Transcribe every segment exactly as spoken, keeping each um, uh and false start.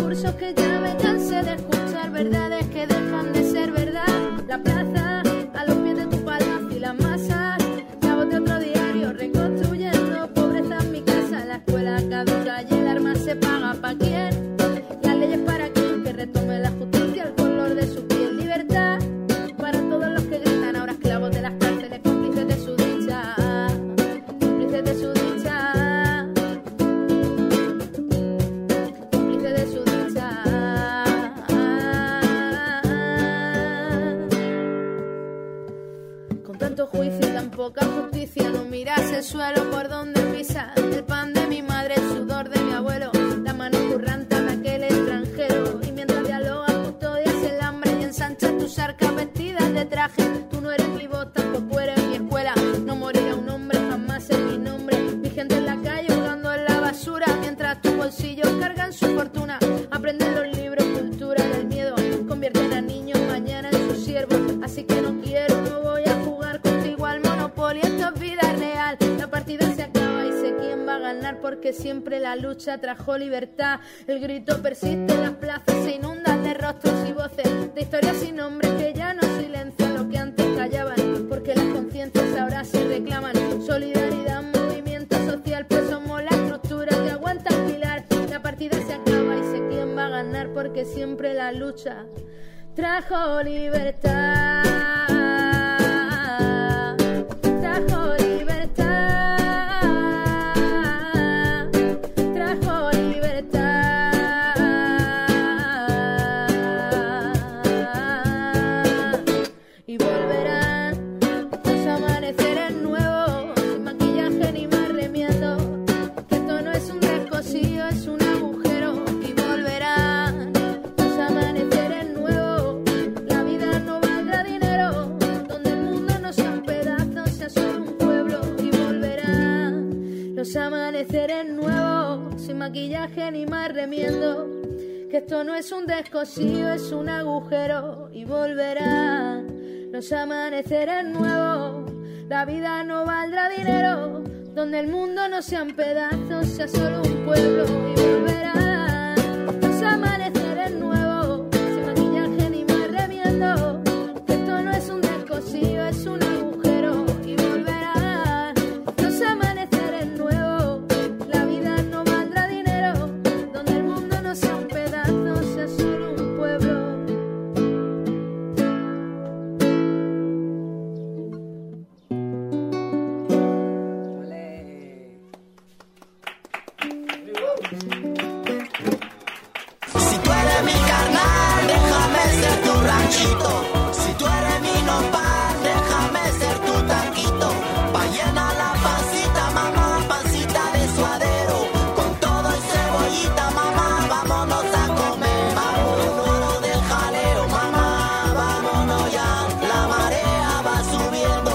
discursos que ya me cansé de escuchar, verdades que dejan de ser verdad. La plaza, a los pies de tu palacio y las masas, la voz de otro diario reconstruyendo pobreza en mi casa. La escuela caduca y el arma se paga pa' quién, las leyes para quién, que retome la justicia el color de su piel. Libertad para todos los que gritan ahora esclavos de las cárceles, cómplices de su dicha, cómplices de su dicha, cómplices de su dicha. Con tanto juicio y tan poca justicia, no miras el suelo por donde pisas, el pan de mi madre, el sudor de mi abuelo, la mano curranta de aquel extranjero. Y mientras dialogas custodias el hambre y ensanchas tus arcas vestidas de traje. Tú no eres mi voz, tampoco eres mi escuela. No morirá un hombre jamás en mi nombre. Mi gente en la calle jugando en la basura, mientras tus bolsillos cargan su fortuna. Aprenden los libros, cultura del miedo, convierten a niños mañana en sus siervos. Así que no quiero, no voy a jugar contigo al Monopoly. Esto es vida real, la partida se acaba y sé quién va a ganar, porque siempre la lucha trajo libertad. El grito persiste, las plazas se inundan de rostros y voces, de historias sin nombre que ya no silencian lo que antes callaban, porque las conciencias ahora se reclaman. Solidaridad, movimiento social, pues somos la estructura que aguanta el pilar. La partida se acaba y sé quién va a ganar, porque siempre la lucha trajo libertad. Trajo libertad. Trajo libertad. Y volverán los amaneceres nuevos, sin maquillaje ni más remiendo, que esto no es un descosío, es un agujero. Y volverán los amaneceres nuevos, la vida no valdrá dinero, donde el mundo no sean pedazos, sea solo un pueblo. Y volverán los amaneceres nuevos, sin maquillaje ni más remiendo, que esto no es un descosío, es un agujero. Y volverán los amaneceres nuevos, la vida no valdrá dinero, donde el mundo no sean pedazos, sea solo un pueblo. Y volverán los amaneceres nuevos, sin maquillaje ni más remiendo, que esto no es un descosío, es un agujero. Y volverán los amaneceres nuevos, la vida no valdrá dinero, donde el mundo no sean pedazos, sea solo un pueblo. Si tú eres mi carnal, déjame ser tu ranchito. Si tú eres mi nopal, déjame ser tu taquito. Pa' llenar la pancita, mamá, pancita de suadero, con todo y cebollita, mamá, vámonos a comer. Vámonos del jaleo, mamá, vámonos ya. La marea va subiendo,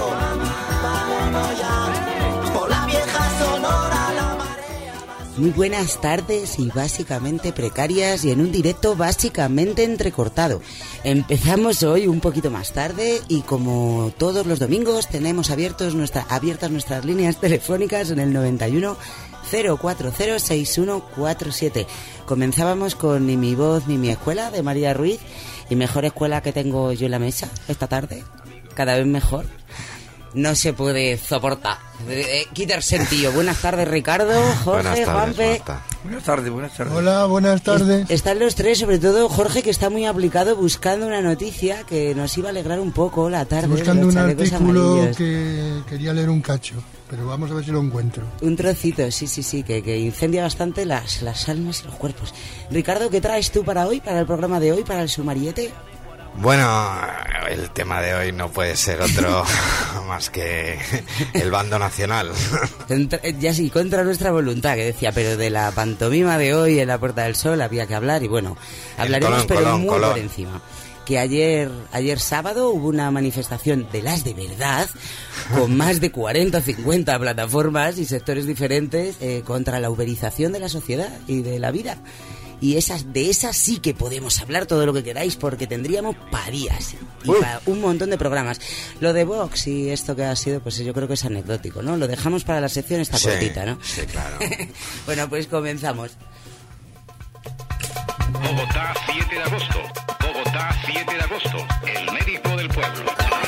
vámonos ya. Por la vieja Sonora, la marea va subiendo. Muy buenas tardes y básicamente precarias y en un directo básicamente entrecortado. Empezamos hoy un poquito más tarde y como todos los domingos tenemos abiertos nuestra, abiertas nuestras líneas telefónicas en el noventa y uno cero cuatro cero seis uno cuatro siete. Comenzábamos con Ni mi voz ni mi escuela de María Ruiz, y mejor escuela que tengo yo en la mesa esta tarde, cada vez mejor. No se puede soportar. Eh, quita el sentido. Buenas tardes, Ricardo, Jorge, Buenas tardes, Juanpe. Marta. Buenas tardes, buenas tardes. Hola, buenas tardes. Es- Están los tres, sobre todo Jorge, que está muy aplicado buscando una noticia que nos iba a alegrar un poco la tarde. Buscando los un chalecos artículo amarillos. que quería leer un cacho, pero vamos a ver si lo encuentro. Un trocito, sí, sí, sí, que, que incendia bastante las, las almas y los cuerpos. Ricardo, ¿qué traes tú para hoy, para el programa de hoy, para el sumariete? Bueno, el tema de hoy no puede ser otro más que el bando nacional. Contra- ya sí, contra nuestra voluntad, que decía, pero de la pantomima de hoy en la Puerta del Sol había que hablar y bueno, hablaremos Colón, pero Colón, muy Colón. por encima. Que ayer, ayer sábado hubo una manifestación de las de verdad, con más de cuarenta o cincuenta plataformas y sectores diferentes eh, contra la uberización de la sociedad y de la vida. Y esas, de esas sí que podemos hablar todo lo que queráis, porque tendríamos para días y Uh. para un montón de programas. Lo de Vox y esto que ha sido, pues yo creo que es anecdótico, ¿no? Lo dejamos para la sección esta Sí, cortita, ¿no? sí, claro. Bueno, pues comenzamos. Bogotá, siete de agosto. Bogotá, siete de agosto. El médico del pueblo.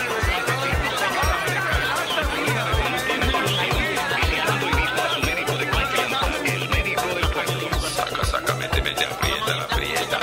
Visitando hoy mismo a su médico de confianza, el médico del pueblo. Saca, saca, mete, mete, aprieta, la aprieta.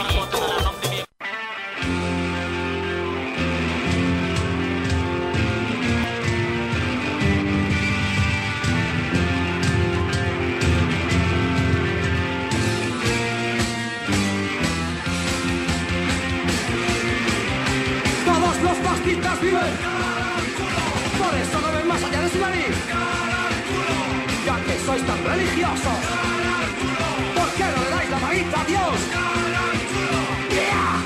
Todos los fascistas viven. Por eso no ven más allá de su nariz. Ya que sois tan religiosos, ¿por qué no le dais la manita a Dios? ¡Yeah!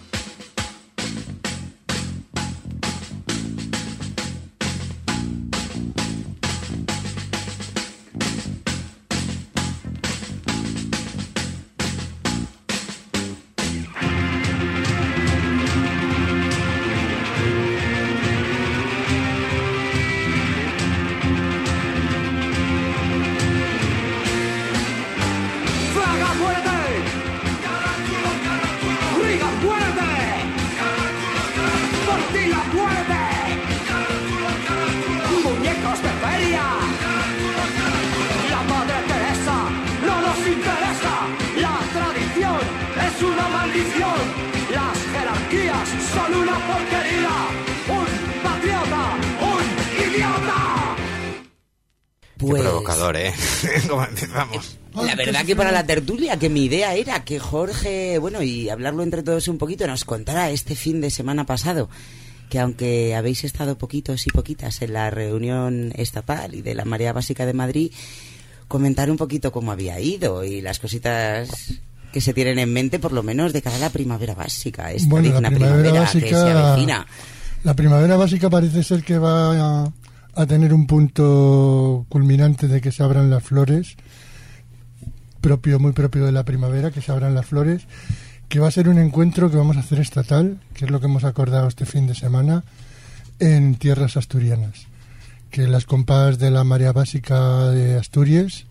¡Fraga, muérete! ¡Riga, muérete! ¡Portilla, muérete! ¡Muñecos de feria! ¡La Madre Teresa no nos interesa! ¡La tradición es una maldición! ¡Las jerarquías son una porquería! ¡Un patriota! ¡Un idiota! Qué Pues provocador, ¿eh? ¿Cómo empezamos? la verdad que para la tertulia, que mi idea era que Jorge, bueno, y hablarlo entre todos un poquito, nos contara este fin de semana pasado, que aunque habéis estado poquitos y poquitas en la reunión estatal y de la Marea Básica de Madrid, comentar un poquito cómo había ido y las cositas que se tienen en mente, por lo menos de cara a la primavera básica, esta Bueno, la digna primavera primavera que se básica- avecina. La primavera básica parece ser que va a, a tener un punto culminante de que se abran las flores, propio, muy propio de la primavera, que se abran las flores, que va a ser un encuentro que vamos a hacer estatal, que es lo que hemos acordado este fin de semana, en tierras asturianas. Que las compas de la Marea Básica de Asturias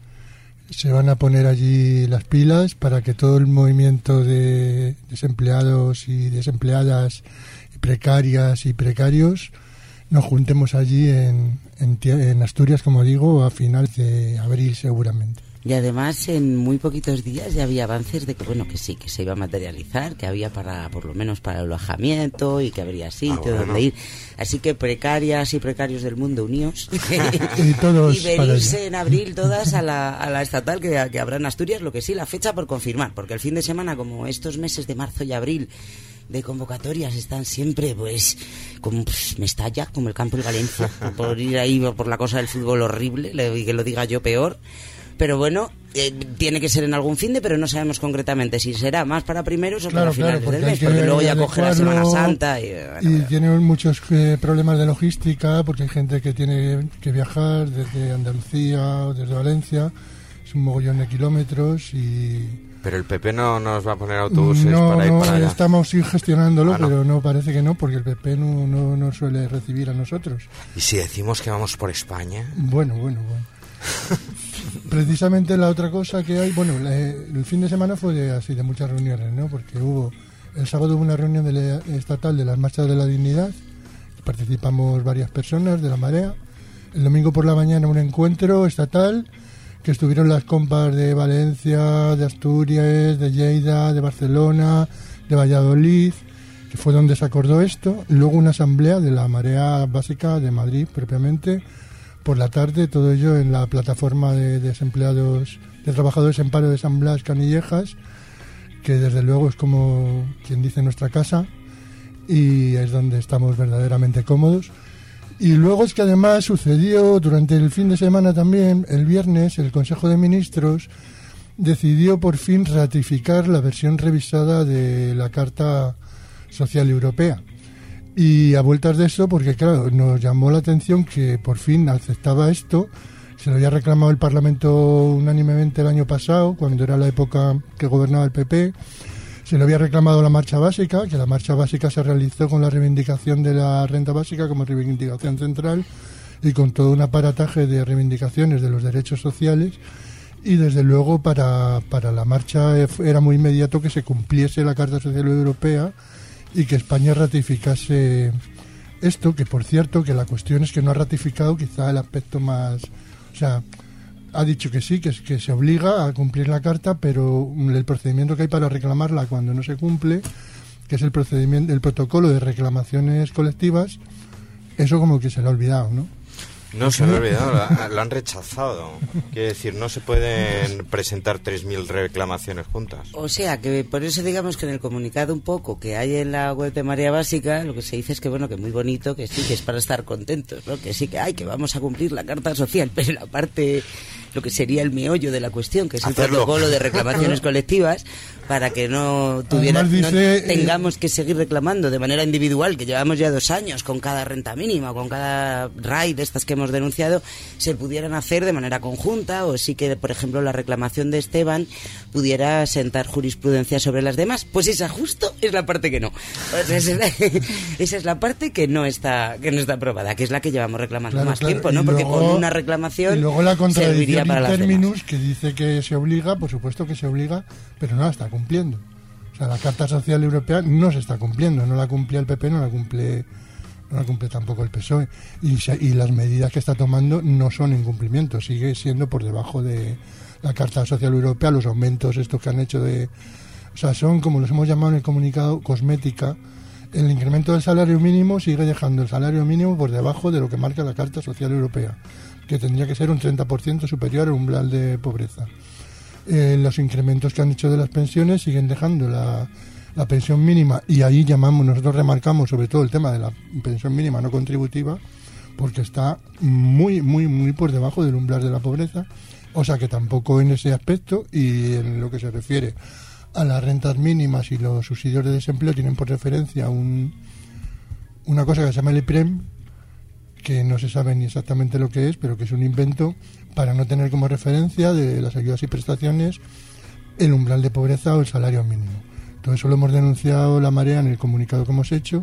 se van a poner allí las pilas para que todo el movimiento de desempleados y desempleadas, y precarias y precarios, nos juntemos allí en, en, tie- en Asturias, como digo, a finales de abril seguramente. Y además en muy poquitos días ya había avances de que bueno que sí, que se iba a materializar, que había para por lo menos para el alojamiento y que habría sitio Ah, bueno. donde ir. Así que precarias y precarios del mundo, uníos. Y todos y para venirse allá. en abril todas a la, a la estatal que, que habrá en Asturias, lo que sí, la fecha por confirmar, porque el fin de semana, como estos meses de marzo y abril de convocatorias están siempre, pues, como pues, me estalla, como el campo de Valencia, por ir ahí por la cosa del fútbol horrible, le- que lo diga yo peor. Pero bueno, eh, tiene que ser en algún finde, pero no sabemos concretamente si será más para primeros o Claro, para finales claro, porque del hay mes, que porque luego ya coge la Semana adecuarlo Santa y, eh, bueno, y bueno. tienen muchos eh, problemas de logística, porque hay gente que tiene que viajar desde Andalucía o desde Valencia, es un mogollón de kilómetros y... Pero el P P no nos va a poner autobuses no, para ir no, para allá. estamos sí gestionándolo, Ah, ¿no? pero no, parece que no, porque el P P no, no, no suele recibir a nosotros. ¿Y si decimos que vamos por España? Bueno, bueno, bueno. Precisamente la otra cosa que hay, bueno, la- el fin de semana fue de, así de muchas reuniones, ¿no? Porque hubo, el sábado hubo una reunión de la- estatal de las marchas de la dignidad, participamos varias personas de la Marea. El domingo por la mañana un encuentro estatal, que estuvieron las compas de Valencia, de Asturias, de Lleida, de Barcelona, de Valladolid, que fue donde se acordó esto. Luego una asamblea de la Marea Básica de Madrid, propiamente, por la tarde, todo ello en la plataforma de desempleados, de trabajadores en paro de San Blas, Canillejas, que desde luego es como quien dice nuestra casa y es donde estamos verdaderamente cómodos. Y luego es que además sucedió durante el fin de semana también, el viernes, el Consejo de Ministros decidió por fin ratificar la versión revisada de la Carta Social Europea. Y a vueltas de eso, porque claro, nos llamó la atención que por fin aceptaba esto. Se lo había reclamado el Parlamento unánimemente el año pasado, cuando era la época que gobernaba el P P. Se lo había reclamado la marcha básica, que la marcha básica se realizó con la reivindicación de la renta básica como reivindicación central y con todo un aparataje de reivindicaciones de los derechos sociales. y desde luego para, para la marcha era muy inmediato que se cumpliese la Carta Social Europea y que España ratificase esto, que por cierto que la cuestión es que no ha ratificado quizá el aspecto más, o sea, ha dicho que sí, que, que se obliga a cumplir la carta, pero el procedimiento que hay para reclamarla cuando no se cumple, que es el procedimiento, el protocolo de reclamaciones colectivas, eso como que se le ha olvidado, ¿no? No se lo he olvidado, lo, lo han rechazado. Quiere decir, no se pueden presentar tres mil reclamaciones juntas. O sea, que por eso digamos que en el comunicado un poco que hay en la web de Marea Básica, lo que se dice es que bueno, que muy bonito, que sí, que es para estar contentos, ¿no? Que sí, que hay, que vamos a cumplir la Carta Social, pero la parte, lo que sería el meollo de la cuestión, que es el Hacerlo. protocolo de reclamaciones colectivas, para que no tuviera, Además dice, no tengamos que seguir reclamando de manera individual, que llevamos ya dos años con cada renta mínima, con cada R A I de estas que hemos denunciado, se pudieran hacer de manera conjunta, o sí que, por ejemplo, la reclamación de Esteban pudiera sentar jurisprudencia sobre las demás. Pues esa justo es la parte que no. O sea, esa, es la, esa es la parte que no está que no está aprobada, que es la que llevamos reclamando Claro, más claro. tiempo, ¿no? Y Porque luego- con una reclamación y luego la serviría contradicción para in las demás. terminus, que dice que se obliga, por supuesto que se obliga, pero no la está cumpliendo. O sea, la Carta Social Europea no se está cumpliendo, no la cumplía el P P, no la cumple no la cumple tampoco el P S O E, y, se- y las medidas que está tomando no son incumplimientos, sigue siendo por debajo de la Carta Social Europea, los aumentos estos que han hecho de... O sea, son, como los hemos llamado en el comunicado, cosmética. El incremento del salario mínimo sigue dejando el salario mínimo por debajo de lo que marca la Carta Social Europea, que tendría que ser un treinta por ciento superior al umbral de pobreza. Eh, los incrementos que han hecho de las pensiones siguen dejando la, la pensión mínima, y ahí llamamos, nosotros remarcamos sobre todo el tema de la pensión mínima no contributiva, porque está muy, muy, muy por debajo del umbral de la pobreza, o sea que tampoco en ese aspecto, y en lo que se refiere a las rentas mínimas y los subsidios de desempleo tienen por referencia un, una cosa que se llama el IPREM, que no se sabe ni exactamente lo que es, pero que es un invento para no tener como referencia de las ayudas y prestaciones el umbral de pobreza o el salario mínimo. Todo eso lo hemos denunciado la Marea en el comunicado que hemos hecho,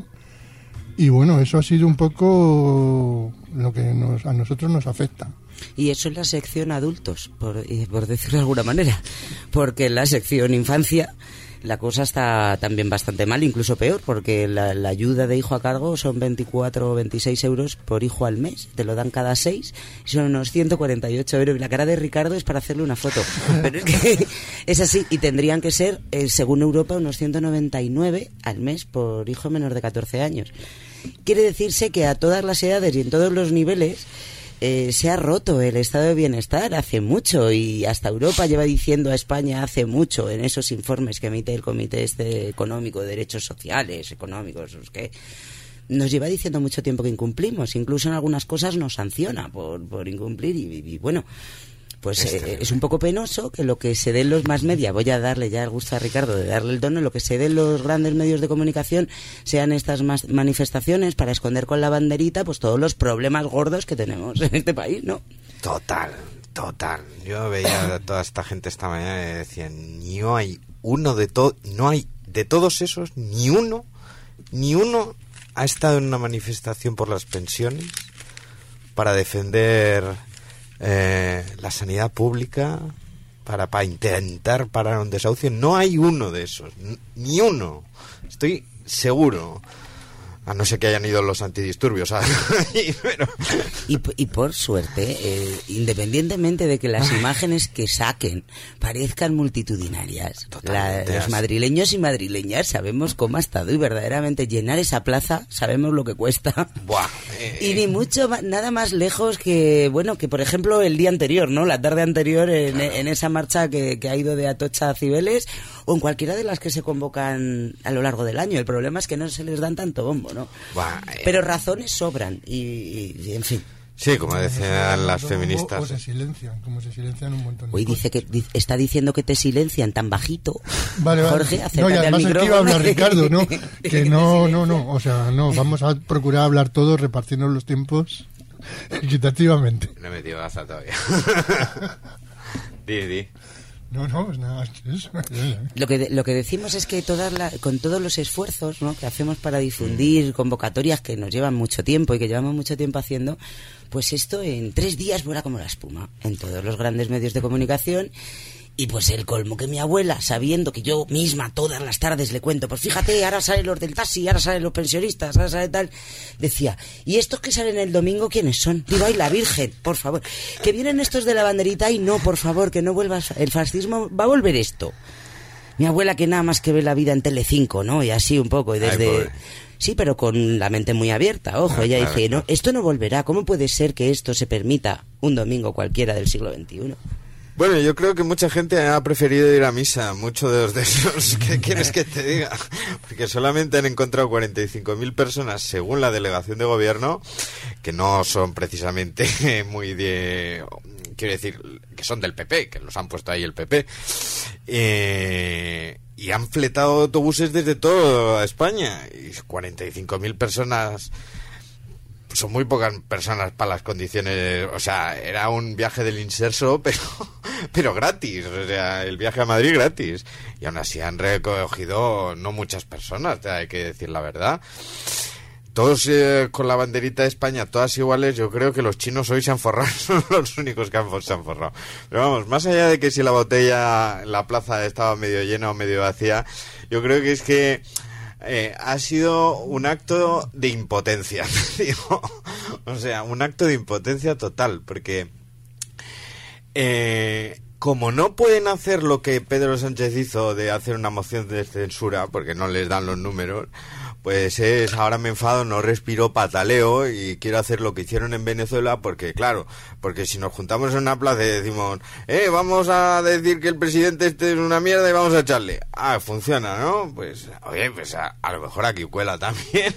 y bueno, eso ha sido un poco lo que nos, a nosotros nos afecta. Y eso es la sección adultos, por, eh, por decirlo de alguna manera, porque en la sección infancia la cosa está también bastante mal, incluso peor, porque la, la ayuda de hijo a cargo son veinticuatro o veintiséis euros por hijo al mes, te lo dan cada seis, y son unos ciento cuarenta y ocho euros, y la cara de Ricardo es para hacerle una foto, pero es que es así, y tendrían que ser, eh, según Europa, unos ciento noventa y nueve al mes por hijo menor de catorce años. Quiere decirse que a todas las edades y en todos los niveles Eh, se ha roto el estado de bienestar hace mucho, y hasta Europa lleva diciendo a España hace mucho en esos informes que emite el Comité este Económico de Derechos Sociales, Económicos, los que nos lleva diciendo mucho tiempo que incumplimos, incluso en algunas cosas nos sanciona por, por incumplir, y, y, y bueno, pues eh, es un poco penoso que lo que se dé en los más media, voy a darle ya el gusto a Ricardo de darle el tono, lo que se dé en los grandes medios de comunicación sean estas más manifestaciones para esconder con la banderita pues todos los problemas gordos que tenemos en este país, ¿no? Total, total. Yo veía a toda esta gente esta mañana y decían, no hay uno de todo, no hay de todos esos, ni uno, ni uno ha estado en una manifestación por las pensiones para defender eh, la sanidad pública, para, para intentar parar un desahucio. No hay uno de esos, n- ni uno. Estoy seguro. A no ser que hayan ido los antidisturbios. ¿Sabes? Pero... Y, y por suerte, eh, independientemente de que las imágenes que saquen parezcan multitudinarias, la, los así. madrileños y madrileñas sabemos cómo ha estado, y verdaderamente llenar esa plaza sabemos lo que cuesta. Buah, eh, Y ni mucho ma- nada más lejos que, bueno, que por ejemplo el día anterior, ¿no? La tarde anterior en, Claro. en esa marcha que, que ha ido de Atocha a Cibeles, o en cualquiera de las que se convocan a lo largo del año. El problema es que no se les dan tanto bombo, ¿no? buah, eh. Pero razones sobran, y, y- y, en fin. Sí, como decían las O- feministas. O se silencian, como se silencian un montón de Hoy cosas. dice que di- está diciendo que te silencian tan bajito. Vale, vale. Jorge, No, y acércate al además es que micrófono. iba a hablar Ricardo, ¿no? Que Que te no, no, no. O sea, no, vamos a procurar hablar todos, repartirnos los tiempos equitativamente. No he metido gaza todavía. di, di. No, no, pues nada más que eso. Lo que, lo que decimos es que todas la- con todos los esfuerzos, ¿no?, que hacemos para difundir convocatorias que nos llevan mucho tiempo y que llevamos mucho tiempo haciendo, pues esto en tres días vuela como la espuma en todos los grandes medios de comunicación. Y pues el colmo que mi abuela, sabiendo que yo misma todas las tardes le cuento, pues fíjate, ahora salen los del taxi, ahora salen los pensionistas, ahora sale tal, decía, ¿y estos que salen el domingo quiénes son? Digo, ay, la Virgen, por favor, que vienen estos de la banderita y no, por favor, que no vuelvas, el fascismo va a volver esto. Mi abuela que nada más que ve la vida en Telecinco, ¿no? Y así un poco, y Ay, desde... pobre. Sí, pero con la mente muy abierta, ojo, Ah, ella claro, dice, claro. no, esto no volverá, ¿cómo puede ser que esto se permita un domingo cualquiera del siglo veintiuno? Bueno, yo creo que mucha gente ha preferido ir a misa, muchos de los de esos. ¿Qué quieres que te diga? Porque solamente han encontrado cuarenta y cinco mil personas, según la delegación de gobierno, que no son precisamente muy de... Quiero decir, que son del P P, que los han puesto ahí el P P. Eh, y han fletado autobuses desde toda España. Y cuarenta y cinco mil personas... Son muy pocas personas para las condiciones, o sea, era un viaje del inserso, pero pero gratis, o sea, el viaje a Madrid gratis. Y aún así han recogido no muchas personas, hay que decir la verdad. Todos eh, con la banderita de España, todas iguales, yo creo que los chinos hoy se han forrado, son los únicos que han, se han forrado. Pero vamos, más allá de que si la botella en la plaza estaba medio llena o medio vacía, yo creo que es que... Eh, ha sido un acto de impotencia, digo. O sea, un acto de impotencia total, porque eh, como no pueden hacer lo que Pedro Sánchez hizo de hacer una moción de censura, porque no les dan los números, pues es ahora me enfado, no respiro, pataleo y quiero hacer lo que hicieron en Venezuela, porque claro, porque si nos juntamos en una plaza y decimos, eh, vamos a decir que el presidente este es una mierda y vamos a echarle. Ah, funciona, ¿no? Pues, oye, pues a, a lo mejor aquí cuela también.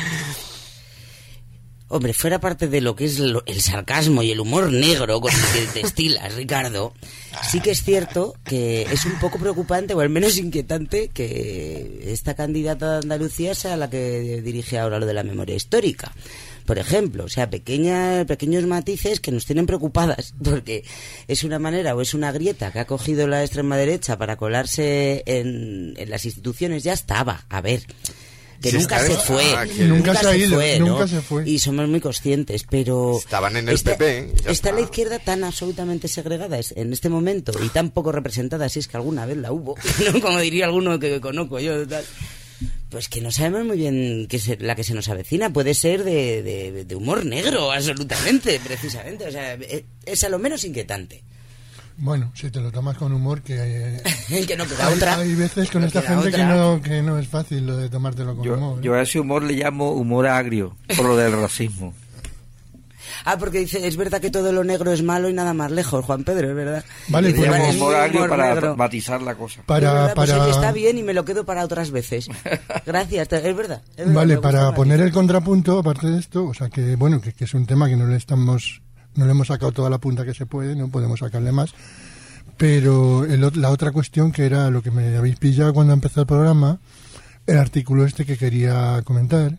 Hombre, fuera parte de lo que es lo- el sarcasmo y el humor negro con el que te destilas, Ricardo, sí que es cierto que es un poco preocupante, o al menos inquietante, que esta candidata de Andalucía sea la que dirige ahora lo de la memoria histórica. Por ejemplo, o sea, pequeña, pequeños matices que nos tienen preocupadas, porque es una manera o es una grieta que ha cogido la extrema derecha para colarse en, en las instituciones. Ya estaba, a ver... que Sí, nunca está se bien. fue, Ah, que- Nunca se ha ido, fue, ¿no? nunca se fue. Y somos muy conscientes, pero Estaban en el está, P P, ya está está. la izquierda tan absolutamente segregada es- en este momento y tan poco representada, si es que alguna vez la hubo, ¿no? Como diría alguno que conozco yo, tal. Pues que no sabemos muy bien qué se- la que se nos avecina. Puede ser de, de, de humor negro, absolutamente, precisamente. O sea, es, es a lo menos inquietante. Bueno, si te lo tomas con humor, que hay, Que no queda hay, otra. hay veces con No esta queda gente que otra. no, que no es fácil lo de tomártelo con Yo, humor. ¿eh? yo a ese humor le llamo humor agrio, por lo del racismo. Ah, porque dice, es verdad que todo lo negro es malo y nada más lejos, Juan Pedro, es verdad. Vale, Y dice, pues- Llamo es humor muy agrio humor para negro. matizar la cosa. Es Para, verdad, pues, para, oye, está bien y me lo quedo para otras veces. Gracias, es verdad. es verdad, me vale, gusta para más. poner el contrapunto, aparte de esto, o sea que, bueno, que, que es un tema que no le estamos, no le hemos sacado toda la punta que se puede, no podemos sacarle más. Pero el ot- la otra cuestión, que era lo que me habéis pillado cuando empezó el programa, el artículo este que quería comentar.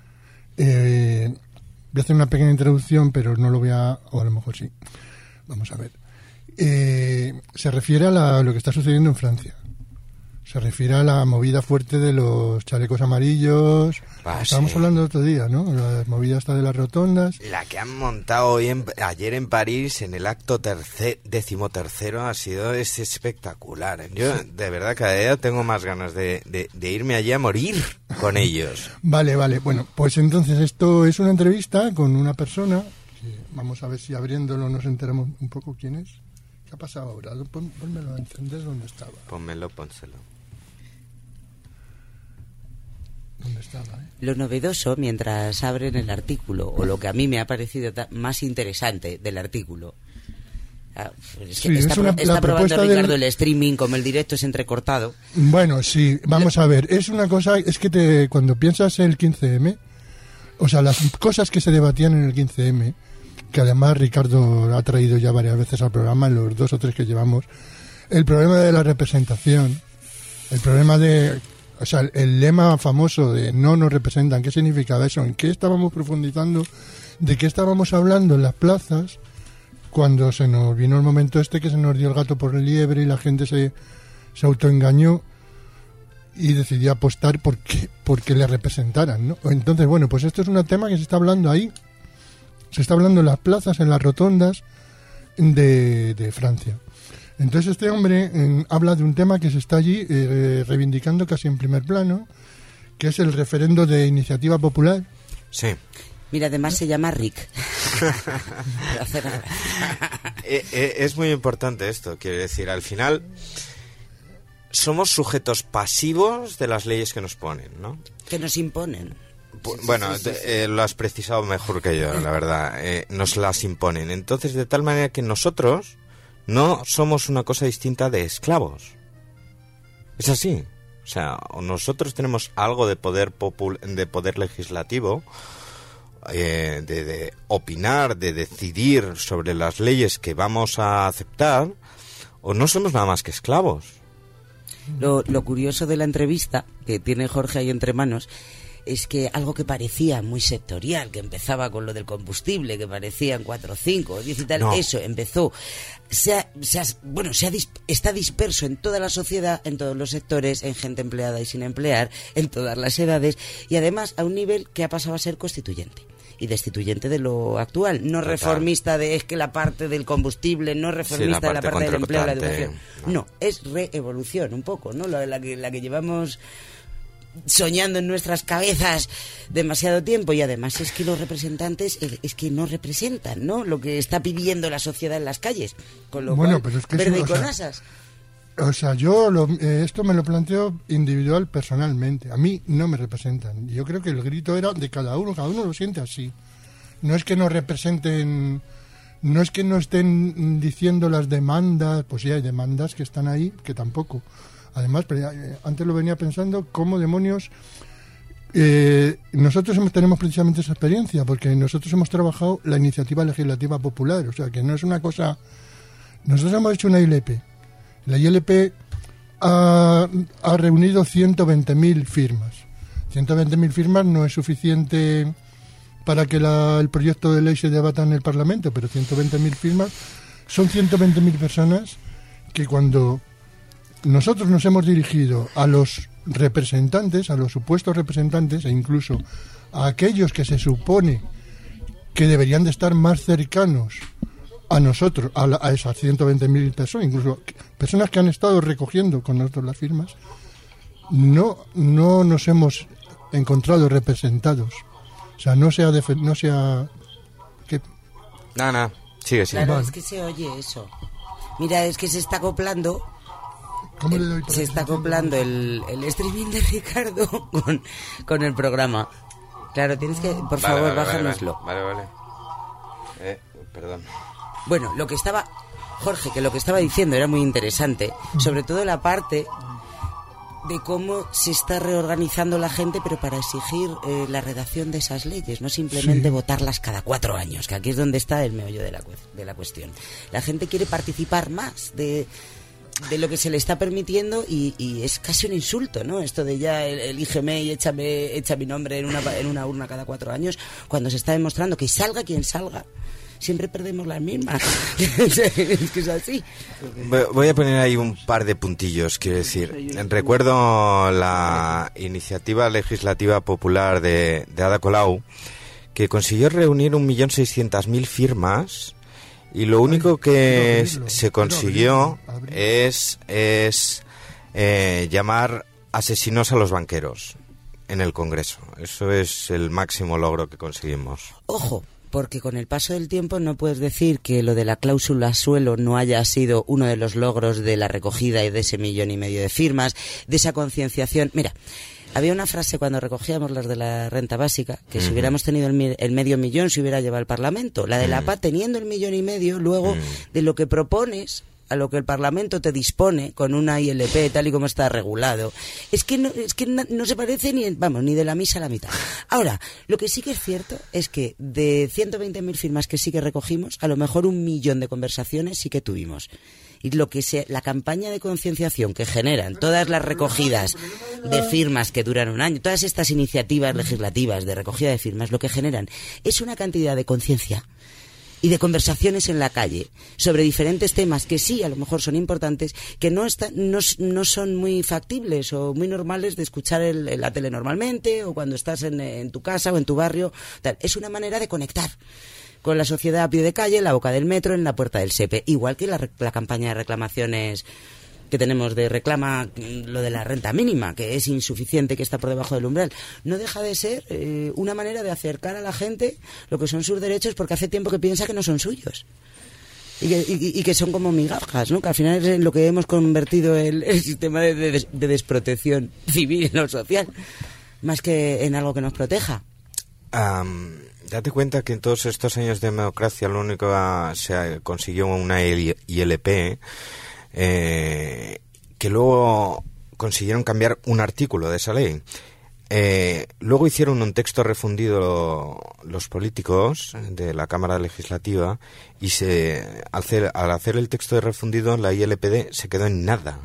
Eh, voy a hacer una pequeña introducción, pero no lo voy a... o a lo mejor sí. Vamos a ver. Eh, se refiere a la- lo que está sucediendo en Francia. Se refiere a la movida fuerte de los chalecos amarillos. Ah, Estábamos sí. hablando otro día, ¿no? La movida esta de las rotondas. La que han montado hoy en- ayer en París en el acto terce, decimotercero ha sido es espectacular. Yo de verdad cada día tengo más ganas de, de- de irme allí a morir con ellos. Vale, vale. Bueno, pues entonces esto es una entrevista con una persona. Que vamos a ver si abriéndolo nos enteramos un poco quién es. ¿Qué ha pasado ahora? Pon, pónmelo a encender donde estaba. Pónmelo, pónselo. ¿Dónde estaba, eh? Lo novedoso, mientras abren el artículo, o lo que a mí me ha parecido ta- más interesante del artículo. Ah, es que Sí, está, es una- pro- está la probando propuesta Ricardo del- el streaming, como el directo es entrecortado. Bueno, sí, vamos a ver. Es una cosa, es que te, cuando piensas en el quince eme, o sea, las cosas que se debatían en el quince eme, que además Ricardo ha traído ya varias veces al programa, en los dos o tres que llevamos, el problema de la representación, el problema de... O sea, el lema famoso de no nos representan, ¿qué significaba eso? ¿En qué estábamos profundizando? ¿De qué estábamos hablando en las plazas cuando se nos vino el momento este que se nos dio el gato por el liebre y la gente se, se autoengañó y decidió apostar porque, porque le representaran, ¿no? Entonces, bueno, pues esto es un tema que se está hablando ahí, se está hablando en las plazas, en las rotondas de, de Francia. Entonces este hombre eh, habla de un tema que se está allí eh, reivindicando casi en primer plano, que es el referendo de iniciativa popular. Sí. Mira, además se llama Rick. eh, eh, es muy importante esto, quiero decir, al final somos sujetos pasivos de las leyes que nos ponen, ¿no? Que nos imponen. P- bueno, sí, sí, sí. Eh, lo has precisado mejor que yo, la verdad. Eh, nos las imponen. Entonces, de tal manera que nosotros no somos una cosa distinta de esclavos. Es así. O sea, o nosotros tenemos algo de poder popul- de poder legislativo, eh, de, de opinar, de decidir sobre las leyes que vamos a aceptar, o no somos nada más que esclavos. Lo, lo curioso de la entrevista que tiene Jorge ahí entre manos es que algo que parecía muy sectorial, que empezaba con lo del combustible, que parecían cuatro, cinco, diez y tal, No. eso empezó, se ha, se ha, bueno, se ha dis, está disperso en toda la sociedad, en todos los sectores, en gente empleada y sin emplear, en todas las edades, y además a un nivel que ha pasado a ser constituyente y destituyente de lo actual, no Total. Reformista de es que la parte del combustible, no reformista Sí, la de la parte parte del empleo, la contracortante, educación. no. No, es reevolución un poco, ¿no? La, la, que, la que llevamos soñando en nuestras cabezas demasiado tiempo, y además es que los representantes es, es que no representan, ¿no? Lo que está pidiendo la sociedad en las calles, con lo Bueno, cual, pero es que verde eso, y o con sea, asas. O sea, yo lo, eh, esto me lo planteo individual, personalmente. A mí no me representan. Yo creo que el grito era de cada uno, cada uno lo siente así. No es que no representen, no es que no estén diciendo las demandas, pues sí hay demandas que están ahí, que tampoco. Además, pero, eh, antes lo venía pensando, ¿cómo demonios? Eh, nosotros hemos, tenemos precisamente esa experiencia, porque nosotros hemos trabajado la iniciativa legislativa popular, o sea, que no es una cosa... Nosotros hemos hecho una I L P. La I L P ha, ha reunido ciento veinte mil firmas. ciento veinte mil firmas no es suficiente para que la, el proyecto de ley se debata en el Parlamento, pero ciento veinte mil firmas son ciento veinte mil personas que cuando... Nosotros nos hemos dirigido a los representantes, a los supuestos representantes e incluso a aquellos que se supone que deberían de estar más cercanos a nosotros, a, la, a esas ciento veinte mil personas, incluso personas que han estado recogiendo con nosotros las firmas, no, no nos hemos encontrado representados. O sea, no se ha... Defe- no se ha ¿qué? No, no, sigue, sigue. Claro, Vale. es que se oye eso. Mira, es que se está acoplando... ¿Cómo le doy para Se que está entienda? acoplando el, el streaming de Ricardo con, con el programa. Claro, tienes que, por Vale, favor, vale, vale, bájanoslo. Vale, vale. Eh, perdón. Bueno, lo que estaba, Jorge, que lo que estaba diciendo era muy interesante, sobre todo la parte de cómo se está reorganizando la gente, pero para exigir eh, la redacción de esas leyes, no simplemente Sí. votarlas cada cuatro años, que aquí es donde está el meollo de la, cue- de la cuestión. La gente quiere participar más de... de lo que se le está permitiendo y, y es casi un insulto, ¿no? Esto de ya el- elígeme y échame, echa mi nombre en una, pa- en una urna cada cuatro años, cuando se está demostrando que salga quien salga, siempre perdemos las mismas. Es que es así. Voy- Voy a poner ahí un par de puntillos, quiero decir. Recuerdo la iniciativa legislativa popular de, de Ada Colau, que consiguió reunir un millón seiscientas mil firmas. Y lo único que quiero abrirlo, se quiero consiguió abrirlo, abrirlo. es, es eh, llamar asesinos a los banqueros en el Congreso. Eso es el máximo logro que conseguimos. Ojo, porque con el paso del tiempo no puedes decir que lo de la cláusula suelo no haya sido uno de los logros de la recogida y de ese millón y medio de firmas, de esa concienciación. Mira, había una frase cuando recogíamos las de la renta básica, que si hubiéramos tenido el, mi- el medio millón se hubiera llevado al Parlamento. La de la P A teniendo el millón y medio, luego de lo que propones a lo que el Parlamento te dispone con una I L P tal y como está regulado, es que no, es que na- no se parece ni, en- vamos, ni de la misa a la mitad. Ahora, lo que sí que es cierto es que de ciento veinte mil firmas que sí que recogimos, a lo mejor un millón de conversaciones sí que tuvimos. Y lo que se, la campaña de concienciación que generan todas las recogidas de firmas que duran un año, todas estas iniciativas legislativas de recogida de firmas, lo que generan es una cantidad de conciencia y de conversaciones en la calle sobre diferentes temas que sí, a lo mejor son importantes, que no, está, no, no son muy factibles o muy normales de escuchar el, en la tele normalmente o cuando estás en, en tu casa o en tu barrio. Tal. Es una manera de conectar con la sociedad a pie de calle, en la boca del metro, en la puerta del SEPE. Igual que la, la campaña de reclamaciones que tenemos de reclama lo de la renta mínima, que es insuficiente, que está por debajo del umbral. No deja de ser eh, una manera de acercar a la gente lo que son sus derechos, porque hace tiempo que piensa que no son suyos. Y que, y, y que son como migajas, ¿no? Que al final es en lo que hemos convertido el, el sistema de, de, de desprotección civil y no social, más que en algo que nos proteja. Um, date cuenta que en todos estos años de democracia lo único que se consiguió una I L P, eh, que luego consiguieron cambiar un artículo de esa ley. Eh, luego hicieron un texto refundido los políticos de la Cámara Legislativa y se al hacer, al hacer el texto de refundido la I L P D se quedó en nada.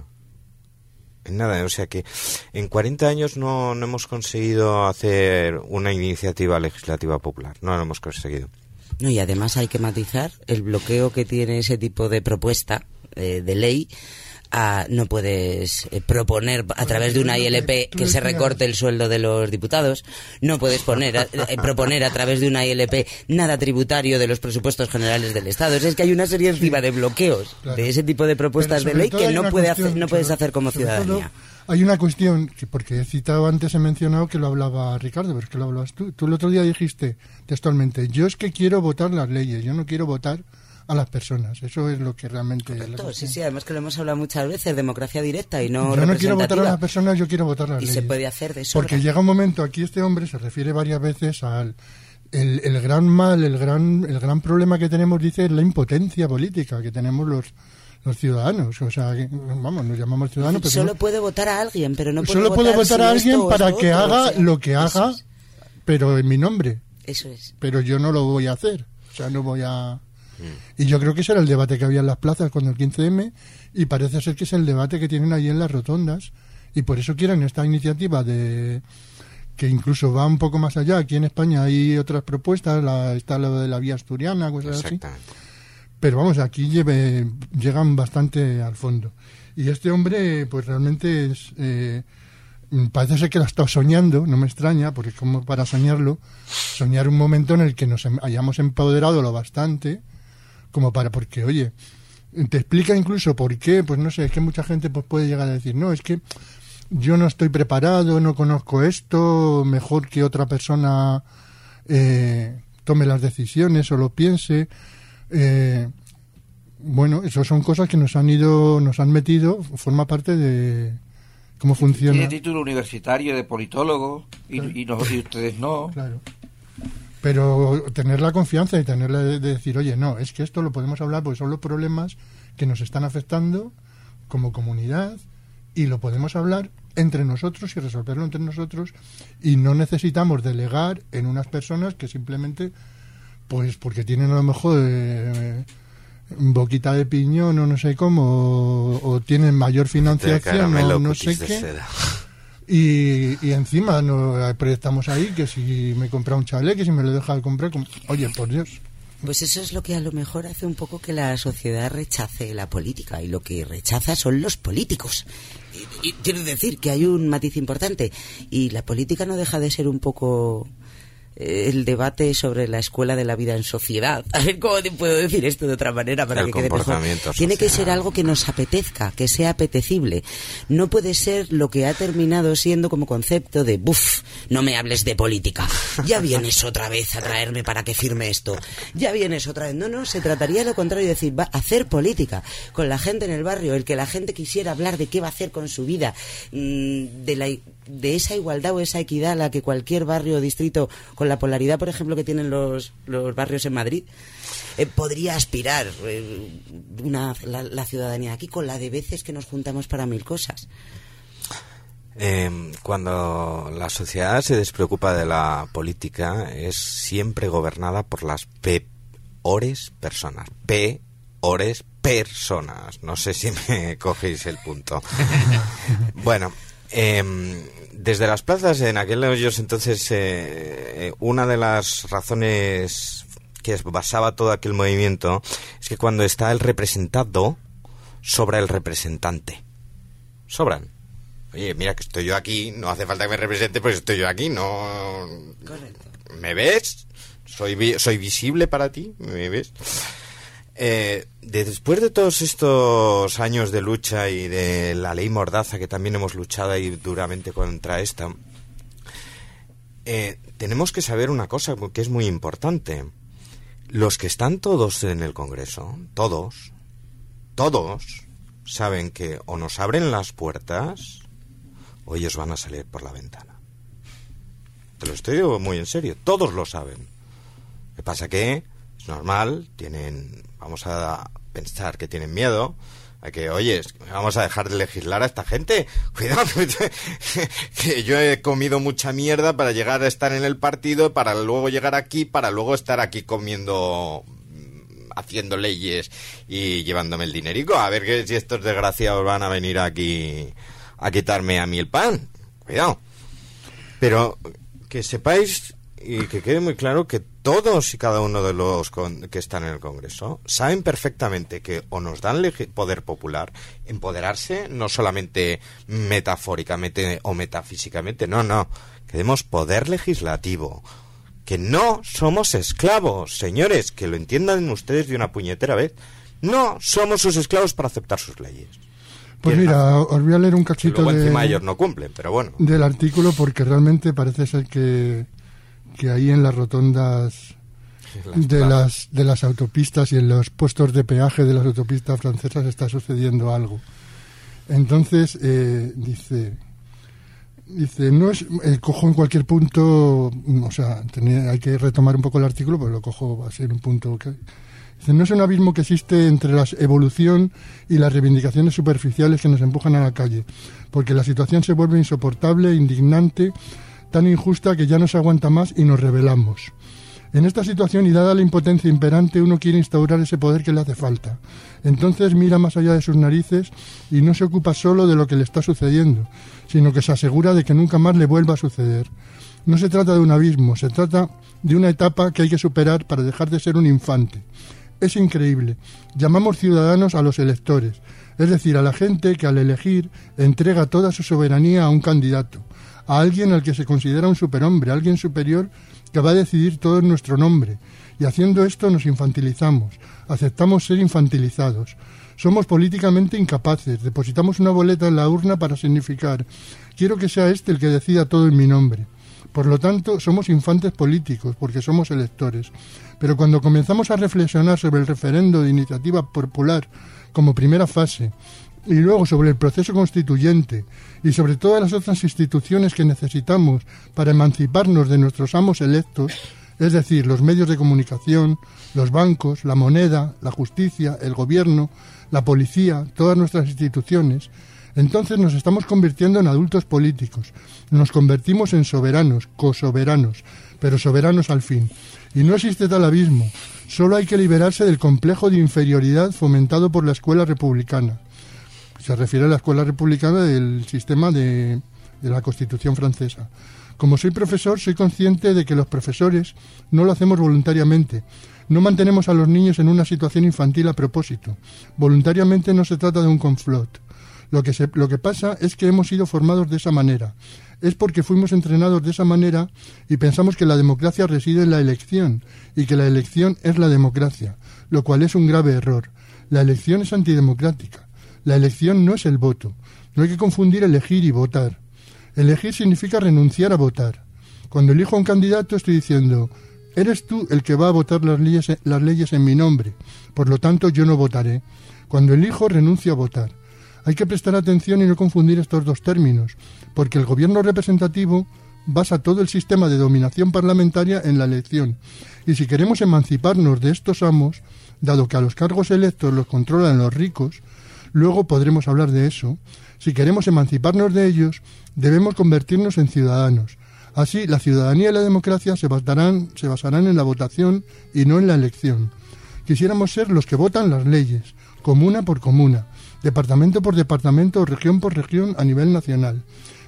En nada, o sea que en cuarenta años no, no hemos conseguido hacer una iniciativa legislativa popular, no lo hemos conseguido. No, y además hay que matizar el bloqueo que tiene ese tipo de propuesta eh, de ley. A, no puedes eh, proponer a través de una I L P que se recorte el sueldo de los diputados, no puedes poner a, eh, proponer a través de una I L P nada tributario de los presupuestos generales del Estado. Es que hay una serie encima sí, de bloqueos claro. de ese tipo de propuestas de ley que no puede hacer, no puedes hacer como ciudadanía. Hay una cuestión, que porque he citado antes, he mencionado que lo hablaba Ricardo, pero es que lo hablabas tú. Tú el otro día dijiste textualmente, yo es que quiero votar las leyes, yo no quiero votar a las personas. Eso es lo que realmente... Correcto, sí, sí, además que lo hemos hablado muchas veces, democracia directa y no yo no quiero votar a las personas, yo quiero votar las y leyes. Y se puede hacer de eso. Porque llega un momento, aquí este hombre se refiere varias veces al el, el gran mal, el gran el gran problema que tenemos, dice, es la impotencia política que tenemos los los ciudadanos. O sea, que, vamos, nos llamamos ciudadanos... Pero solo no, puede votar a alguien, pero no puede solo votar, puede votar si a alguien esto, para esto, que otro, haga o sea, lo que haga, es. Pero en mi nombre. Eso es. Pero yo no lo voy a hacer. O sea, no voy a... Y yo creo que ese era el debate que había en las plazas cuando el quince eme, y parece ser que es el debate que tienen ahí en las rotondas, y por eso quieren esta iniciativa de que incluso va un poco más allá. Aquí en España hay otras propuestas, la, está lo de la vía asturiana, cosas así. Pero vamos, aquí lleve, llegan bastante al fondo. Y este hombre, pues realmente es... Eh, parece ser que lo ha estado soñando, no me extraña, porque es como para soñarlo, soñar un momento en el que nos hayamos empoderado lo bastante, como para, porque, oye, te explica incluso por qué, pues no sé, es que mucha gente pues puede llegar a decir, no, es que yo no estoy preparado, no conozco esto, mejor que otra persona eh, tome las decisiones o lo piense. Eh, bueno, eso son cosas que nos han ido, nos han metido, forma parte de cómo funciona. Tiene título universitario de politólogo y, claro. y, no, y ustedes no. Claro. Pero tener la confianza y tener la de, de decir, oye, no, es que esto lo podemos hablar porque son los problemas que nos están afectando como comunidad y lo podemos hablar entre nosotros y resolverlo entre nosotros, y no necesitamos delegar en unas personas que simplemente, pues porque tienen a lo mejor eh, boquita de piñón o no sé cómo, o, o tienen mayor financiación o no sé qué. Y, y encima no estamos ahí que si me compra un chalet, que si me lo deja de comprar, oye, por Dios. Pues eso es lo que a lo mejor hace un poco que la sociedad rechace la política, y lo que rechaza son los políticos. Y, y quiero decir que hay un matiz importante, y la política no deja de ser un poco el debate sobre la escuela de la vida en sociedad. A ver cómo te puedo decir esto de otra manera para que quede mejor. Tiene que ser algo que nos apetezca, que sea apetecible. No puede ser lo que ha terminado siendo como concepto de buf, no me hables de política. Ya vienes otra vez a traerme para que firme esto. Ya vienes otra vez. No, no, se trataría de lo contrario, de decir, va a hacer política con la gente en el barrio, el que la gente quisiera hablar de qué va a hacer con su vida, de la de esa igualdad o esa equidad a la que cualquier barrio o distrito, con la polaridad, por ejemplo, que tienen los, los barrios en Madrid, eh, podría aspirar eh, una, la, la ciudadanía aquí, con la de veces que nos juntamos para mil cosas. Eh, cuando la sociedad se despreocupa de la política, es siempre gobernada por las peores personas. Peores personas. No sé si me cogéis el punto. Bueno, Eh, desde las plazas en aquellos entonces eh, una de las razones que basaba todo aquel movimiento, es que cuando está el representado, sobra el representante. Sobran. Oye, mira que estoy yo aquí, no hace falta que me represente, pues estoy yo aquí, no... Correcto. ¿Me ves? ¿Soy, vi- soy visible para ti? ¿Me ves? Eh, de- después de todos estos años de lucha y de la ley Mordaza, que también hemos luchado ahí duramente contra esta, eh, tenemos que saber una cosa que es muy importante. Los que están todos en el Congreso, todos, todos, saben que o nos abren las puertas o ellos van a salir por la ventana. Te lo estoy diciendo muy en serio, todos lo saben. Lo que pasa que es normal, tienen, vamos a pensar que tienen miedo a que, oye, vamos a dejar de legislar a esta gente. Cuidado, que yo he comido mucha mierda para llegar a estar en el partido, para luego llegar aquí, para luego estar aquí comiendo, haciendo leyes y llevándome el dinerico. A ver que si estos desgraciados van a venir aquí a quitarme a mí el pan. Cuidado. Pero que sepáis y que quede muy claro que todos y cada uno de los con, que están en el Congreso saben perfectamente que o nos dan legi- poder popular, empoderarse no solamente metafóricamente o metafísicamente, no, no, que demos poder legislativo, que no somos esclavos, señores, que lo entiendan ustedes de una puñetera vez, no somos sus esclavos para aceptar sus leyes. Pues Tienen mira, razón. os voy a leer un Y cachito luego de, encima ellos no cumplen, pero bueno. del artículo porque realmente parece ser que, que ahí en las rotondas Las de plazas. las de las autopistas y en los puestos de peaje de las autopistas francesas está sucediendo algo. Entonces eh, dice dice no es eh, cojo en cualquier punto, o sea, tenía, hay que retomar un poco el artículo, pues lo cojo así en un punto que dice, no es un abismo que existe entre la evolución y las reivindicaciones superficiales que nos empujan a la calle, porque la situación se vuelve insoportable, indignante, tan injusta que ya no se aguanta más y nos rebelamos. En esta situación y dada la impotencia imperante, uno quiere instaurar ese poder que le hace falta. Entonces mira más allá de sus narices y no se ocupa solo de lo que le está sucediendo, sino que se asegura de que nunca más le vuelva a suceder. No se trata de un abismo, se trata de una etapa que hay que superar para dejar de ser un infante. Es increíble. Llamamos ciudadanos a los electores, es decir, a la gente que al elegir entrega toda su soberanía a un candidato, a alguien al que se considera un superhombre, a alguien superior que va a decidir todo en nuestro nombre. Y haciendo esto nos infantilizamos, aceptamos ser infantilizados. Somos políticamente incapaces, depositamos una boleta en la urna para significar quiero que sea este el que decida todo en mi nombre. Por lo tanto, somos infantes políticos, porque somos electores. Pero cuando comenzamos a reflexionar sobre el referendo de iniciativa popular como primera fase, y luego sobre el proceso constituyente, y sobre todas las otras instituciones que necesitamos para emanciparnos de nuestros amos electos, es decir, los medios de comunicación, los bancos, la moneda, la justicia, el gobierno, la policía, todas nuestras instituciones, entonces nos estamos convirtiendo en adultos políticos, nos convertimos en soberanos, cosoberanos, pero soberanos al fin. Y no existe tal abismo, solo hay que liberarse del complejo de inferioridad fomentado por la escuela republicana. Se refiere a la escuela republicana del sistema de, de la Constitución francesa. Como soy profesor, soy consciente de que los profesores no lo hacemos voluntariamente. No mantenemos a los niños en una situación infantil a propósito. Voluntariamente no se trata de un complot. Lo que, se, lo que pasa es que hemos sido formados de esa manera. Es porque fuimos entrenados de esa manera y pensamos que la democracia reside en la elección y que la elección es la democracia, lo cual es un grave error. La elección es antidemocrática. La elección no es el voto. No hay que confundir elegir y votar. Elegir significa renunciar a votar. Cuando elijo a un candidato estoy diciendo, eres tú el que va a votar las leyes, las leyes en mi nombre, por lo tanto yo no votaré. Cuando elijo renuncio a votar. Hay que prestar atención y no confundir estos dos términos, porque el gobierno representativo basa todo el sistema de dominación parlamentaria en la elección. Y si queremos emanciparnos de estos amos, dado que a los cargos electos los controlan los ricos, luego podremos hablar de eso, si queremos emanciparnos de ellos, debemos convertirnos en ciudadanos. Así, la ciudadanía y la democracia se basarán, se basarán en la votación y no en la elección. Quisiéramos ser los que votan las leyes, comuna por comuna, departamento por departamento o región por región a nivel nacional.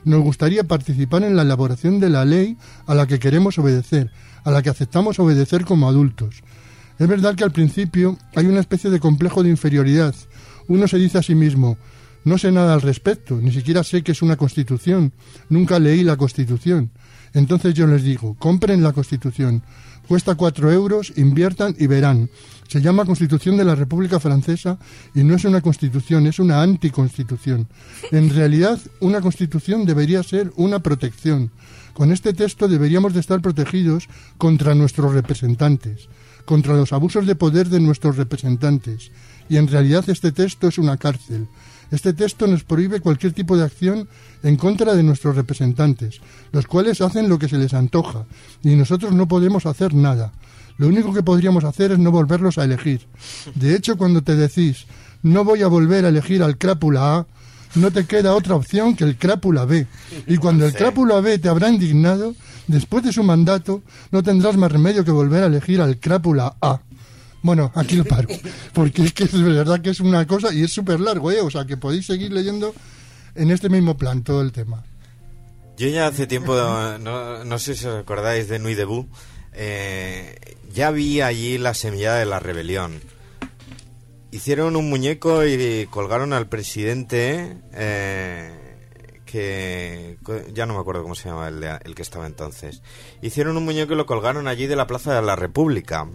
nos gustaría participar en la elaboración de la ley a la que queremos obedecer, a la que aceptamos obedecer como adultos. Es verdad que al principio hay una especie de complejo de inferioridad. Uno se dice a sí mismo, no sé nada al respecto, ni siquiera sé qué es una Constitución, nunca leí la Constitución. Entonces yo les digo, compren la Constitución, cuesta cuatro euros, inviertan y verán. Se llama Constitución de la República Francesa y no es una Constitución, es una anticonstitución. En realidad, una Constitución debería ser una protección. Con este texto deberíamos de estar protegidos contra nuestros representantes, contra los abusos de poder de nuestros representantes. Y en realidad este texto es una cárcel. Este texto nos prohíbe cualquier tipo de acción en contra de nuestros representantes, los cuales hacen lo que se les antoja, y nosotros no podemos hacer nada. Lo único que podríamos hacer es no volverlos a elegir. De hecho, cuando te decís, no voy a volver a elegir al crápula A, no te queda otra opción que el crápula B. Y cuando el crápula B te habrá indignado, después de su mandato, no tendrás más remedio que volver a elegir al crápula A. Bueno, aquí lo paro, porque es que es verdad que es una cosa y es súper largo, ¿eh? O sea, que podéis seguir leyendo en este mismo plan todo el tema. Yo ya hace tiempo, no, no sé si os acordáis de Nuit Debout, eh, ya vi allí la semilla de la rebelión. Hicieron un muñeco y colgaron al presidente, eh, que ya no me acuerdo cómo se llama el, de, el que estaba entonces. Hicieron un muñeco y lo colgaron allí de la Plaza de la República.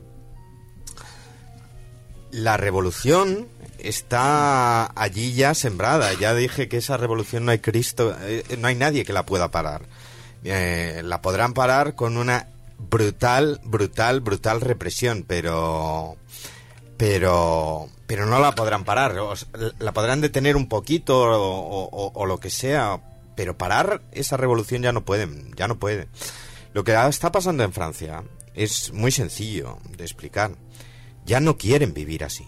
La revolución está allí ya sembrada. Ya dije que esa revolución no hay Cristo, eh, no hay nadie que la pueda parar. Eh, la podrán parar con una brutal, brutal, brutal represión, pero, pero, pero no la podrán parar. O sea, la podrán detener un poquito o, o, o lo que sea, pero parar esa revolución ya no pueden, ya no pueden. Lo que está pasando en Francia es muy sencillo de explicar. Ya no quieren vivir así.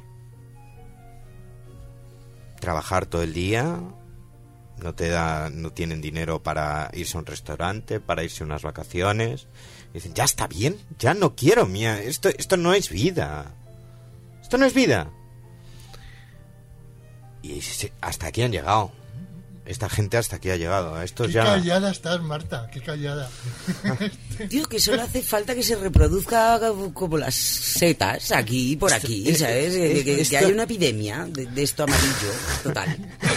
Trabajar todo el día, no te da, no tienen dinero para irse a un restaurante, para irse a unas vacaciones. Dicen, ya está bien, ya no quiero, mía, esto, esto no es vida. Esto no es vida. Y hasta aquí han llegado. Esta gente hasta aquí ha llegado. Estos qué ya... callada estás, Marta, qué callada. Tío, que solo hace falta que se reproduzca como las setas aquí y por aquí, ¿sabes? Que, que, que hay una epidemia de, de esto amarillo, total.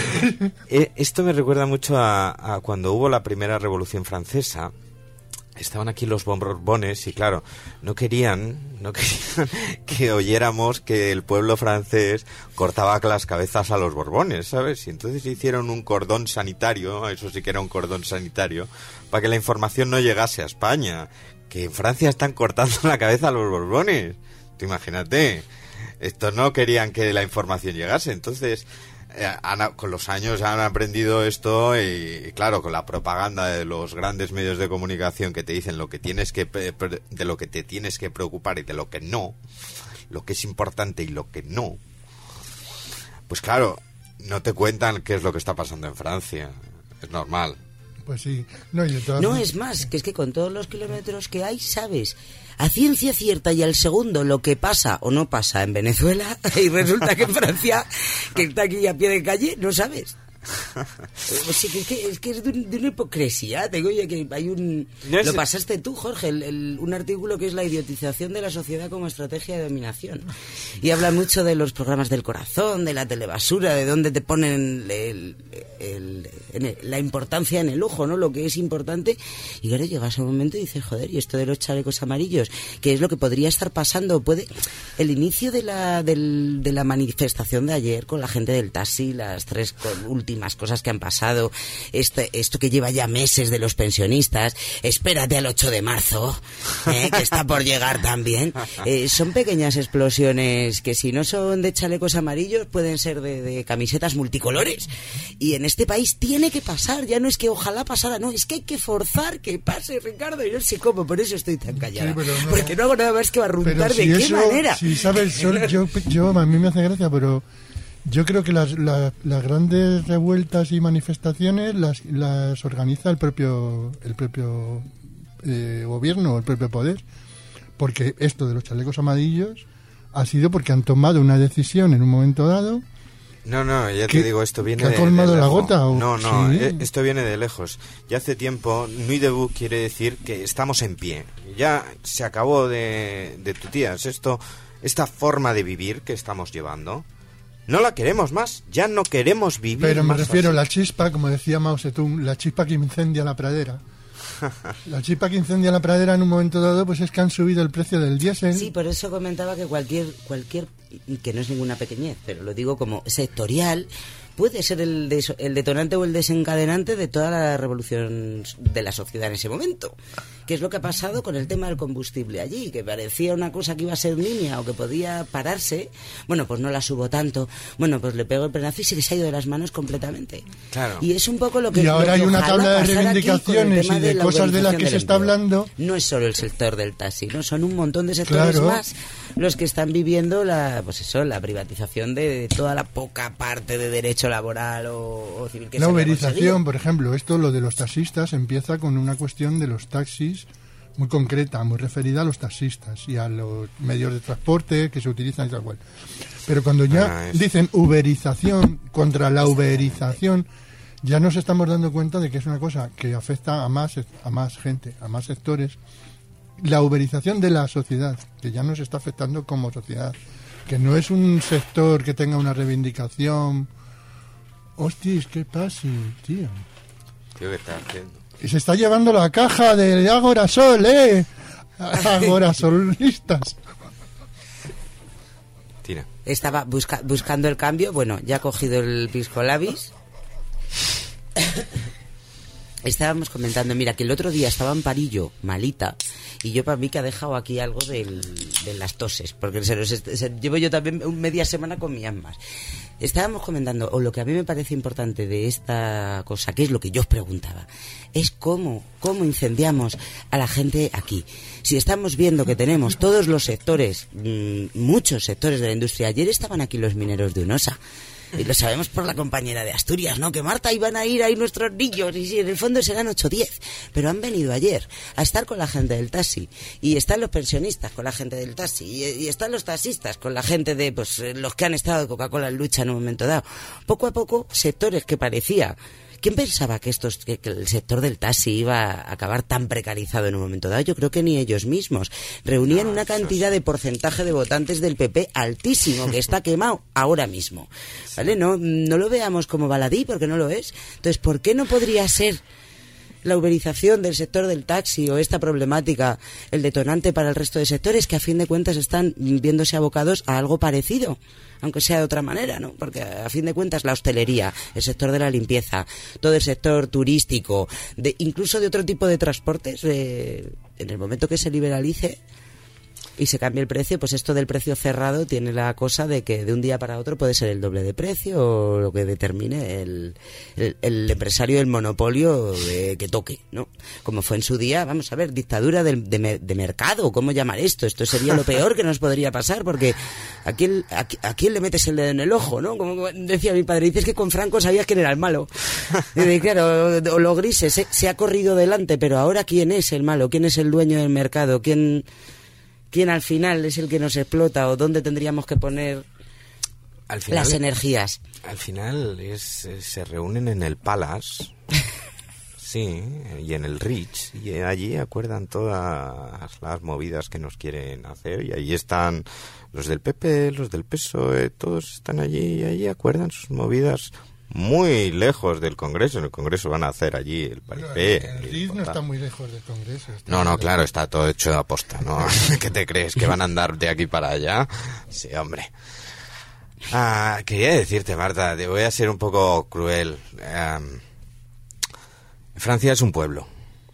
Esto me recuerda mucho a, a cuando hubo la primera Revolución Francesa. Estaban aquí los Borbones y claro, no querían, no querían que oyéramos que el pueblo francés cortaba las cabezas a los Borbones, ¿sabes? Y entonces hicieron un cordón sanitario, eso sí que era un cordón sanitario, para que la información no llegase a España. Que en Francia están cortando la cabeza a los Borbones. Tú imagínate, estos no querían que la información llegase, entonces... Eh, han, con los años han aprendido esto y, y claro, con la propaganda de los grandes medios de comunicación que te dicen lo que tienes que de lo que te tienes que preocupar y de lo que no, lo que es importante y lo que no, pues claro, no te cuentan qué es lo que está pasando en Francia. Es normal. Pues sí. No, y todas... no, es más, que es que con todos los kilómetros que hay, sabes a ciencia cierta y al segundo lo que pasa o no pasa en Venezuela, y resulta que en Francia, que está aquí a pie de calle, no sabes. Sí, que es, que, es que es de, un, de una hipocresía. Tengo ya que hay un... No es... Lo pasaste tú, Jorge, el, el, un artículo que es la idiotización de la sociedad como estrategia de dominación. Y habla mucho de los programas del corazón, de la telebasura, de dónde te ponen el, el, el, el, la importancia en el lujo, ¿no? Lo que es importante. Y claro, llegas a un momento y dices, joder, y esto de los chalecos amarillos, que es lo que podría estar pasando. Puede el inicio de la, del, de la manifestación de ayer con la gente del taxi, las tres últimas más cosas que han pasado, este, esto que lleva ya meses de los pensionistas, espérate al ocho de marzo, eh, que está por llegar también, eh, son pequeñas explosiones que si no son de chalecos amarillos pueden ser de, de camisetas multicolores, y en este país tiene que pasar, ya no es que ojalá pasara, no, es que hay que forzar que pase, Ricardo, y no sé cómo, por eso estoy tan callada, sí, no, porque no hago nada más que barruntar si de qué eso, manera. Si sabes, yo, yo, yo, a mí me hace gracia, pero yo creo que las, las, las grandes revueltas y manifestaciones las, las organiza el propio el propio eh, gobierno, el propio poder, porque esto de los chalecos amarillos ha sido porque han tomado una decisión en un momento dado No, no, ya ¿Qué- te digo, esto viene que ha de, colmado de la lejos. gota, o- No, no, sí. eh, esto viene de lejos. Ya hace tiempo, Nuit debout quiere decir que estamos en pie. Ya se acabó de, de tutías. Esto, esta forma de vivir que estamos llevando, no la queremos más. Ya no queremos vivir Pero me más refiero a así. la chispa, como decía Mao Zedong, la chispa que incendia la pradera. La chispa que incendia la pradera en un momento dado, pues es que han subido el precio del diésel. Sí, por eso comentaba que cualquier, cualquier, que no es ninguna pequeñez, pero lo digo como sectorial, puede ser el, des- el detonante o el desencadenante de toda la revolución de la sociedad en ese momento. Que es lo que ha pasado con el tema del combustible allí, que parecía una cosa que iba a ser nimia o que podía pararse. Bueno, pues no la subo tanto. Bueno, pues le pego el frenazo y se les ha ido de las manos completamente. Claro. Y es un poco lo que... Y ahora lo que hay una ojalá tabla de pasara aquí con el reivindicaciones tema y de la cosas de las urbanización que del se está empleo. hablando. No es solo el sector del taxi, ¿no? Son un montón de sectores Claro. más los que están viviendo la, pues eso, la privatización de, de toda la poca parte de derecho laboral o, o civil que La se haya uberización, conseguido. por ejemplo, esto lo de los taxistas empieza con una cuestión de los taxis muy concreta, muy referida a los taxistas y a los medios de transporte que se utilizan y tal cual. Pero cuando ya Ah, es- dicen uberización contra la uberización, ya nos estamos dando cuenta de que es una cosa que afecta a más, a más gente, a más sectores. La uberización de la sociedad, que ya nos está afectando como sociedad, que no es un sector que tenga una reivindicación. Hostias, ¿qué pasa, tío? Tío, ¿qué estás haciendo? Y se está llevando la caja de Agorasol, ¿eh? Agorasolistas. Tira. Estaba busca- buscando el cambio, bueno, ya ha cogido el pisco labis. Estábamos comentando, mira, que el otro día estaba en Parillo, malita, y yo para mí que ha dejado aquí algo del, de las toses, porque se, nos est- se- llevo yo también un- media semana con mi asmas. Estábamos comentando, o lo que a mí me parece importante de esta cosa, que es lo que yo os preguntaba, es cómo, cómo incendiamos a la gente aquí. Si estamos viendo que tenemos todos los sectores, mmm, muchos sectores de la industria, ayer estaban aquí los mineros de Unosa. Y lo sabemos por la compañera de Asturias, ¿no? Que Marta, iban a ir ahí nuestros niños, y sí, en el fondo serán ocho o diez. Pero han venido ayer a estar con la gente del taxi. Y están los pensionistas con la gente del taxi. Y, y están los taxistas con la gente de, pues, eh, los que han estado de Coca-Cola en lucha en un momento dado. Poco a poco, sectores que parecía... ¿Quién pensaba que, estos, que, que el sector del taxi iba a acabar tan precarizado en un momento dado? Yo creo que ni ellos mismos. Reunían una cantidad de porcentaje de votantes del P P altísimo, que está quemado ahora mismo. ¿Vale? No, no lo veamos como baladí, porque no lo es. Entonces, ¿por qué no podría ser la uberización del sector del taxi o esta problemática el detonante para el resto de sectores que a fin de cuentas están viéndose abocados a algo parecido, aunque sea de otra manera, ¿no? Porque a fin de cuentas la hostelería, el sector de la limpieza, todo el sector turístico, de, incluso de otro tipo de transportes, eh, en el momento que se liberalice y se cambie el precio, pues esto del precio cerrado tiene la cosa de que de un día para otro puede ser el doble de precio o lo que determine el, el, el empresario del monopolio de, que toque, ¿no? Como fue en su día, vamos a ver, dictadura de, de, de mercado, ¿cómo llamar esto? Esto sería lo peor que nos podría pasar, porque ¿a quién, a, a quién le metes el dedo en el ojo, no? Como decía mi padre, dices que con Franco sabías quién era el malo. Y de, claro, o los grises, se, se ha corrido delante, pero ahora ¿quién es el malo? ¿Quién es el dueño del mercado? ¿Quién... ¿Quién al final es el que nos explota o dónde tendríamos que poner Al final, las energías? Al final es, eh, se reúnen en el Palace, sí, y en el Rich, y allí acuerdan todas las movidas que nos quieren hacer, y allí están los del P P, los del P S O E, todos están allí, y allí acuerdan sus movidas muy lejos del Congreso. En el Congreso van a hacer allí el paripé. El R I Z no está muy lejos del Congreso. está No, no, muy claro, lejos. está todo hecho a posta, ¿no? ¿Qué te crees? ¿Que van a andar de aquí para allá? Sí, hombre. Ah, quería decirte, Marta, te voy a ser un poco cruel. Um, Francia es un pueblo.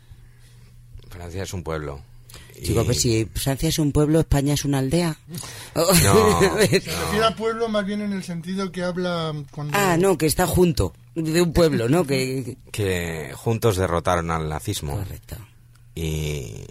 Francia es un pueblo. Y- Chico, pues si Francia es un pueblo, España es una aldea. No, Se refiere a pueblo más bien en el sentido que habla cuando... Ah, no, que está junto de un pueblo, ¿no? Que, que juntos derrotaron al nazismo. correcto. Y,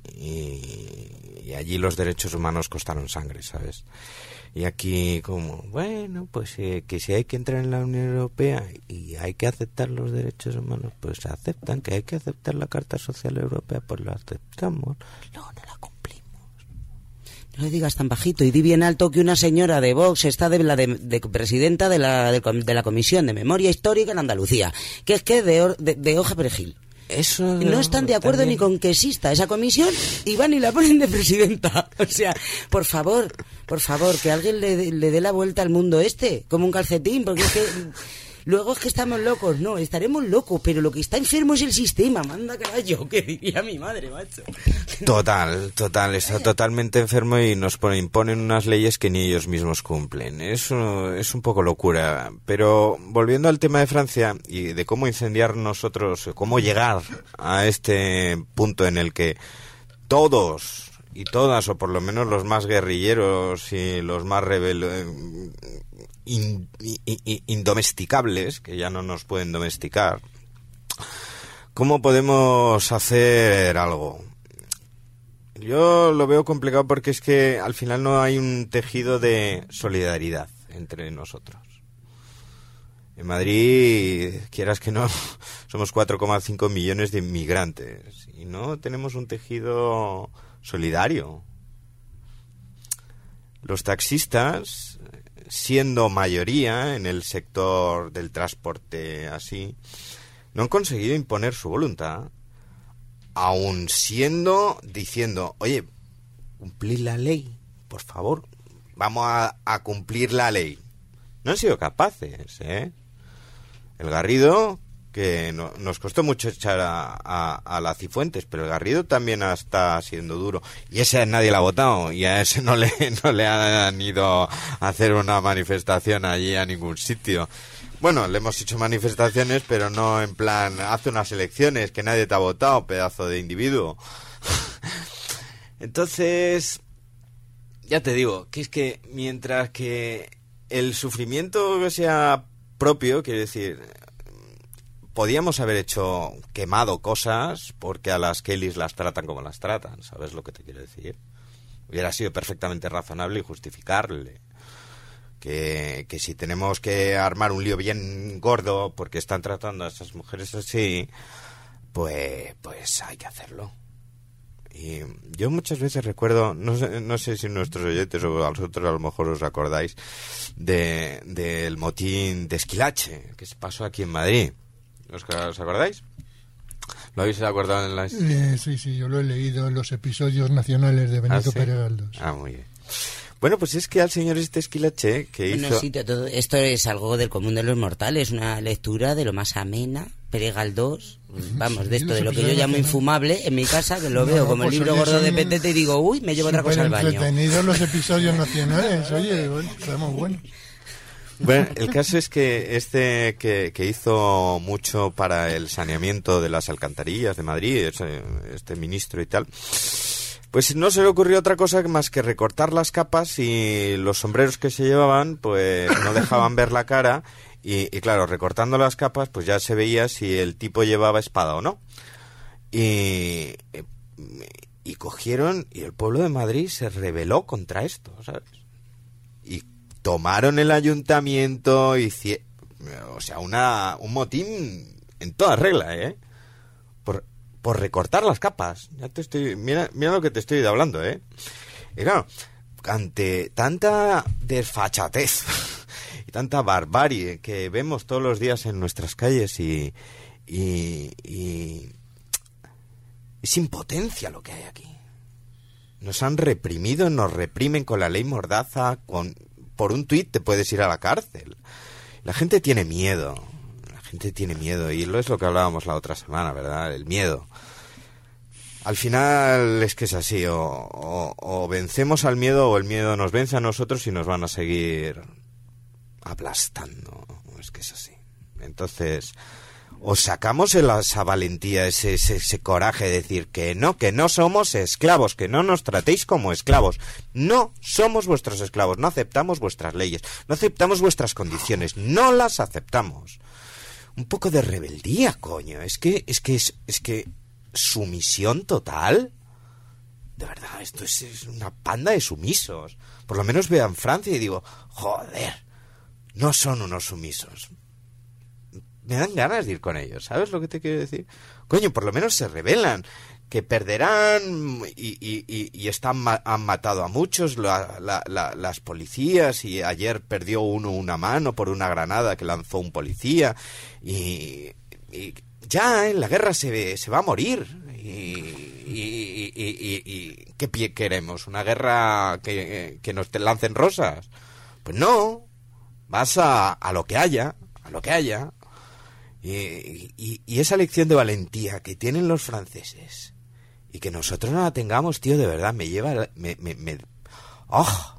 y, y allí los derechos humanos costaron sangre, ¿sabes? Y aquí como, bueno, pues eh, que si hay que entrar en la Unión Europea y hay que aceptar los derechos humanos, pues se aceptan. Que hay que aceptar la Carta Social Europea, pues la aceptamos. No, no la cumplimos. No le digas tan bajito y di bien alto que una señora de Vox está de la de, de presidenta de la, de, de la Comisión de Memoria Histórica en Andalucía, que es que de, de, de hoja perejil. Eso no están de acuerdo también. ni con que exista esa comisión y van y la ponen de presidenta. O sea, por favor, por favor, que alguien le, le dé la vuelta al mundo este, como un calcetín, porque es que luego es que estamos locos. No, estaremos locos, pero lo que está enfermo es el sistema. Manda carajo, que diría mi madre, macho. Total, total, está totalmente enfermo y nos pone- imponen unas leyes que ni ellos mismos cumplen. Eso es un poco locura. Pero volviendo al tema de Francia y de cómo incendiar nosotros, cómo llegar a este punto en el que todos y todas, o por lo menos los más guerrilleros y los más rebeldes, in- in- in- indomesticables, que ya no nos pueden domesticar, ¿cómo podemos hacer algo? Yo lo veo complicado porque es que al final no hay un tejido de solidaridad entre nosotros. En Madrid, quieras que no, somos cuatro coma cinco millones de inmigrantes y no tenemos un tejido solidario. Los taxistas, siendo mayoría en el sector del transporte así, no han conseguido imponer su voluntad, aun siendo, diciendo, oye, cumplid la ley, por favor, vamos a, a cumplir la ley. No han sido capaces, ¿eh? El Garrido, que no, nos costó mucho echar a, a, a la Cifuentes, pero el Garrido también está siendo duro. Y ese nadie la ha votado, y a ese no le, no le han ido a hacer una manifestación allí a ningún sitio. Bueno, le hemos hecho manifestaciones, pero no en plan, hace unas elecciones que nadie te ha votado, pedazo de individuo. Entonces, ya te digo, que es que mientras que el sufrimiento sea propio, quiere decir, podíamos haber hecho, quemado cosas, porque a las Kellys las tratan como las tratan, ¿sabes lo que te quiero decir? Hubiera sido perfectamente razonable y justificarle. Que, que si tenemos que armar un lío bien gordo porque están tratando a esas mujeres así, pues, pues hay que hacerlo. Y yo muchas veces recuerdo, no sé, no sé si nuestros oyentes o a vosotros a lo mejor os acordáis de del motín de Esquilache que se pasó aquí en Madrid. ¿Os, os acordáis? ¿Lo habéis acordado en las...? Eh, sí, sí, yo lo he leído en los episodios nacionales de Benito ¿Ah, sí? Pérez Galdós. Ah, muy bien. Bueno, pues es que al señor este Esquilache que Bueno, hizo... sí, todo, esto es algo del común de los mortales, una lectura de lo más amena, Pérez Galdós, vamos, Sí, de esto, los de lo que yo episodios llamo nacionales. infumable en mi casa, que lo No, veo no, como el pues, libro oye, gordo de son Petete y digo, uy, me llevo otra cosa al baño. Entretenidos los episodios nacionales, oye, bueno, estamos buenos. Bueno, el caso es que este que, que hizo mucho para el saneamiento de las alcantarillas de Madrid, este, este ministro y tal, pues no se le ocurrió otra cosa más que recortar las capas y los sombreros que se llevaban, pues no dejaban ver la cara y, y claro, recortando las capas, pues ya se veía si el tipo llevaba espada o no. Y, y cogieron y el pueblo de Madrid se rebeló contra esto, ¿sabes? Y tomaron el ayuntamiento y cie- o sea, una un motín en toda regla, ¿eh? Por, por recortar las capas. Ya te estoy, mira, mira lo que te estoy hablando, ¿eh? Y claro, ante tanta desfachatez y tanta barbarie que vemos todos los días en nuestras calles y y, y es impotencia lo que hay aquí. Nos han reprimido, nos reprimen con la ley Mordaza, con por un tuit te puedes ir a la cárcel. La gente tiene miedo, la gente tiene miedo y lo es lo que hablábamos la otra semana, ¿verdad? El miedo. Al final es que es así, o, o, o vencemos al miedo o el miedo nos vence a nosotros y nos van a seguir aplastando. Es que es así. Entonces, os sacamos esa valentía, ese, ese, ese coraje de decir que no, que no somos esclavos, que no nos tratéis como esclavos. No somos vuestros esclavos, no aceptamos vuestras leyes, no aceptamos vuestras condiciones, no las aceptamos. Un poco de rebeldía, coño. Es que, es que, es, es que sumisión total. De verdad, esto es, es una panda de sumisos. Por lo menos vean Francia y digo, joder, no son unos sumisos. Me dan ganas de ir con ellos, ¿sabes lo que te quiero decir? Coño, por lo menos se rebelan. que perderán y, y, y, y están ma- han matado a muchos la, la, la, las policías, y ayer perdió uno una mano por una granada que lanzó un policía, y, y ya en la guerra se, se va a morir. Y, y, y, y, y ¿qué pie queremos? ¿Una guerra que, que nos te lancen rosas? Pues no, vas a, a lo que haya, a lo que haya. Y, y, y esa lección de valentía que tienen los franceses y que nosotros no la tengamos, tío, de verdad, me lleva... Me, me, me... ¡Oh!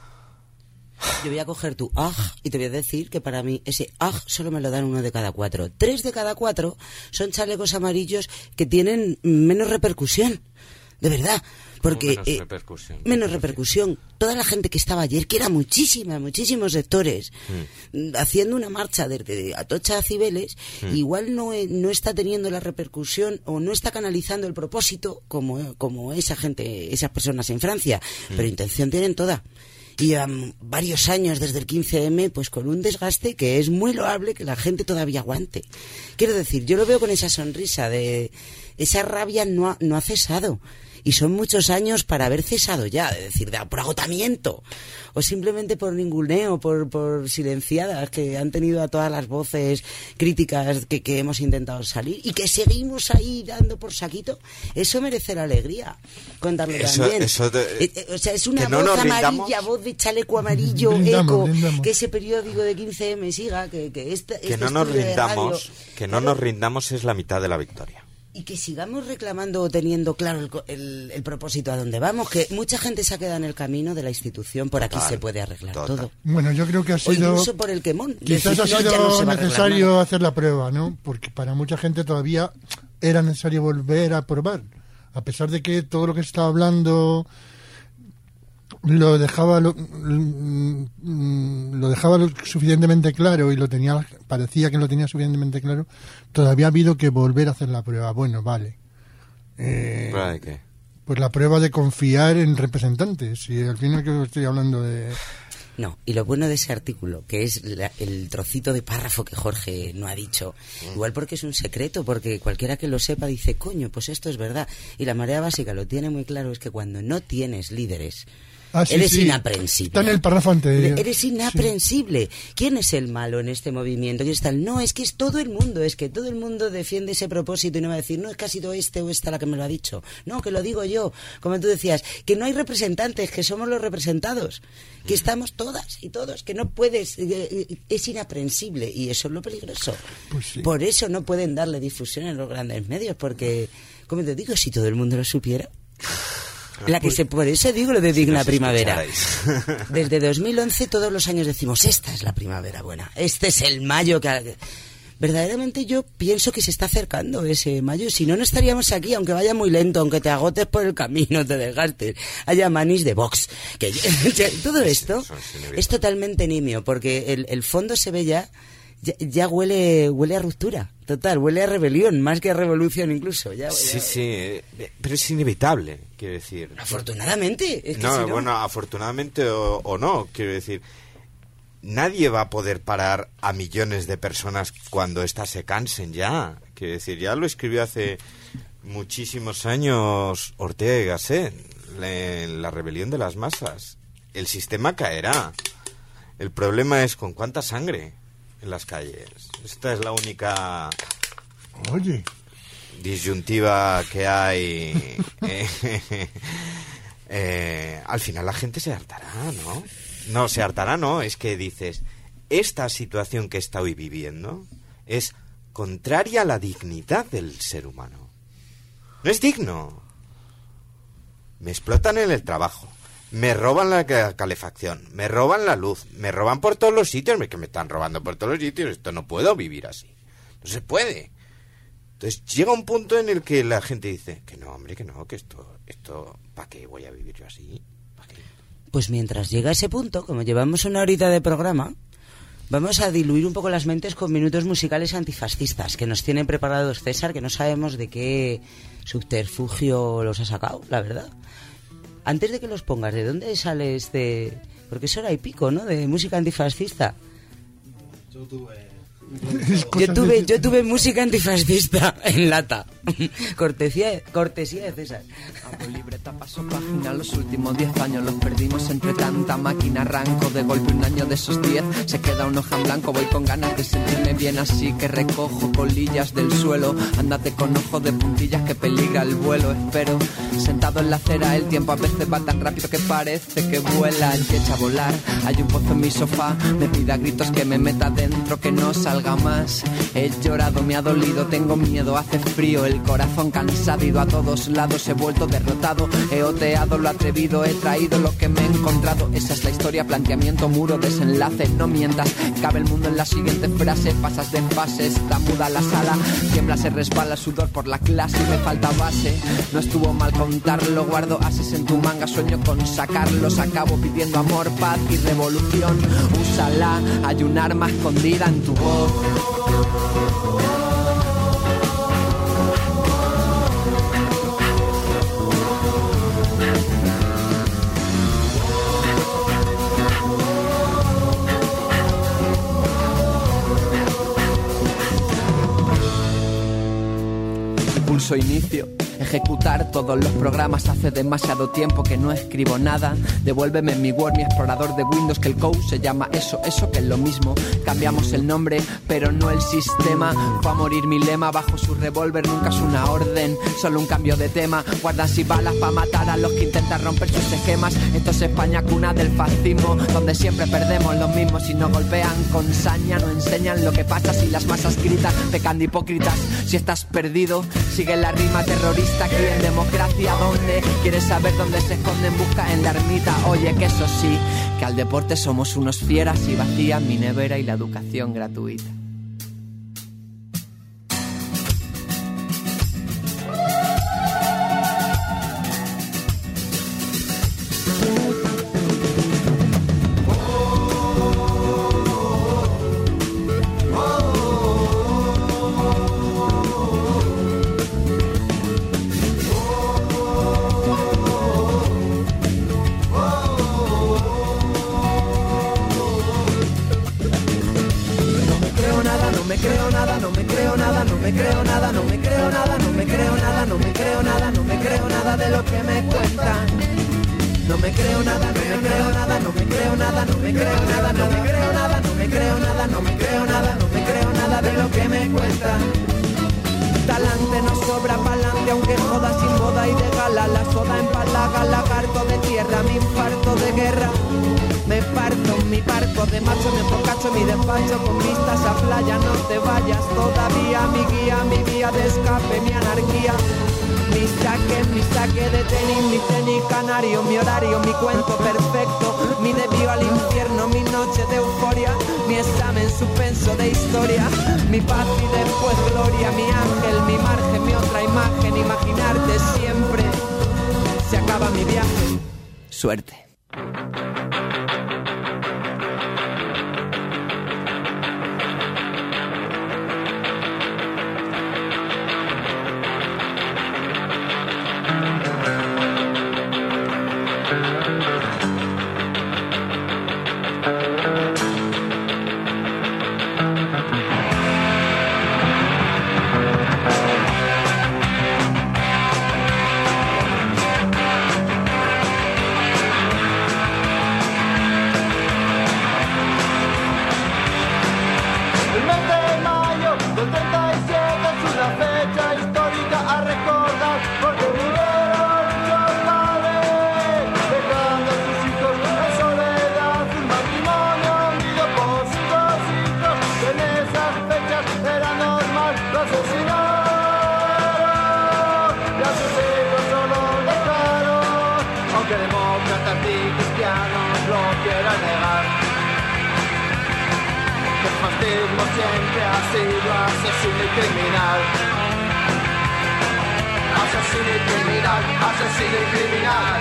Yo voy a coger tu aj y te voy a decir que para mí ese aj solo me lo dan uno de cada cuatro. Tres de cada cuatro son chalecos amarillos que tienen menos repercusión. De verdad. Porque menos eh, repercusión. menos repercusión. Toda la gente que estaba ayer, que era muchísima, muchísimos sectores, mm. haciendo una marcha desde Atocha a Cibeles, mm. igual no, no está teniendo la repercusión o no está canalizando el propósito como, como esa gente, esas personas en Francia. Mm. Pero intención tienen toda. Y llevan varios años desde el quince eme, pues con un desgaste que es muy loable que la gente todavía aguante. Quiero decir, yo lo veo con esa sonrisa de... Esa rabia no ha, no ha cesado. Y son muchos años para haber cesado ya, es decir, de, por agotamiento. O simplemente por ninguneo, por, por silenciadas que han tenido a todas las voces críticas que, que hemos intentado salir. Y que seguimos ahí dando por saquito. Eso merece la alegría. Contarlo Eso, también. eso de, eh, eh, o sea, es una no voz amarilla, rindamos. voz de chaleco amarillo, Rindamos, eco. rindamos. Que ese periódico de quince eme siga, que, que esta, que este no nos estudio de rindamos, radio, que no claro, nos rindamos es la mitad de la victoria. y que sigamos reclamando o teniendo claro el, co- el, el propósito a dónde vamos, que mucha gente se ha quedado en el camino de la institución, por aquí Total, se puede arreglar total. todo. Bueno, yo creo que ha O sido... incluso por el quemón. Quizás ha Decir, no, ya sido no se va a arreglar necesario nada. hacer la prueba, ¿no? Porque para mucha gente todavía era necesario volver a probar. A pesar de que todo lo que se estaba hablando lo dejaba lo, mm, lo dejaba lo suficientemente claro y lo tenía, parecía que lo tenía suficientemente claro, todavía ha habido que volver a hacer la prueba. Bueno, vale. Eh, ¿Prueba de qué? Pues la prueba de confiar en representantes. Y al final que estoy hablando de... No, y lo bueno de ese artículo, que es la- el trocito de párrafo que Jorge no ha dicho, igual porque es un secreto, porque cualquiera que lo sepa dice, coño, pues esto es verdad. Y la marea básica lo tiene muy claro, es que cuando no tienes líderes, Ah, sí, eres sí. inaprensible. Está en el párrafo anterior. Eres inaprensible. ¿Quién es el malo en este movimiento? ¿Quién está el- No, es que es todo el mundo, es que todo el mundo defiende ese propósito y no va a decir, no, es que ha sido este o esta la que me lo ha dicho. No, que lo digo yo. Como tú decías, que no hay representantes, que somos los representados, que estamos todas y todos, que no puedes, eh, eh, es inaprensible y eso es lo peligroso. Pues sí. Por eso no pueden darle difusión en los grandes medios, porque, como te digo, si todo el mundo lo supiera... La que se, por eso digo lo de digna nos primavera. escucharais. Desde dos mil once todos los años decimos, esta es la primavera buena, este es el mayo que... Verdaderamente yo pienso que se está acercando ese mayo, si no, no estaríamos aquí, aunque vaya muy lento, aunque te agotes por el camino, te desgastes, haya manís de Vox. Que todo esto Eso es inevitable. es totalmente nimio, porque el, el fondo se ve ya, ya, ya huele, huele a ruptura, total, huele a rebelión, más que a revolución incluso. Ya, Sí, ya- sí, eh, pero es inevitable, quiero decir. Afortunadamente. Es que No, si no, bueno, afortunadamente o, o no, quiero decir, nadie va a poder parar a millones de personas cuando éstas se cansen ya. Quiero decir, ya lo escribió hace muchísimos años Ortega y Gasset, la, la rebelión de las masas. El sistema caerá. El problema es con cuánta sangre en las calles. Esta es la única Oye, disyuntiva que hay. Eh, eh, al final la gente se hartará, ¿no? No, se hartará, no. Es que dices, esta situación que está hoy viviendo es contraria a la dignidad del ser humano. No es digno. Me explotan en el trabajo. Me roban la ca- calefacción. Me roban la luz. Me roban por todos los sitios. Me- Que me están robando por todos los sitios. Esto no puedo vivir así. No se puede. Entonces llega un punto en el que la gente dice que no, hombre, que no, que esto, esto, ¿para qué voy a vivir yo así? ¿Para qué? Pues mientras llega ese punto, como llevamos una horita de programa, vamos a diluir un poco las mentes con minutos musicales antifascistas que nos tienen preparados César, que no sabemos de qué subterfugio los ha sacado, la verdad. Antes de que los pongas, ¿de dónde sale este...? Porque es hora y pico, ¿no?, de música antifascista. Yo tuve Yo tuve, yo tuve música antifascista en lata. Cortesía, cortesía de César. Hago libreta, paso página, los últimos diez años los perdimos entre tanta máquina. Arranco de golpe un año de esos diez, se queda un hoja en blanco. Voy con ganas de sentirme bien, así que recojo colillas del suelo. Ándate con ojo de puntillas que peligra el vuelo. Espero, sentado en la acera, el tiempo a veces va tan rápido que parece que vuela y echa a volar. Hay un pozo en mi sofá, me pide a gritos que me meta dentro, que no salga más. He llorado, me ha dolido, tengo miedo, hace frío, el corazón cansado, ido a todos lados, he vuelto derrotado, he oteado lo atrevido, he traído lo que me he encontrado. Esa es la historia, planteamiento, muro, desenlace, no mientas, cabe el mundo en la siguiente frase, pasas de fase, está muda la sala, tiembla, se resbala, sudor por la clase y me falta base. No estuvo mal contarlo, guardo ases en tu manga, sueño con sacarlos, acabo pidiendo amor, paz y revolución. Úsala, hay un arma escondida en tu voz. Pulso inicio, ejecutar todos los programas. Hace demasiado tiempo que no escribo nada. Devuélveme mi Word, mi explorador de Windows, que el code se llama eso, eso que es lo mismo. Cambiamos el nombre, pero no el sistema. Fue a morir mi lema, bajo su revólver nunca es una orden, solo un cambio de tema. Guardan si balas para matar a los que intentan romper sus esquemas. Esto es España, cuna del fascismo, donde siempre perdemos los mismos. Si no golpean con saña, no enseñan lo que pasa. Si las masas gritan, pecan de hipócritas. Si estás perdido, sigue la rima terrorista. Aquí en democracia, ¿dónde? ¿Quieres saber dónde se esconden? Busca en la ermita. Oye, que eso sí, que al deporte somos unos fieras y vacía mi nevera y la educación gratuita. Mi horario, mi cuento perfecto, mi desvío al infierno, mi noche de euforia, mi examen suspenso de historia, mi paz y después gloria, mi ángel, mi margen, mi otra imagen, imaginarte siempre. Se acaba mi viaje. Suerte. Siempre ha sido asesino y criminal. Asesino y criminal, asesino y criminal.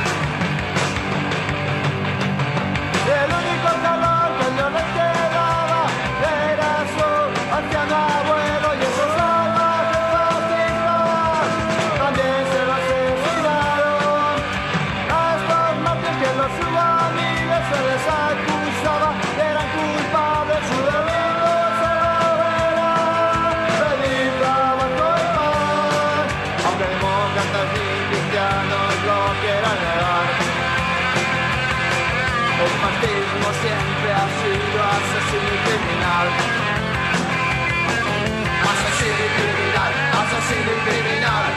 El único calor que yo les quedaba era su anciano abuelo y esos almas de fascistas también se lo asesinaron. A estos mártires que los juveniles se les acusaba eran culpables, su delito se lo quieran negar. El fascismo siempre ha sido asesino y criminal. Asesino y criminal, asesino y criminal.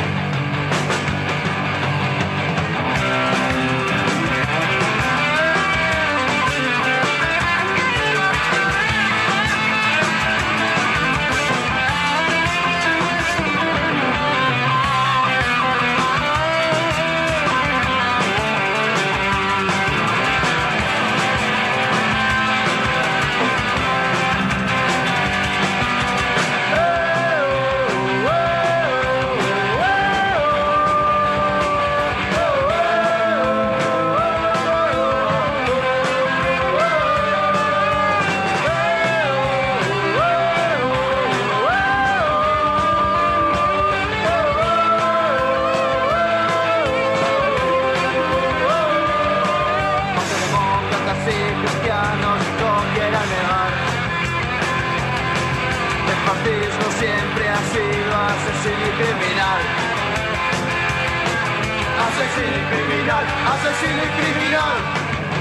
Asesino y criminal.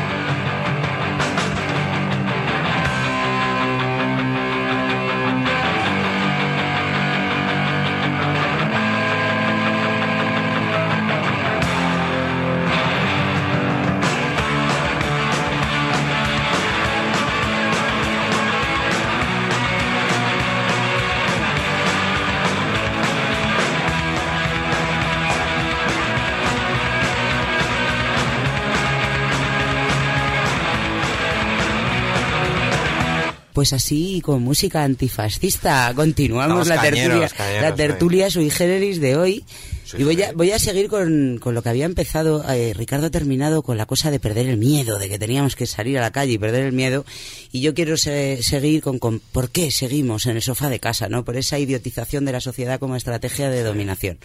Pues así, con música antifascista, continuamos la tertulia, cañeros, cañeros, la tertulia sui generis de hoy. Sí, y voy sí. a, voy a seguir con, con lo que había empezado, eh, Ricardo ha terminado con la cosa de perder el miedo, de que teníamos que salir a la calle y perder el miedo. Y yo quiero se, seguir con, con por qué seguimos en el sofá de casa, ¿no? Por esa idiotización de la sociedad como estrategia de dominación.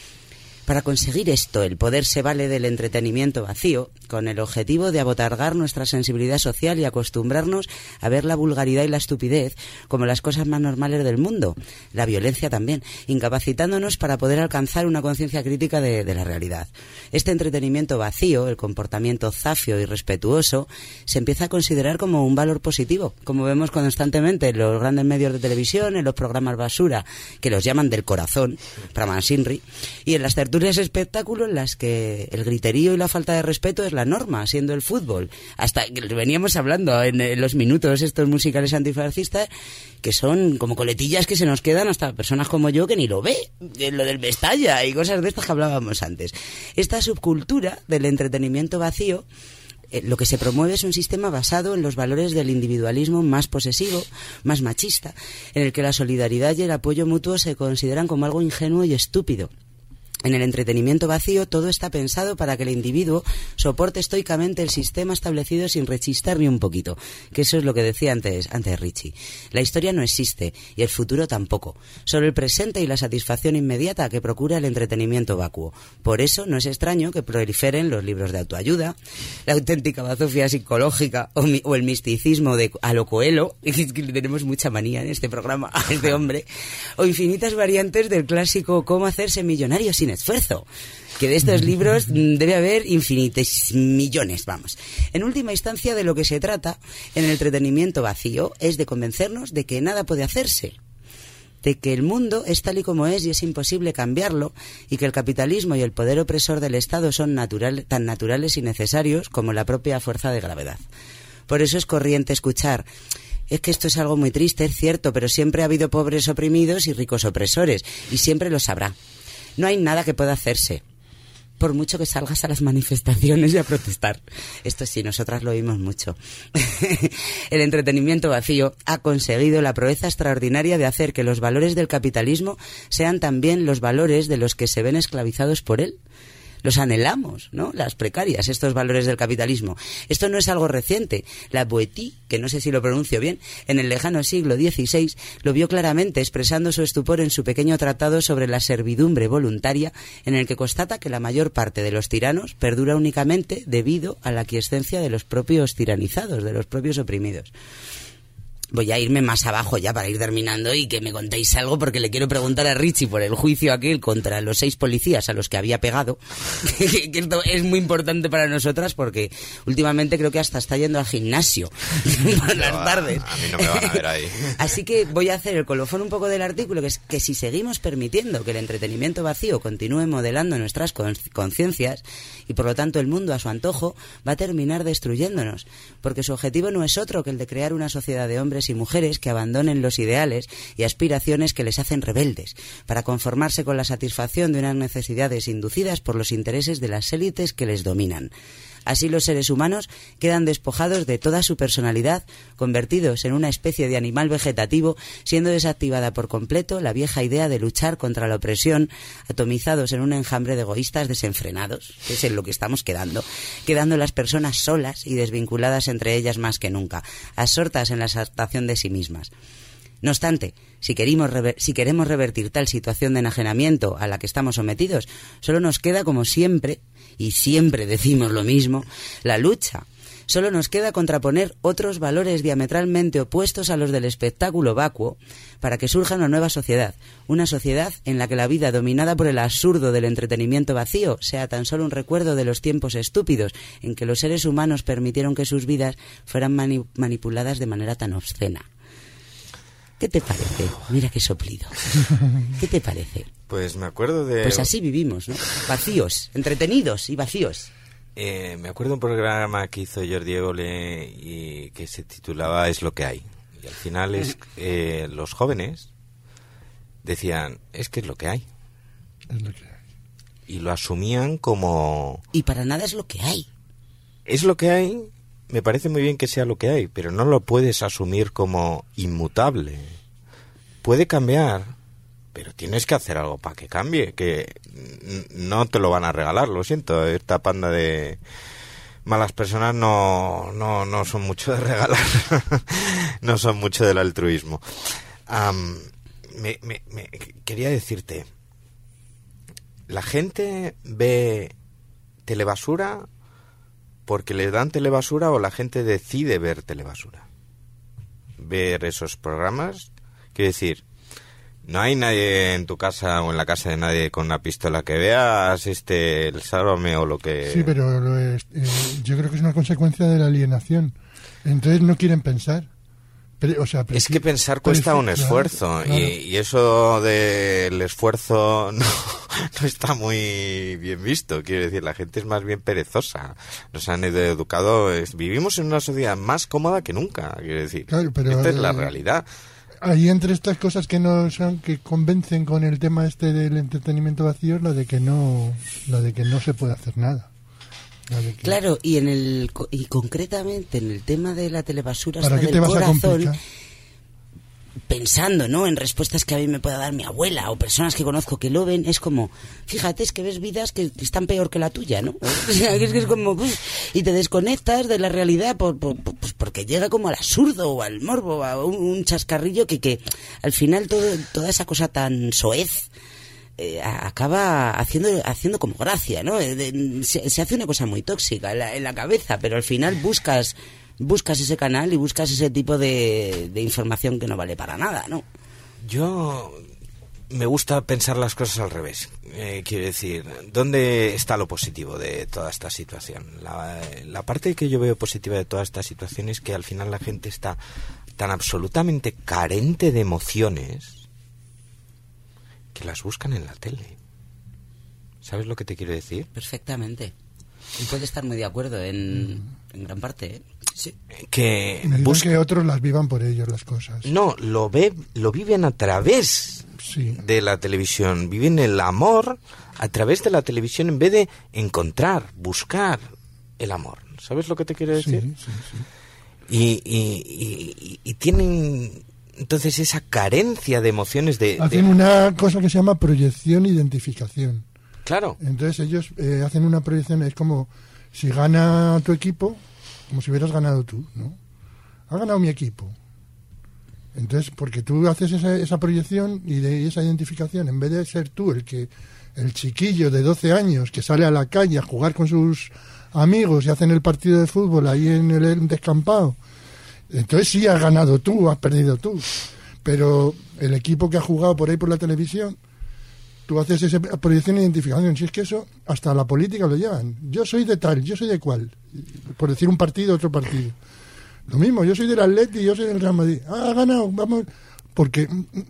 Para conseguir esto, el poder se vale del entretenimiento vacío, con el objetivo de abotargar nuestra sensibilidad social y acostumbrarnos a ver la vulgaridad y la estupidez como las cosas más normales del mundo, la violencia también, incapacitándonos para poder alcanzar una conciencia crítica de, de la realidad. Este entretenimiento vacío, el comportamiento zafio y respetuoso, se empieza a considerar como un valor positivo, como vemos constantemente en los grandes medios de televisión, en los programas basura, que los llaman del corazón, para Mansinri, y en las tertulias espectáculos en las que el griterío y la falta de respeto es la norma, siendo el fútbol. Hasta que veníamos hablando en, en los minutos estos musicales antifascistas, que son como coletillas que se nos quedan hasta personas como yo que ni lo ve, lo del Mestalla y cosas de estas que hablábamos antes. Esta subcultura del entretenimiento vacío, eh, lo que se promueve es un sistema basado en los valores del individualismo más posesivo, más machista, en el que la solidaridad y el apoyo mutuo se consideran como algo ingenuo y estúpido. En el entretenimiento vacío todo está pensado para que el individuo soporte estoicamente el sistema establecido sin rechistar ni un poquito, que eso es lo que decía antes, antes Richie. La historia no existe y el futuro tampoco, solo el presente y la satisfacción inmediata que procura el entretenimiento vacuo. Por eso no es extraño que proliferen los libros de autoayuda, la auténtica bazofia psicológica o, mi, o el misticismo de a lo Coelho, que tenemos mucha manía en este programa a este hombre, o infinitas variantes del clásico cómo hacerse millonario sin esfuerzo, que de estos libros debe haber infinitos millones, vamos. En última instancia, de lo que se trata en el entretenimiento vacío es de convencernos de que nada puede hacerse, de que el mundo es tal y como es y es imposible cambiarlo, y que el capitalismo y el poder opresor del Estado son natural, tan naturales y necesarios como la propia fuerza de gravedad. Por eso es corriente escuchar: es que esto es algo muy triste, es cierto, pero siempre ha habido pobres oprimidos y ricos opresores, y siempre lo sabrá. No hay nada que pueda hacerse, por mucho que salgas a las manifestaciones y a protestar. Esto sí, nosotras lo oímos mucho. El entretenimiento vacío ha conseguido la proeza extraordinaria de hacer que los valores del capitalismo sean también los valores de los que se ven esclavizados por él. Los anhelamos, ¿no? Las precarias, estos valores del capitalismo. Esto no es algo reciente. La Boétie, que no sé si lo pronuncio bien, en el lejano siglo dieciséis, lo vio claramente expresando su estupor en su pequeño tratado sobre la servidumbre voluntaria, en el que constata que la mayor parte de los tiranos perdura únicamente debido a la aquiescencia de los propios tiranizados, de los propios oprimidos. voy a irme más abajo ya para ir terminando y que me contéis algo, porque le quiero preguntar a Richie por el juicio aquel contra los seis policías a los que había pegado, que esto es muy importante para nosotras porque últimamente creo que hasta está yendo al gimnasio por las No, tardes. A mí no me van a ver ahí. Así que voy a hacer el colofón un poco del artículo, que es que si seguimos permitiendo que el entretenimiento vacío continúe modelando nuestras conciencias y por lo tanto el mundo a su antojo, va a terminar destruyéndonos, porque su objetivo no es otro que el de crear una sociedad de hombres y mujeres que abandonen los ideales y aspiraciones que les hacen rebeldes, para conformarse con la satisfacción de unas necesidades inducidas por los intereses de las élites que les dominan. Así los seres humanos quedan despojados de toda su personalidad, convertidos en una especie de animal vegetativo, siendo desactivada por completo la vieja idea de luchar contra la opresión, atomizados en un enjambre de egoístas desenfrenados, que es en lo que estamos quedando, quedando las personas solas y desvinculadas entre ellas más que nunca, absortas en la exaltación de sí mismas. No obstante, si queremos, rever- si queremos revertir tal situación de enajenamiento a la que estamos sometidos, solo nos queda, como siempre, y siempre decimos lo mismo, la lucha. Solo nos queda contraponer otros valores diametralmente opuestos a los del espectáculo vacuo para que surja una nueva sociedad, una sociedad en la que la vida dominada por el absurdo del entretenimiento vacío sea tan solo un recuerdo de los tiempos estúpidos en que los seres humanos permitieron que sus vidas fueran mani- manipuladas de manera tan obscena. ¿Qué te parece? Mira qué soplido. ¿Qué te parece? Pues me acuerdo de... Pues así vivimos, ¿no? Vacíos, entretenidos y vacíos. Eh, me acuerdo de un programa que hizo Jordi Évole y que se titulaba Es lo que hay. Y al final es eh, los jóvenes decían, es que es lo que hay. Es lo que hay. Y lo asumían como... Y para nada es lo que hay. Es lo que hay, me parece muy bien que sea lo que hay, pero no lo puedes asumir como inmutable. Puede cambiar, pero tienes que hacer algo para que cambie, que n- no te lo van a regalar, lo siento. Esta panda de malas personas no, no, no son mucho de regalar, no son mucho del altruismo. Am, me, me, me- quería decirte, la gente ve telebasura porque le dan telebasura o la gente decide ver telebasura. Ver esos programas, quiero decir, no hay nadie en tu casa o en la casa de nadie con una pistola que veas este el Sálvame o lo que... Sí, pero lo es- eh, yo creo que es una consecuencia de la alienación. Entonces no quieren pensar. Pero, o sea, Es prefi- que pensar cuesta prefi- un claro, esfuerzo claro. y, y eso del esfuerzo no, no está muy bien visto. Quiero decir, la gente es más bien perezosa. Nos han educado... es- vivimos en una sociedad más cómoda que nunca, quiero decir. Claro, pero, Esta es la eh, realidad. Ahí entre estas cosas que no son, que convencen con el tema este del entretenimiento vacío, es la de que no, la de que no se puede hacer nada. La de que- Claro, y en el co- y concretamente en el tema de la telebasura ¿Para esta qué del te vas a corazón, complicar? pensando, ¿no?, en respuestas que a mí me pueda dar mi abuela o personas que conozco que lo ven, es como, fíjate, es que ves vidas que están peor que la tuya, ¿no? O sea, que es que es como, pues, y te desconectas de la realidad por, por- por- pues porque llega como al absurdo o al morbo, a un, un chascarrillo que, que al final todo, toda esa cosa tan soez eh, a- acaba haciendo haciendo como gracia, ¿no? Eh, de- se, se hace una cosa muy tóxica en la, en la cabeza, pero al final buscas buscas ese canal y buscas ese tipo de, de información que no vale para nada, ¿no? Yo me gusta pensar las cosas al revés. Eh, quiero decir, ¿dónde está lo positivo de toda esta situación? La, la parte que yo veo positiva de toda esta situación es que al final la gente está tan absolutamente carente de emociones que las buscan en la tele. ¿Sabes lo que te quiero decir? Perfectamente. Y puede estar muy de acuerdo en, en gran parte, ¿eh? Sí. Que Necesitan busca- que otros las vivan por ellos las cosas. No, lo ve, lo viven a través Sí. de la televisión. Viven el amor a través de la televisión en vez de encontrar, buscar el amor. ¿Sabes lo que te quiero Sí, decir? sí, sí. Y, y, y- y tienen entonces esa carencia de emociones de... de- Hacen una cosa que se llama proyección e identificación. Claro, Entonces ellos eh, hacen una proyección, es como si gana tu equipo, como si hubieras ganado tú, ¿no? Ha ganado mi equipo. Entonces, porque tú haces esa, esa proyección y de y esa identificación, en vez de ser tú el que el chiquillo de doce años que sale a la calle a jugar con sus amigos y hacen el partido de fútbol ahí en el descampado Entonces sí has ganado tú, has perdido tú. Pero el equipo que ha jugado por ahí por la televisión, tú haces esa proyección e identificación. Si es que eso, hasta la política lo llevan. Yo soy de tal, yo soy de cual. Por decir un partido, otro partido. Lo mismo, yo soy del Atleti, yo soy del Real Madrid. Ah, ha ganado, vamos. Porque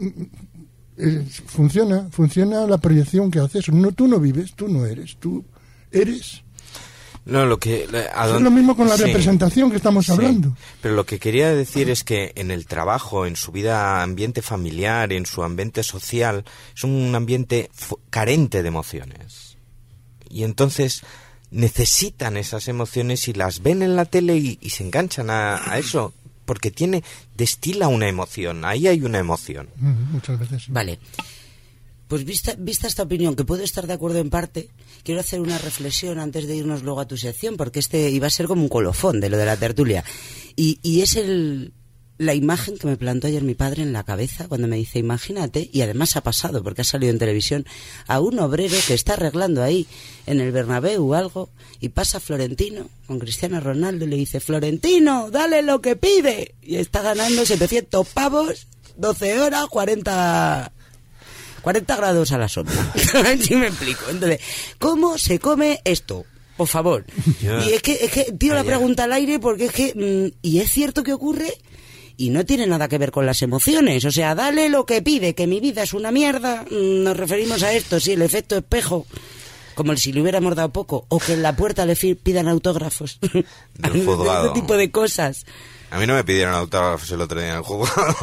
eh, funciona, funciona la proyección que haces. No, tú no vives, tú no eres, tú eres. No, lo que a es dónde, lo mismo con la sí, representación que estamos sí, hablando. Pero lo que quería decir es que en el trabajo, en su vida, ambiente familiar, en su ambiente social, es un ambiente fu- carente de emociones. Y entonces necesitan esas emociones y las ven en la tele y, y se enganchan a, a eso, porque tiene destila una emoción. Ahí hay una emoción. Mm, muchas veces. Sí. Vale. Pues vista, vista esta opinión, que puedo estar de acuerdo en parte, quiero hacer una reflexión antes de irnos luego a tu sección, porque este iba a ser como un colofón de lo de la tertulia. Y, y es el, la imagen que me plantó ayer mi padre en la cabeza cuando me dice, imagínate, y además ha pasado, porque ha salido en televisión, a un obrero que está arreglando ahí en el Bernabéu o algo, y pasa Florentino con Cristiano Ronaldo y le dice, Florentino, dale lo que pide. Y está ganando setecientos pavos, doce horas, cuarenta... cuarenta grados a la sombra. ¿Sí me explico? Entonces, ¿cómo se come esto? Por favor. Ya. Y es que, es que tiro la Allá. pregunta al aire porque es que... Mmm, y es cierto que ocurre y no tiene nada que ver con las emociones. O sea, dale lo que pide, que mi vida es una mierda. Mmm, nos referimos a esto, sí, el efecto espejo. Como si le hubiéramos dado poco. O que en la puerta le fi- pidan autógrafos. Del juzgado. Ese tipo de cosas. A mí no me pidieron autógrafos el otro día en el juzgado.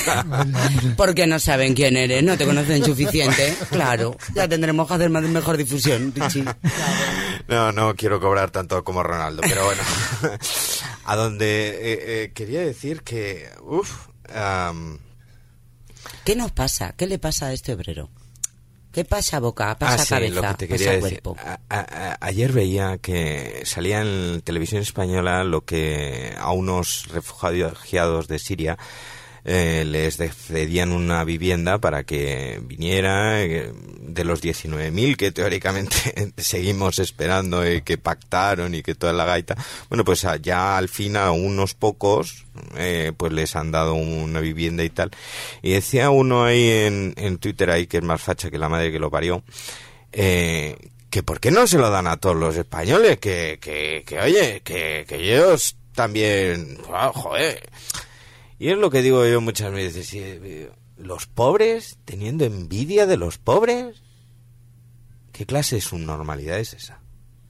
Porque no saben quién eres, no te conocen suficiente. Claro, ya tendremos que hacer más, mejor difusión, Richie. Claro. No, no quiero cobrar tanto como Ronaldo, pero bueno. A donde eh, eh, quería decir que... Uf, um, ¿Qué nos pasa? ¿Qué le pasa a este obrero? ¿Qué pasa boca? ¿Pasa ah, sí, cabeza? lo que te ¿Pasa quería decir. cuerpo? A, a, a, ayer veía que salía en televisión española lo que a unos refugiados de Siria eh, les cedían una vivienda para que viniera, eh, de los diecinueve mil que teóricamente seguimos esperando y que pactaron y que toda la gaita. Bueno, pues ya al fin a unos pocos eh, pues les han dado una vivienda y tal. Y decía uno ahí en, en Twitter ahí que es más facha que la madre que lo parió, eh, que por qué no se lo dan a todos los españoles, que, que, que oye, que, que ellos también, oh, joder. Y es lo que digo yo muchas veces, los pobres teniendo envidia de los pobres, ¿qué clase de subnormalidad es esa?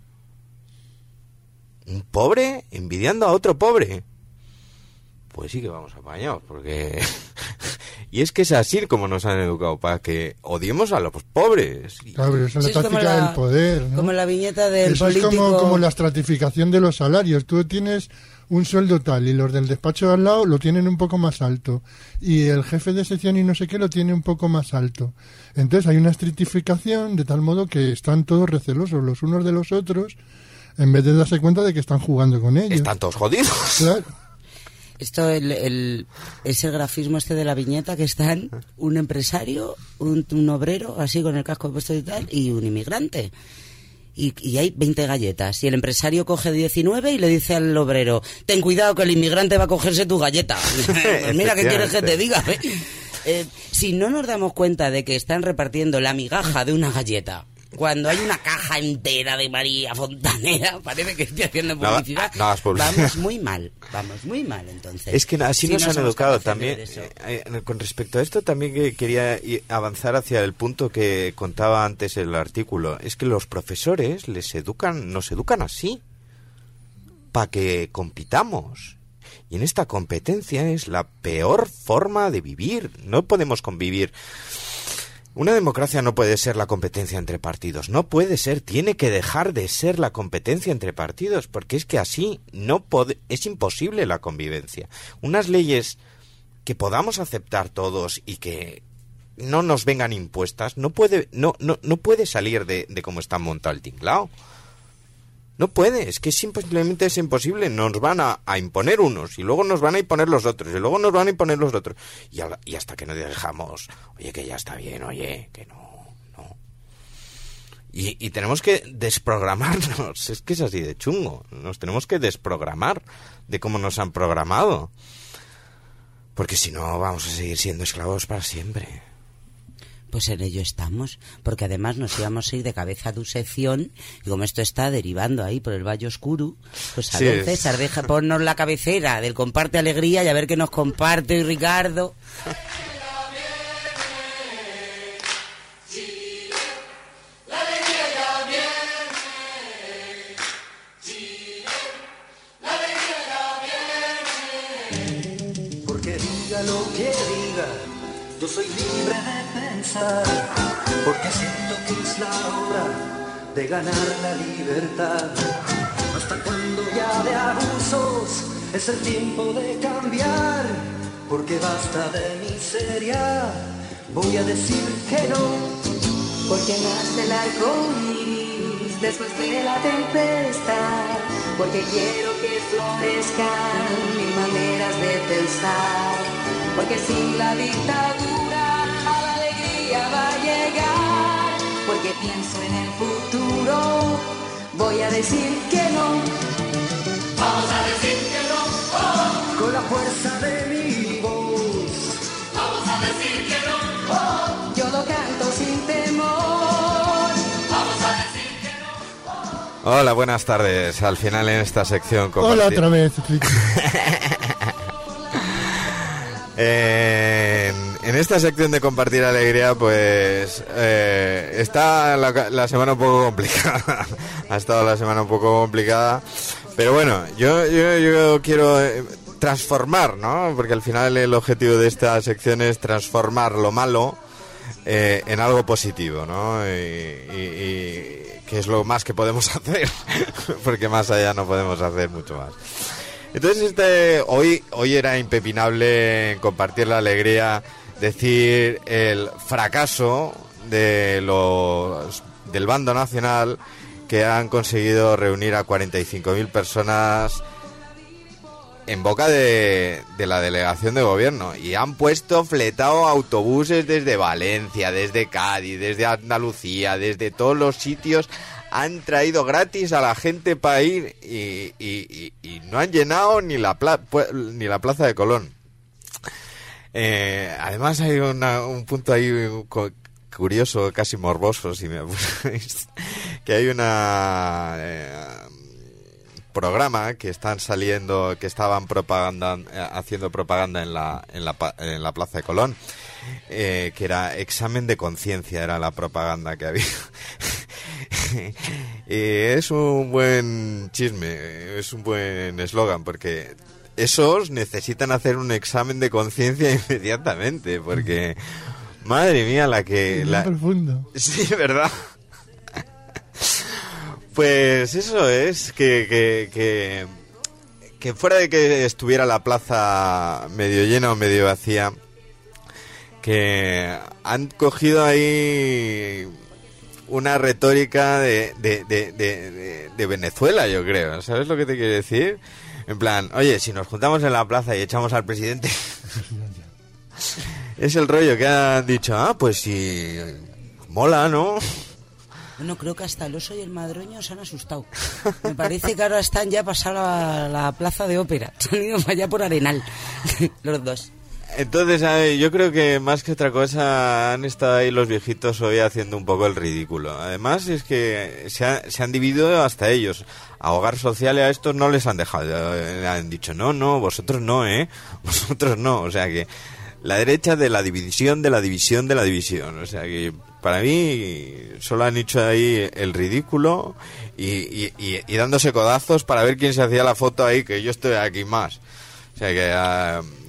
Un pobre envidiando a otro pobre. Pues sí que vamos apañados, porque... y es que es así como nos han educado, para que odiemos a los pobres. Claro, pero esa es Sí, la es como táctica la- del poder, ¿no? Como la viñeta del Eso político... es como, como la estratificación de los salarios. Tú tienes un sueldo tal y los del despacho de al lado lo tienen un poco más alto. Y el jefe de sección y no sé qué lo tiene un poco más alto. Entonces hay una estratificación de tal modo que están todos recelosos los unos de los otros en vez de darse cuenta de que están jugando con ellos. Están todos jodidos. Claro. Esto el, el, es el grafismo este de la viñeta que están un empresario, un, un obrero, así con el casco puesto y tal, y un inmigrante. Y, y hay veinte galletas. Y el empresario coge diecinueve y le dice al obrero, ten cuidado que el inmigrante va a cogerse tu galleta. Pues mira, ¿qué quieres que te diga? ¿eh? Eh, si no nos damos cuenta de que están repartiendo la migaja de una galleta, cuando hay una caja entera de María Fontanera, parece que estoy haciendo No, publicidad, no hagas publicidad. vamos muy mal, vamos muy mal entonces. Es que así Si nos no han somos educado capaces de también. ver eso. Eh, eh, con respecto a esto también que quería i- avanzar hacia el punto que contaba antes el artículo. Es que los profesores les educan, nos educan así, para que compitamos. Y en esta competencia es la peor forma de vivir. No podemos convivir. Una democracia no puede ser la competencia entre partidos, no puede ser, tiene que dejar de ser la competencia entre partidos, porque es que así no pode- es imposible la convivencia. Unas leyes que podamos aceptar todos y que no nos vengan impuestas, no puede, no, no, no puede salir de, de cómo está montado el tinglao. No puede, es que simplemente es imposible. Nos van a, a imponer unos y luego nos van a imponer los otros y luego nos van a imponer los otros. Y, a la- y hasta que no dejamos, oye, que ya está bien, oye, que no, no. Y, y tenemos que desprogramarnos. Es que es así de chungo. Nos tenemos que desprogramar de cómo nos han programado. Porque si no, vamos a seguir siendo esclavos para siempre. Pues en ello estamos, porque además nos íbamos a ir de cabeza a tu sección, y como esto está derivando ahí por el Valle Oscuro, pues a Sí, ver, es. César, deja ponnos la cabecera del Comparte Alegría y a ver qué nos comparte Ricardo. Porque diga lo que diga, yo soy libre de pensar, porque siento que es la hora de ganar la libertad. Hasta cuando ya de abusos es el tiempo de cambiar, porque basta de miseria, voy a decir que no. Porque nace el arco iris después de la tempestad, porque quiero que florezcan mil maneras de pensar, porque sin la dictadura la alegría va a llegar, porque pienso en el futuro, voy a decir que no. Vamos a decir que no, oh. Con la fuerza de mi voz. Vamos a decir que no, oh. Yo lo canto sin temor. Vamos a decir que no, oh. Hola, buenas tardes. Al final en esta sección... Hola comparti- otra vez. Eh, en esta sección de compartir alegría, pues eh, está la, la semana un poco complicada. Ha estado la semana un poco complicada. Pero bueno, yo, yo, yo quiero eh, transformar, ¿no? Porque al final el objetivo de esta sección es transformar lo malo eh, en algo positivo, ¿no? Y, y, y que es lo más que podemos hacer. Porque más allá no podemos hacer mucho más. Entonces este hoy hoy era impepinable en compartir la alegría decir el fracaso de los del bando nacional, que han conseguido reunir a cuarenta y cinco mil personas en boca de, de la delegación de gobierno, y han puesto fletado autobuses desde Valencia, desde Cádiz, desde Andalucía, desde todos los sitios. Han traído gratis a la gente para ir y, y, y, y no han llenado ni la, pla- ni la plaza de Colón. Eh, además hay una, un punto ahí cu- curioso, casi morboso, si me apuráis, que hay una eh, programa que están saliendo, que estaban propaganda, eh, haciendo propaganda en la, en la, en la plaza de Colón, eh, que era examen de conciencia, era la propaganda que había. Y es un buen chisme, es un buen eslogan, porque esos necesitan hacer un examen de conciencia inmediatamente, porque madre mía la que... Muy La... profundo. Sí, ¿verdad? Pues eso es, que, que, que, que fuera de que estuviera la plaza medio llena o medio vacía, que han cogido ahí una retórica de, de, de, de, de, de Venezuela, yo creo. ¿Sabes lo que te quiero decir? En plan, oye, si nos juntamos en la plaza y echamos al presidente... Es el rollo que han dicho, ah, pues sí, mola, ¿no? Bueno, creo que hasta el oso y el madroño se han asustado. Me parece que ahora están ya pasados a la plaza de ópera. Se han ido para allá por Arenal, los dos. Entonces, eh, yo creo que más que otra cosa han estado ahí los viejitos hoy haciendo un poco el ridículo. Además es que se, ha, se han dividido hasta ellos. A Hogar Social y a estos no les han dejado. Le han dicho, no, no, vosotros no, ¿eh? Vosotros no. O sea que la derecha de la división, de la división, de la división. O sea que para mí solo han hecho ahí el ridículo y, y, y, y dándose codazos para ver quién se hacía la foto ahí, que yo estoy aquí más. O sea que... Uh,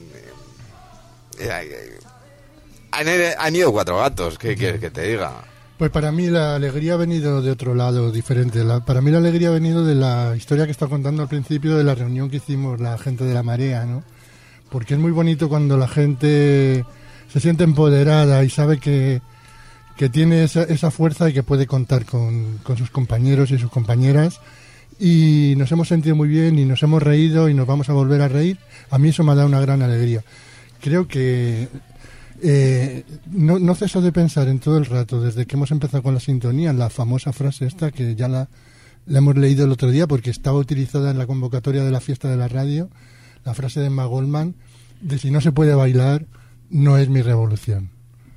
Han, han ido cuatro gatos, ¿qué quieres que te diga? Pues para mí la alegría ha venido de otro lado diferente. La, para mí la alegría ha venido de la historia que está contando al principio de la reunión que hicimos la gente de la Marea, ¿no? Porque es muy bonito cuando la gente se siente empoderada y sabe que, que tiene esa, esa fuerza y que puede contar con, con sus compañeros y sus compañeras. Y nos hemos sentido muy bien y nos hemos reído y nos vamos a volver a reír. A mí eso me ha dado una gran alegría. Creo que Eh, no, no ceso de pensar en todo el rato, desde que hemos empezado con la sintonía, la famosa frase esta que ya la, la hemos leído el otro día porque estaba utilizada en la convocatoria de la fiesta de la radio, la frase de Emma Goldman, de si no se puede bailar, no es mi revolución.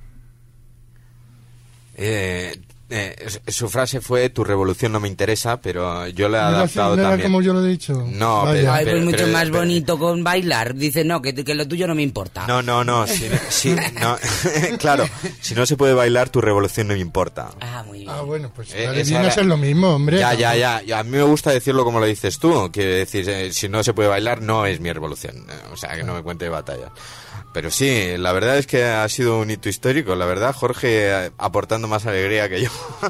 Eh, eh, su frase fue: tu revolución no me interesa, pero yo le he adaptado ¿No era también. como yo lo he dicho? No, Vaya. pero, Ay, pues pero- mucho pero- más pero- bonito con bailar. Dice, no, que, que lo tuyo no me importa. No, no, no, si, si- no claro, si no se puede bailar, tu revolución no me importa. Ah, muy bien. Ah, bueno, pues Eh, vale, esa viene a era- ser lo mismo, hombre. Ya, ya, ya, ya. A mí me gusta decirlo como lo dices tú. Quiere decir, eh, si no se puede bailar, no es mi revolución. Eh, O sea, que no me cuente de batalla. Pero sí, la verdad es que ha sido un hito histórico. La verdad, Jorge eh, aportando más alegría que yo.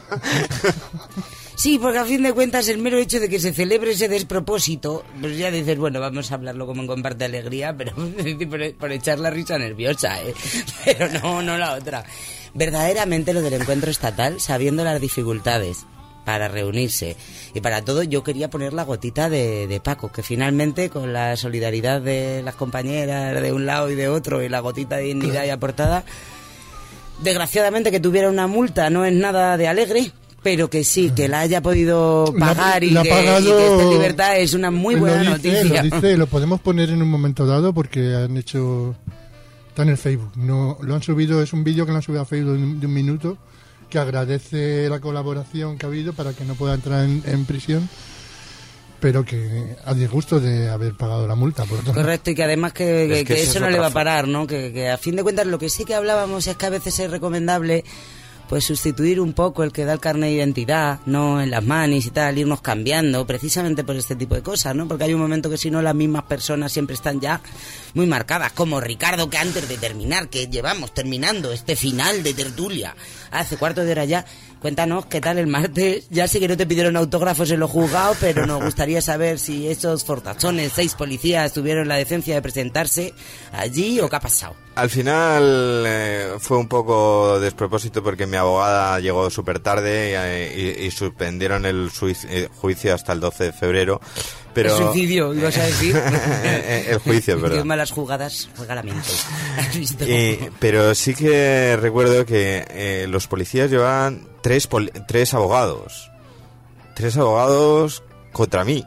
Sí, porque a fin de cuentas el mero hecho de que se celebre ese despropósito, pues ya dices, bueno, vamos a hablarlo como en comparte alegría, pero por, por echar la risa nerviosa, ¿eh? Pero no, no la otra. Verdaderamente lo del encuentro estatal, sabiendo las dificultades para reunirse y para todo, yo quería poner la gotita de, de Paco, que finalmente con la solidaridad de las compañeras de un lado y de otro y la gotita de dignidad y aportada, desgraciadamente que tuviera una multa no es nada de alegre, pero que sí, que la haya podido pagar La- y, la ha que, pagado- y que esté en libertad es una muy buena lo dice, noticia. Lo dice, lo podemos poner en un momento dado porque han hecho... Está en el Facebook. No, lo han subido, es un vídeo que lo han subido a Facebook de un, de un minuto que agradece la colaboración que ha habido para que no pueda entrar en, en prisión, pero que a disgusto de haber pagado la multa. Por otro lado. Correcto, y que además que, que- Es que que esa eso es no le otra va a fa- parar, ¿no? Que, que a fin de cuentas lo que sí que hablábamos es que a veces es recomendable pues sustituir un poco el que da el carnet de identidad, ¿no? En las manis y tal, irnos cambiando, precisamente por este tipo de cosas, ¿no? Porque hay un momento que si no las mismas personas siempre están ya muy marcadas, como Ricardo, que antes de terminar, que llevamos terminando este final de tertulia, hace cuarto de hora ya, cuéntanos qué tal el martes. Ya sé que no te pidieron autógrafos en los juzgados, pero nos gustaría saber si esos fortachones, seis policías, tuvieron la decencia de presentarse allí o qué ha pasado. Al final eh, fue un poco despropósito porque mi abogada llegó súper tarde y, y- y suspendieron el suic- eh, juicio hasta el doce de febrero. Pero... El suicidio, ibas a decir. El juicio, es verdad. Qué malas jugadas juega la mente. ¿Has visto? Y- pero sí que recuerdo que eh, los policías llevaban tres, poli- tres abogados. Tres abogados contra mí.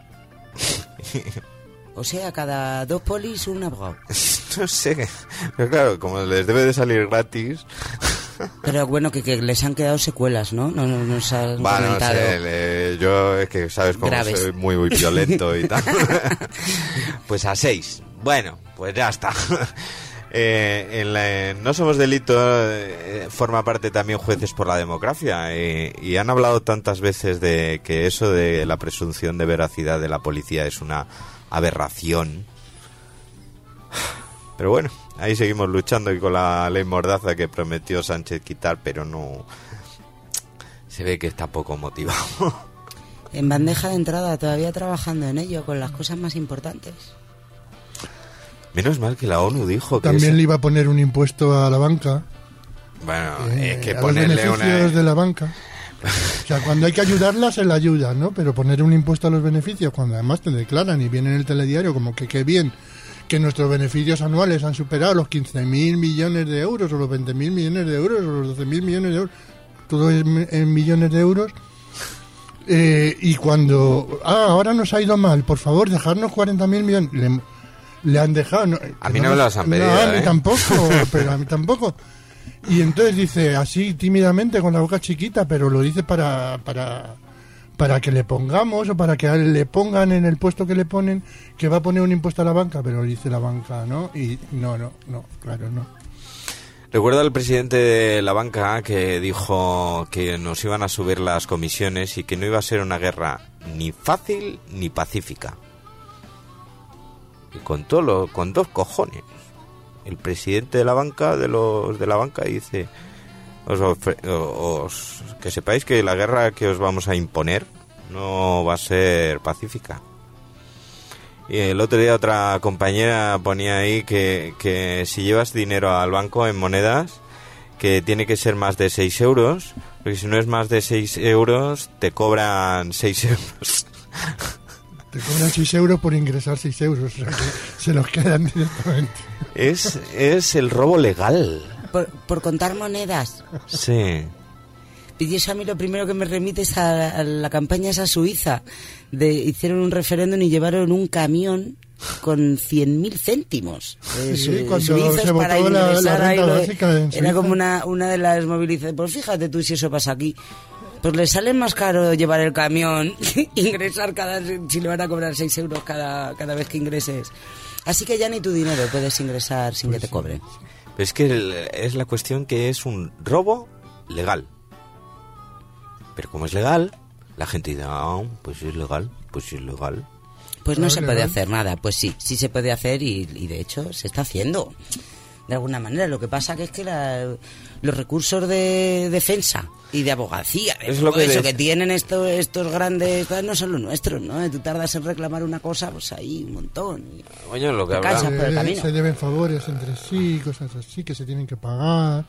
O sea, cada dos polis un abogado. No sé. Pero claro, como les debe de salir gratis... Pero bueno, que, que les han quedado secuelas, ¿no? No, no nos han Va, no comentado. sé, le- yo es que sabes cómo Graves. soy muy, muy violento y tal. Pues a seis. Bueno, pues ya está. Eh, en la- en No Somos Delito eh, forma parte también Jueces por la Democracia eh, y han hablado tantas veces de que eso de la presunción de veracidad de la policía es una aberración. Pero bueno, ahí seguimos luchando y con la ley Mordaza que prometió Sánchez quitar, pero no... Se ve que está poco motivado. En bandeja de entrada, todavía trabajando en ello, con las cosas más importantes. Menos mal que la ONU dijo que... También esa- le iba a poner un impuesto a la banca. Bueno, eh, es que a los ponerle beneficios una... de la banca. O sea, cuando hay que ayudarla, se la ayuda, ¿no? Pero poner un impuesto a los beneficios, cuando además te declaran y viene en el telediario como que qué bien que nuestros beneficios anuales han superado los quince mil millones de euros, o los veinte mil millones de euros, o los doce mil millones de euros, todo en, en millones de euros. Eh, y cuando, ah, ahora nos ha ido mal, por favor, dejarnos cuarenta mil millones. Le, le han dejado. No, A mí no me los han pedido, No, a mí ¿eh? tampoco, pero a mí tampoco. Y entonces dice así tímidamente con la boca chiquita, pero lo dice para para para que le pongamos o para que a él le pongan en el puesto que le ponen que va a poner un impuesto a la banca, pero dice la banca, ¿no? Y no, no, no, claro, no. Recuerdo al presidente de la banca que dijo que nos iban a subir las comisiones y que no iba a ser una guerra ni fácil ni pacífica. Y con todo lo, con dos cojones. El presidente de la banca, de los de la banca, dice: os, ofre- os- que sepáis que la guerra que os vamos a imponer no va a ser pacífica. Y el otro día otra compañera ponía ahí que, que si llevas dinero al banco en monedas, que tiene que ser más de seis euros, porque si no es más de seis euros, te cobran seis euros. Te cobran seis euros por ingresar seis euros, o sea que se los quedan directamente. Es, es el robo legal. por, por contar monedas. Sí. Y eso a mí lo primero que me remite es a, a la campaña esa suiza. De, hicieron un referéndum y llevaron un camión con cien mil céntimos eh, Sí, su- cuando suizos se para votó la- ingresar la ahí. renta lo de- básica en Era Suiza. como una, una de las movilizaciones. Pues fíjate tú si eso pasa aquí. Pues le sale más caro llevar el camión, ingresar cada, si le van a cobrar seis euros cada, cada vez que ingreses. Así que ya ni tu dinero puedes ingresar sin que te cobren. Pero es que el- es la cuestión que es un robo legal. Pero como es legal, la gente dice, ah, pues es legal, pues es legal. Pues no Ah, se legal. puede hacer nada. Pues sí, sí se puede hacer y, y de hecho se está haciendo. De alguna manera. Lo que pasa que es que la- los recursos de defensa y de abogacía, de Es todo lo que eso des- que tienen estos, estos grandes, no son los nuestros, ¿no? Tú tardas en reclamar una cosa, pues ahí un montón. Y- Oye, lo que Te cansas habla... por el Eh, camino. se deben favores entre sí, cosas así que se tienen que pagar.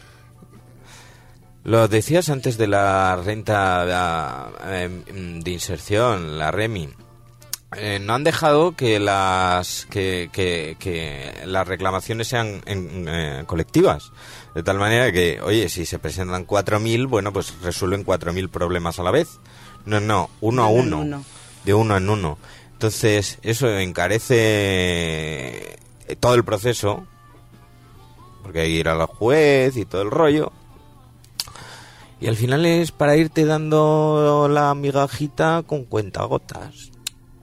Lo decías antes de la renta la, eh, de inserción, la REMI. Eh, no han dejado que las que, que, que las reclamaciones sean en, eh, colectivas. De tal manera que, oye, si se presentan cuatro mil, bueno, pues resuelven cuatro mil problemas a la vez. No, no, uno a De uno en uno. uno. De uno en uno. Entonces, eso encarece todo el proceso. Porque hay que ir a la juez y todo el rollo. Y al final es para irte dando la migajita con cuentagotas.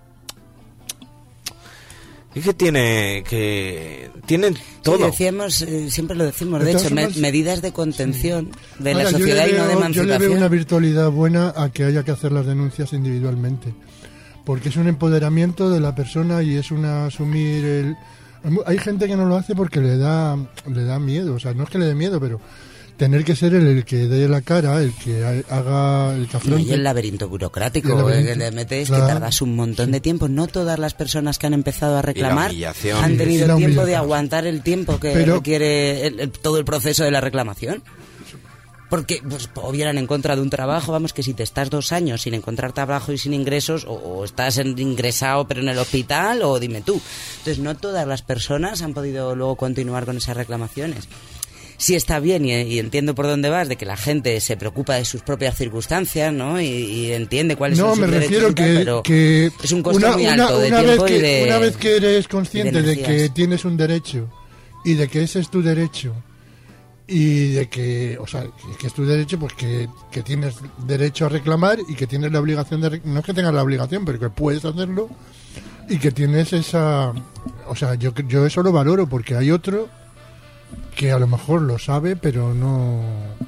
Es que tiene que tienen todo. Sí, decíamos, eh, siempre lo decimos, de De hecho, todas me- formas, medidas de contención de Ahora, la yo le sociedad y no de veo- Yo le emancipación. veo una virtualidad buena a que haya que hacer las denuncias individualmente. Porque es un empoderamiento de la persona y es una asumir el... Hay gente que no lo hace porque le da le da miedo, o sea, no es que le dé miedo, pero tener que ser el, el que dé la cara, el que ha- haga, el que No, afronte. y el laberinto burocrático El laberinto, eh, que le metes, claro. que tardas un montón de tiempo. No todas las personas que han empezado a reclamar humillación. han Sí, tenido y la tiempo de humillación. aguantar el tiempo que Pero- requiere el- el- todo el proceso de la reclamación. Porque pues, o vieran en contra de un trabajo, vamos, que si te estás dos años sin encontrar trabajo y sin ingresos, o, o estás en- ingresado pero en el hospital, o dime tú. Entonces no todas las personas han podido luego continuar con esas reclamaciones. Sí está bien y, y entiendo por dónde vas, de que la gente se preocupa de sus propias circunstancias, ¿no? Y, y entiende cuáles No, son sus me derechos refiero y tal, que, pero que es un coste una, muy una- alto de una tiempo vez y que, de una vez que eres consciente de, que energías. tienes un derecho y de que ese es tu derecho y de que, o sea, que, que es tu derecho, pues que, que tienes derecho a reclamar y que tienes la obligación de, rec- no es que tengas la obligación, pero que puedes hacerlo y que tienes esa, o sea, yo yo eso lo valoro porque hay otro que a lo mejor lo sabe, pero no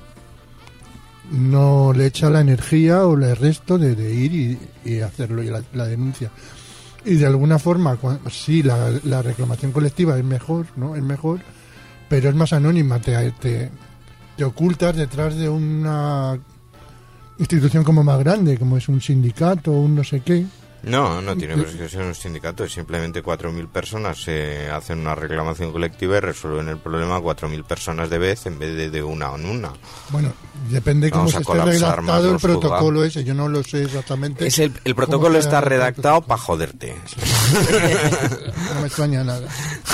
no le echa la energía o el resto de, de ir y, y hacerlo y la, la denuncia. Y de alguna forma, cua- sí, la, la reclamación colectiva es mejor, ¿no? Es mejor, pero es más anónima, te, te, te ocultas detrás de una institución como más grande, como es un sindicato o un no sé qué. No, no tiene por qué ser un sindicato, es simplemente cuatro mil personas se hacen una reclamación colectiva y resuelven el problema cuatro mil personas de vez en vez de de una en una. Bueno, depende cómo Vamos se a esté colapsar más redactado el los protocolo juzgados. ese, yo no lo sé exactamente. Es el, el cómo protocolo se está redacta el redactado para joderte. No me extraña nada.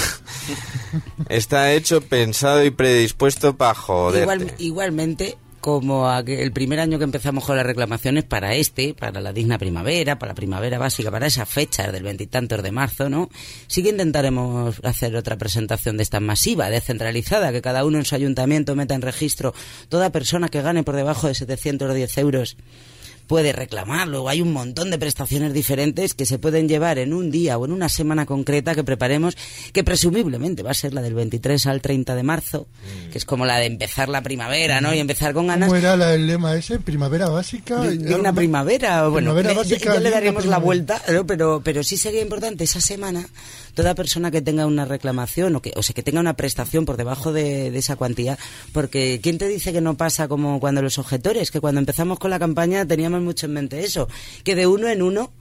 Está hecho, pensado y predispuesto para joderte. Igual, igualmente, como aquel- el primer año que empezamos con las reclamaciones para este, para la digna primavera, para la primavera básica, para esa fecha del veintitantos de marzo, ¿no? Sí que intentaremos hacer otra presentación de esta masiva, descentralizada, que cada uno en su ayuntamiento meta en registro toda persona que gane por debajo de setecientos diez euros puede reclamar. Luego hay un montón de prestaciones diferentes que se pueden llevar en un día o en una semana concreta que preparemos, que presumiblemente va a ser la del veintitrés al treinta de marzo, que es como la de empezar la primavera, ¿no? Y empezar con ganas. ¿Cómo era la- el lema ese? Primavera básica. Di- digna primavera, bueno, Primavera le- básica, ya, ya le digna daríamos la primavera. vuelta, ¿no? pero pero sí sería importante esa semana toda persona que tenga una reclamación o que o sea que tenga una prestación por debajo de, de esa cuantía, porque ¿quién te dice que no pasa como cuando los objetores, que cuando empezamos con la campaña teníamos mucho en mente eso, que de uno en uno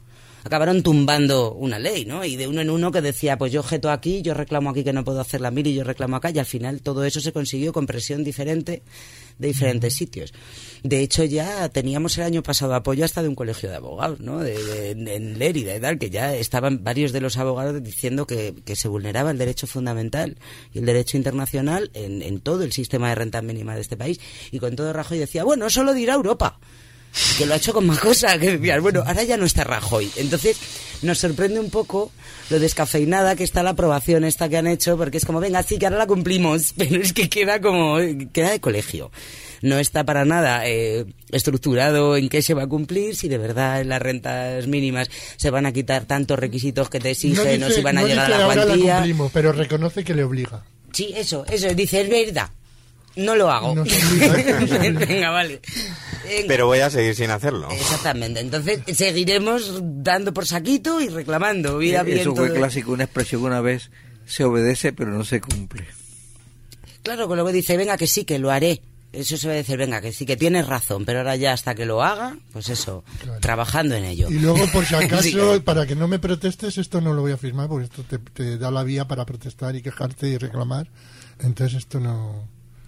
acabaron tumbando una ley, ¿no? Y de uno en uno que decía, pues yo objeto aquí, yo reclamo aquí que no puedo hacer la mili, yo reclamo acá, y al final todo eso se consiguió con presión diferente de diferentes sitios. De hecho, ya teníamos el año pasado apoyo hasta de un colegio de abogados, ¿no? De, de, de, en Lérida y tal, que ya estaban varios de los abogados diciendo que, que se vulneraba el derecho fundamental y el derecho internacional en, en todo el sistema de renta mínima de este país. Y con todo Rajoy decía, bueno, eso lo dirá Europa, que lo ha hecho con más cosas, que decías, bueno, ahora ya no está Rajoy. Entonces nos sorprende un poco lo descafeinada que está la aprobación esta que han hecho, porque es como, venga, sí, que ahora la cumplimos, pero es que queda como, queda de colegio. No está para nada eh, estructurado en qué se va a cumplir, si de verdad en las rentas mínimas se van a quitar tantos requisitos que te exigen, no, dice, o si van a no llegar dice, a la ahora cuantía. La cumplimos, pero reconoce que le obliga. Sí, eso, eso, dice, es verdad. No lo hago. No Venga, vale. Venga. Pero voy a seguir sin hacerlo. Exactamente. Entonces seguiremos dando por saquito y reclamando. Vida, Eso viento, fue de... clásico, una expresión que una vez se obedece pero no se cumple. Claro, que luego dice, venga, que sí, que lo haré. Eso se va a decir, venga, que sí, que tienes razón, pero ahora ya hasta que lo haga, pues eso, claro, trabajando en ello. Y luego, por si acaso, sí, para que no me protestes, esto no lo voy a firmar, porque esto te, te da la vía para protestar y quejarte y reclamar. Entonces esto no...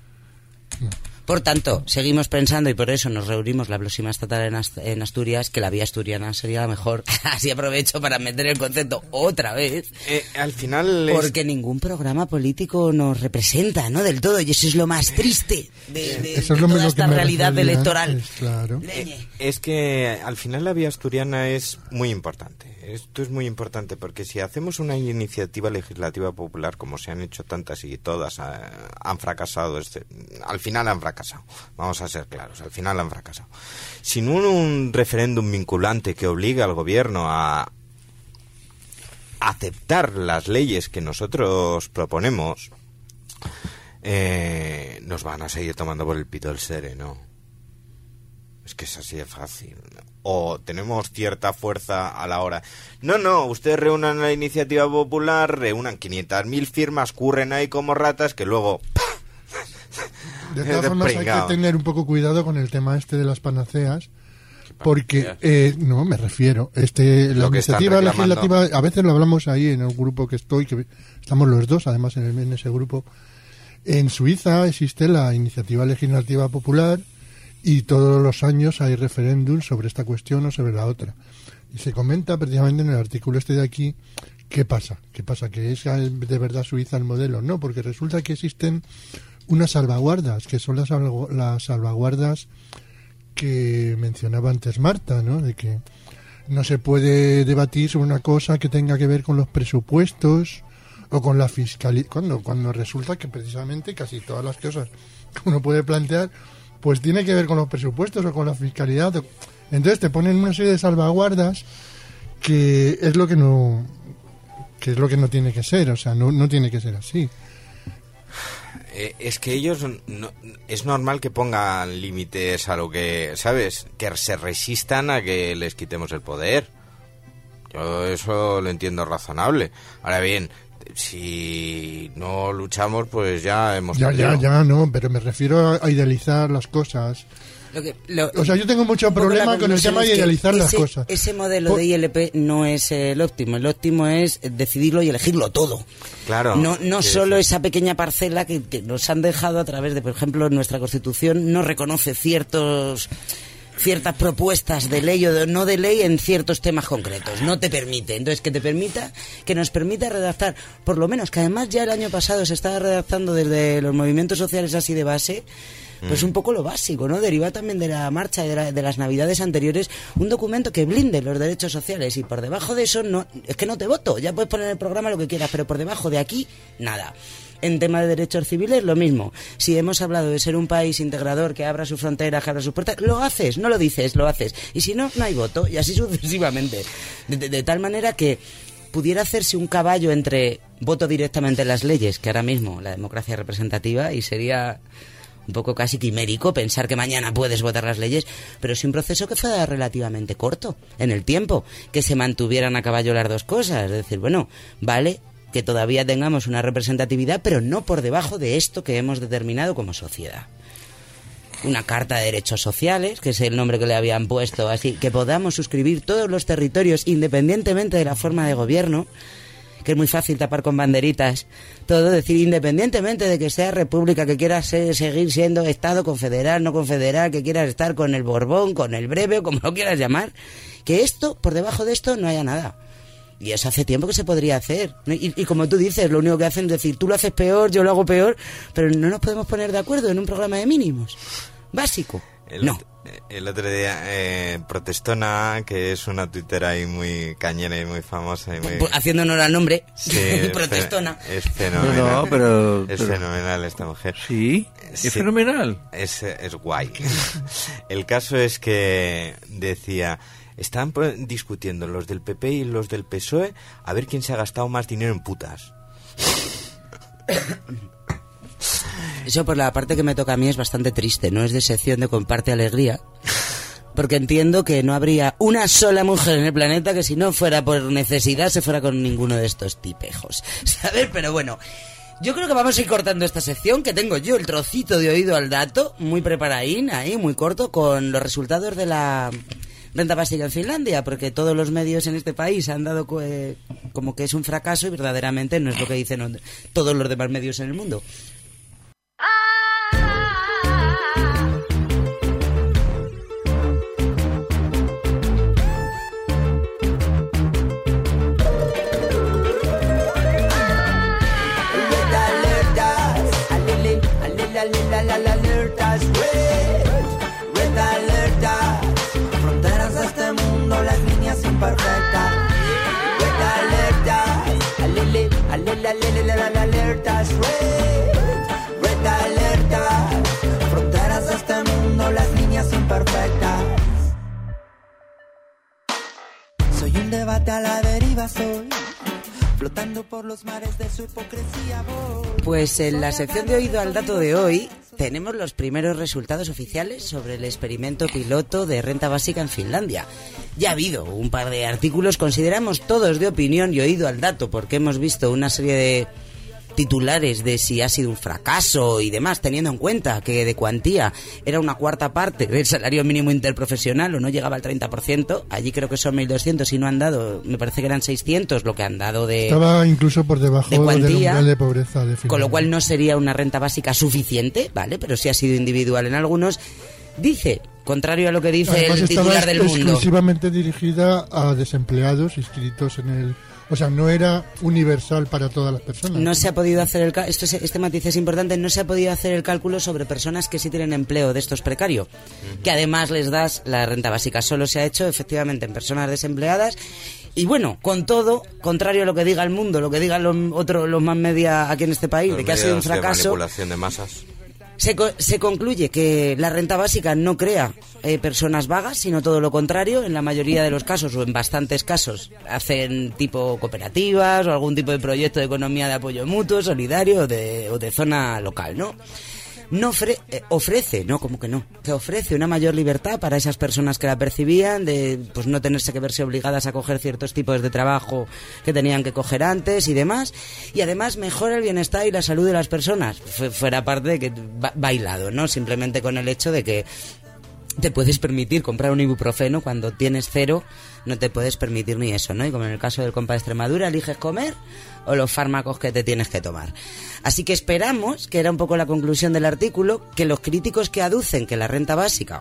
no. Por tanto, seguimos pensando, y por eso nos reunimos la próxima estatal en, Ast- en Asturias, que la vía asturiana sería la mejor. Así aprovecho para meter el concepto otra vez. Eh, al final... Porque es... ningún programa político nos representa, ¿no? Del todo, y eso es lo más triste de, de, eso de es lo toda que esta realidad refería, electoral. Es, claro. Eh, es que al final la vía asturiana es muy importante. Esto es muy importante porque si hacemos una iniciativa legislativa popular, como se han hecho tantas y todas, eh, han fracasado, este, al final han fracasado, vamos a ser claros, al final han fracasado. Sin un, un referéndum vinculante que obligue al gobierno a aceptar las leyes que nosotros proponemos, eh, nos van a seguir tomando por el pito del sere, ¿no? Es que es así de fácil. O tenemos cierta fuerza a la hora. No, no, ustedes reúnan la iniciativa popular, reúnan quinientas mil firmas, curren ahí como ratas, que luego... De todas formas hay que tener un poco cuidado con el tema este de las panaceas, porque, eh, no, me refiero, este la iniciativa legislativa, a veces lo hablamos ahí en el grupo que estoy, que estamos los dos, además en, el, en ese grupo. En Suiza existe la iniciativa legislativa popular, y todos los años hay referéndums sobre esta cuestión o sobre la otra. Y se comenta precisamente en el artículo este de aquí, ¿qué pasa? ¿Qué pasa? ¿Que es de verdad Suiza el modelo? No, porque resulta que existen unas salvaguardas, que son las, salvagu- las salvaguardas que mencionaba antes Marta, ¿no? De que no se puede debatir sobre una cosa que tenga que ver con los presupuestos o con la fiscalidad, cuando, cuando resulta que precisamente casi todas las cosas que uno puede plantear pues tiene que ver con los presupuestos o con la fiscalidad. Entonces te ponen una serie de salvaguardas que es lo que no que es lo que no tiene que ser, o sea, no, no tiene que ser así. Eh, es que ellos no, es normal que pongan límites a lo que, ¿sabes? Que se resistan a que les quitemos el poder. Yo eso lo entiendo razonable. Ahora bien, si no luchamos, pues ya hemos ya perdido. ya ya no, pero me refiero a, a idealizar las cosas. Lo que, lo, o sea, yo tengo mucho problema con el tema de idealizar ese, las cosas. Ese modelo Por... de I L P no es el óptimo. El óptimo es decidirlo y elegirlo todo. Claro. No, no sí, solo sí. esa pequeña parcela que, que nos han dejado a través de, por ejemplo, nuestra Constitución no reconoce ciertos... ciertas propuestas de ley o de, no de ley en ciertos temas concretos, no te permite, entonces que te permita, que nos permita redactar, por lo menos que además ya el año pasado se estaba redactando desde los movimientos sociales así de base, pues un poco lo básico, ¿no? Deriva también de la marcha de, la, de las navidades anteriores, un documento que blinde los derechos sociales y por debajo de eso no, es que no te voto, ya puedes poner en el programa lo que quieras, pero por debajo de aquí, nada. En tema de derechos civiles, lo mismo. Si hemos hablado de ser un país integrador que abra sus fronteras, que abra sus puertas, lo haces, no lo dices, lo haces. Y si no, no hay voto, y así sucesivamente. De, de, de tal manera que pudiera hacerse un caballo entre voto directamente en las leyes, que ahora mismo la democracia representativa, y sería un poco casi quimérico pensar que mañana puedes votar las leyes, pero sí un proceso que fuera relativamente corto en el tiempo, que se mantuvieran a caballo las dos cosas. Es decir, bueno, vale que todavía tengamos una representatividad, pero no por debajo de esto que hemos determinado como sociedad. una carta de derechos sociales, que es el nombre que le habían puesto, así que podamos suscribir todos los territorios independientemente de la forma de gobierno, que es muy fácil tapar con banderitas todo, decir independientemente de que sea república, que quieras ser, seguir siendo Estado confederal, no confederal, que quieras estar con el Borbón, con el Breve, o como lo quieras llamar, que esto, por debajo de esto no haya nada. Y eso hace tiempo que se podría hacer. Y, y como tú dices, lo único que hacen es decir, tú lo haces peor, yo lo hago peor, pero no nos podemos poner de acuerdo en un programa de mínimos básico. El, no. El otro día, eh, Protestona, que es una tuitera ahí muy cañera y muy famosa y muy... haciéndonos al nombre, sí, Protestona. Es fenomenal. No, no, pero, es pero... fenomenal esta mujer. Sí, es sí, fenomenal. Es, es guay. El caso es que decía... Están discutiendo los del P P y los del P S O E a ver quién se ha gastado más dinero en putas. Eso por la parte que me toca a mí es bastante triste, no es de sección de comparte alegría, porque entiendo que no habría una sola mujer en el planeta que si no fuera por necesidad se fuera con ninguno de estos tipejos, ¿sabes? Pero bueno, yo creo que vamos a ir cortando esta sección, que tengo yo el trocito de oído al dato, muy preparadín ahí, muy corto, con los resultados de la... renta básica en Finlandia, porque todos los medios en este país han dado eh, como que es un fracaso y verdaderamente no es lo que dicen todos los demás medios en el mundo. Perfecta, red alertas, alele, alele, alele, alele, alertas, red, red alertas, fronteras de este mundo, las líneas imperfectas. Soy un debate a la deriva, soy flotando por los mares de su hipocresía. Voy. Pues en la sección de oído al dato de hoy tenemos los primeros resultados oficiales sobre el experimento piloto de renta básica en Finlandia. Ya ha habido un par de artículos, consideramos todos de opinión y oído al dato, porque hemos visto una serie de titulares de si ha sido un fracaso y demás, teniendo en cuenta que de cuantía era una cuarta parte del salario mínimo interprofesional o no llegaba al treinta por ciento. Allí creo que son mil doscientos y no han dado, me parece que eran seiscientos lo que han dado de estaba incluso por debajo de cuantía, del umbral de pobreza de Finlandia. Con lo cual no sería una renta básica suficiente, ¿vale? Pero sí ha sido individual en algunos. Dice, contrario a lo que dice además el titular del mundo, exclusivamente dirigida a desempleados inscritos en el... O sea, no era universal para todas las personas. No se ha podido hacer el cálculo, esto es, este matiz es importante, no se ha podido hacer el cálculo sobre personas que sí tienen empleo de estos precario, uh-huh. que además les das la renta básica. Solo se ha hecho efectivamente en personas desempleadas. Y bueno, con todo, contrario a lo que diga el mundo, lo que digan los otros, los más media aquí en este país, los de que ha sido un fracaso. De manipulación de masas. Se, co- se concluye que la renta básica no crea eh, personas vagas, sino todo lo contrario. En la mayoría de los casos, o en bastantes casos, hacen tipo cooperativas o algún tipo de proyecto de economía de apoyo mutuo, solidario o de, o de zona local, ¿no? No ofre- eh, ofrece, no, como que no, que ofrece una mayor libertad para esas personas que la percibían, de pues no tenerse que verse obligadas a coger ciertos tipos de trabajo que tenían que coger antes y demás, y además mejora el bienestar y la salud de las personas, F- fuera parte de que ba- bailado, ¿no? Simplemente con el hecho de que te puedes permitir comprar un ibuprofeno cuando tienes cero, no te puedes permitir ni eso, ¿no? Y como en el caso del compa de Extremadura, eliges comer o los fármacos que te tienes que tomar. Así que esperamos, que era un poco la conclusión del artículo, que los críticos que aducen que la renta básica,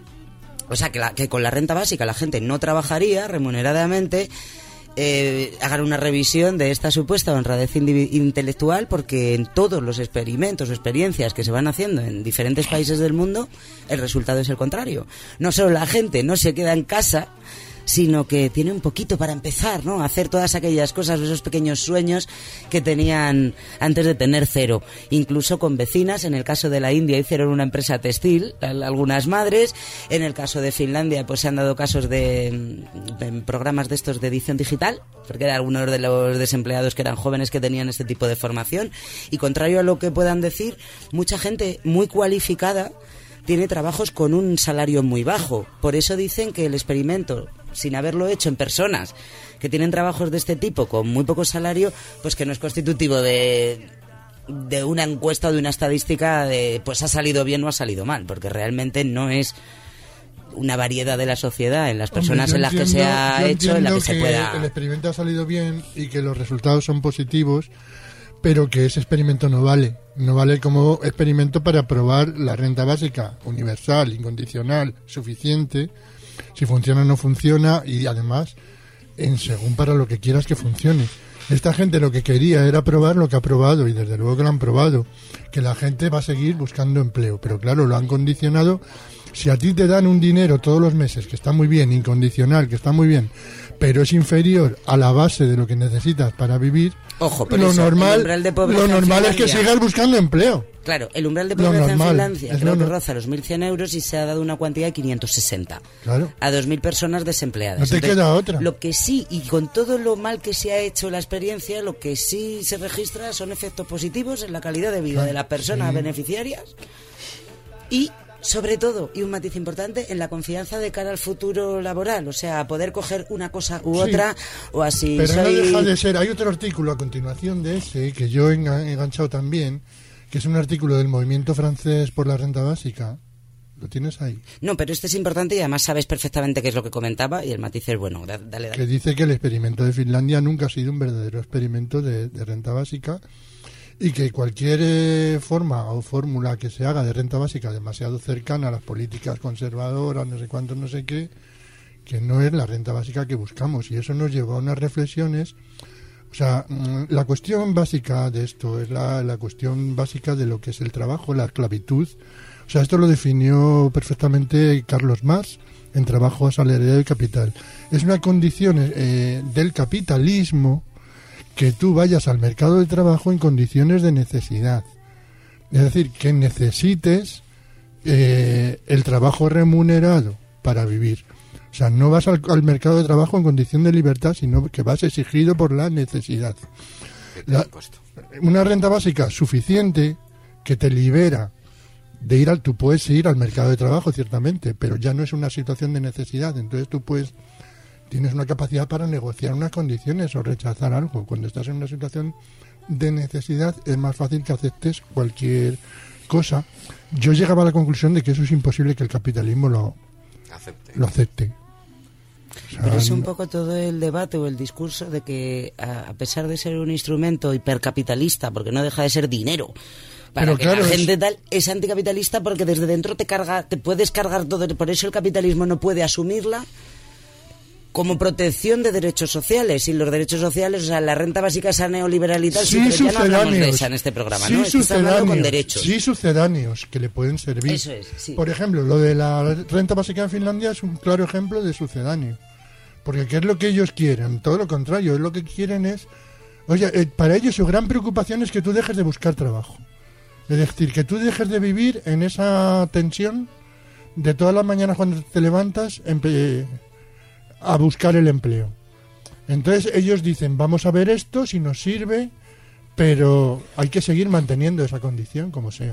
o sea, que, la, que con la renta básica la gente no trabajaría remuneradamente, Eh, hagan una revisión de esta supuesta honradez indiv- intelectual, porque en todos los experimentos o experiencias que se van haciendo en diferentes países del mundo, el resultado es el contrario. No solo la gente no se queda en casa, sino que tiene un poquito para empezar, ¿no? A hacer todas aquellas cosas, esos pequeños sueños que tenían antes de tener cero. Incluso con vecinas, en el caso de la India hicieron una empresa textil, algunas madres, en el caso de Finlandia pues se han dado casos de, de programas de estos de edición digital, porque eran algunos de los desempleados que eran jóvenes que tenían este tipo de formación, y contrario a lo que puedan decir, mucha gente muy cualificada tiene trabajos con un salario muy bajo. Por eso dicen que el experimento, sin haberlo hecho en personas que tienen trabajos de este tipo con muy poco salario, pues que no es constitutivo de de una encuesta o de una estadística de pues ha salido bien o ha salido mal, porque realmente no es una variedad de la sociedad en las personas Hombre, en las entiendo, que se ha hecho, en la que, que se pueda... el experimento ha salido bien y que los resultados son positivos, pero que ese experimento no vale. No vale como experimento para probar la renta básica universal, incondicional, suficiente, si funciona o no funciona, y además, en según para lo que quieras que funcione. Esta gente lo que quería era probar lo que ha probado, y desde luego que lo han probado, que la gente va a seguir buscando empleo, pero claro, lo han condicionado. Si a ti te dan un dinero todos los meses, que está muy bien, incondicional, que está muy bien, pero es inferior a la base de lo que necesitas para vivir, Ojo, pero lo eso, normal, lo normal es que Finlandia, sigas buscando empleo. Claro, el umbral de pobreza normal, en Finlandia es creo lo que no- roza los mil cien euros y se ha dado una cuantía de quinientos sesenta Claro. a dos mil personas desempleadas. No te Entonces, queda otra. Lo que sí, y con todo lo mal que se ha hecho la experiencia, lo que sí se registra son efectos positivos en la calidad de vida Claro, de las personas sí. beneficiarias y, sobre todo, y un matiz importante, en la confianza de cara al futuro laboral, o sea, poder coger una cosa u Sí. otra, o así Pero no soy... deja de ser. Hay otro artículo a continuación de ese que yo he enga- he enganchado también, que es un artículo del movimiento francés por la renta básica. ¿Lo tienes ahí? No, pero este es importante y además sabes perfectamente qué es lo que comentaba y el matiz es bueno. Da- Dale, dale. Que dice que el experimento de Finlandia nunca ha sido un verdadero experimento de, de renta básica, y que cualquier eh, forma o fórmula que se haga de renta básica demasiado cercana a las políticas conservadoras, no sé cuánto, no sé qué, que no es la renta básica que buscamos. Y eso nos llevó a unas reflexiones. O sea, mm, la cuestión básica de esto es la, la cuestión básica de lo que es el trabajo, la esclavitud. O sea, esto lo definió perfectamente Carlos Marx en Trabajo, Asalariado y Capital. Es una condición eh, del capitalismo que tú vayas al mercado de trabajo en condiciones de necesidad. Es decir, que necesites eh, el trabajo remunerado para vivir. O sea, no vas al, al mercado de trabajo en condición de libertad, sino que vas exigido por la necesidad. La- una renta básica suficiente que te libera de ir al... Tú puedes ir al mercado de trabajo, ciertamente, pero ya no es una situación de necesidad. Entonces tú puedes... Tienes una capacidad para negociar unas condiciones o rechazar algo. Cuando estás en una situación de necesidad es más fácil que aceptes cualquier cosa. Yo llegaba a la conclusión de que eso es imposible que el capitalismo lo Acepte. lo acepte. O sea, Pero es un no- poco todo el debate o el discurso de que, a a pesar de ser un instrumento hipercapitalista, porque no deja de ser dinero, para Pero que claro, la es- gente tal, es anticapitalista porque desde dentro te carga, te puedes cargar todo. Por eso el capitalismo no puede asumirla como protección de derechos sociales. Y los derechos sociales, o sea, la renta básica, esa neoliberal y tal, sí, pero ya no hablamos de esa en este programa, sí ¿no? Estamos hablando con sucedáneos, derechos. sí sucedáneos que le pueden servir. Eso es, sí. Por ejemplo, lo de la renta básica en Finlandia es un claro ejemplo de sucedáneo. Porque ¿qué es lo que ellos quieren? Todo lo contrario, es lo que quieren es... Oye, eh, para ellos su gran preocupación es que tú dejes de buscar trabajo. Es decir, que tú dejes de vivir en esa tensión de todas las mañanas cuando te levantas empe- a buscar el empleo. Entonces ellos dicen, vamos a ver esto, si nos sirve, pero hay que seguir manteniendo esa condición como sea.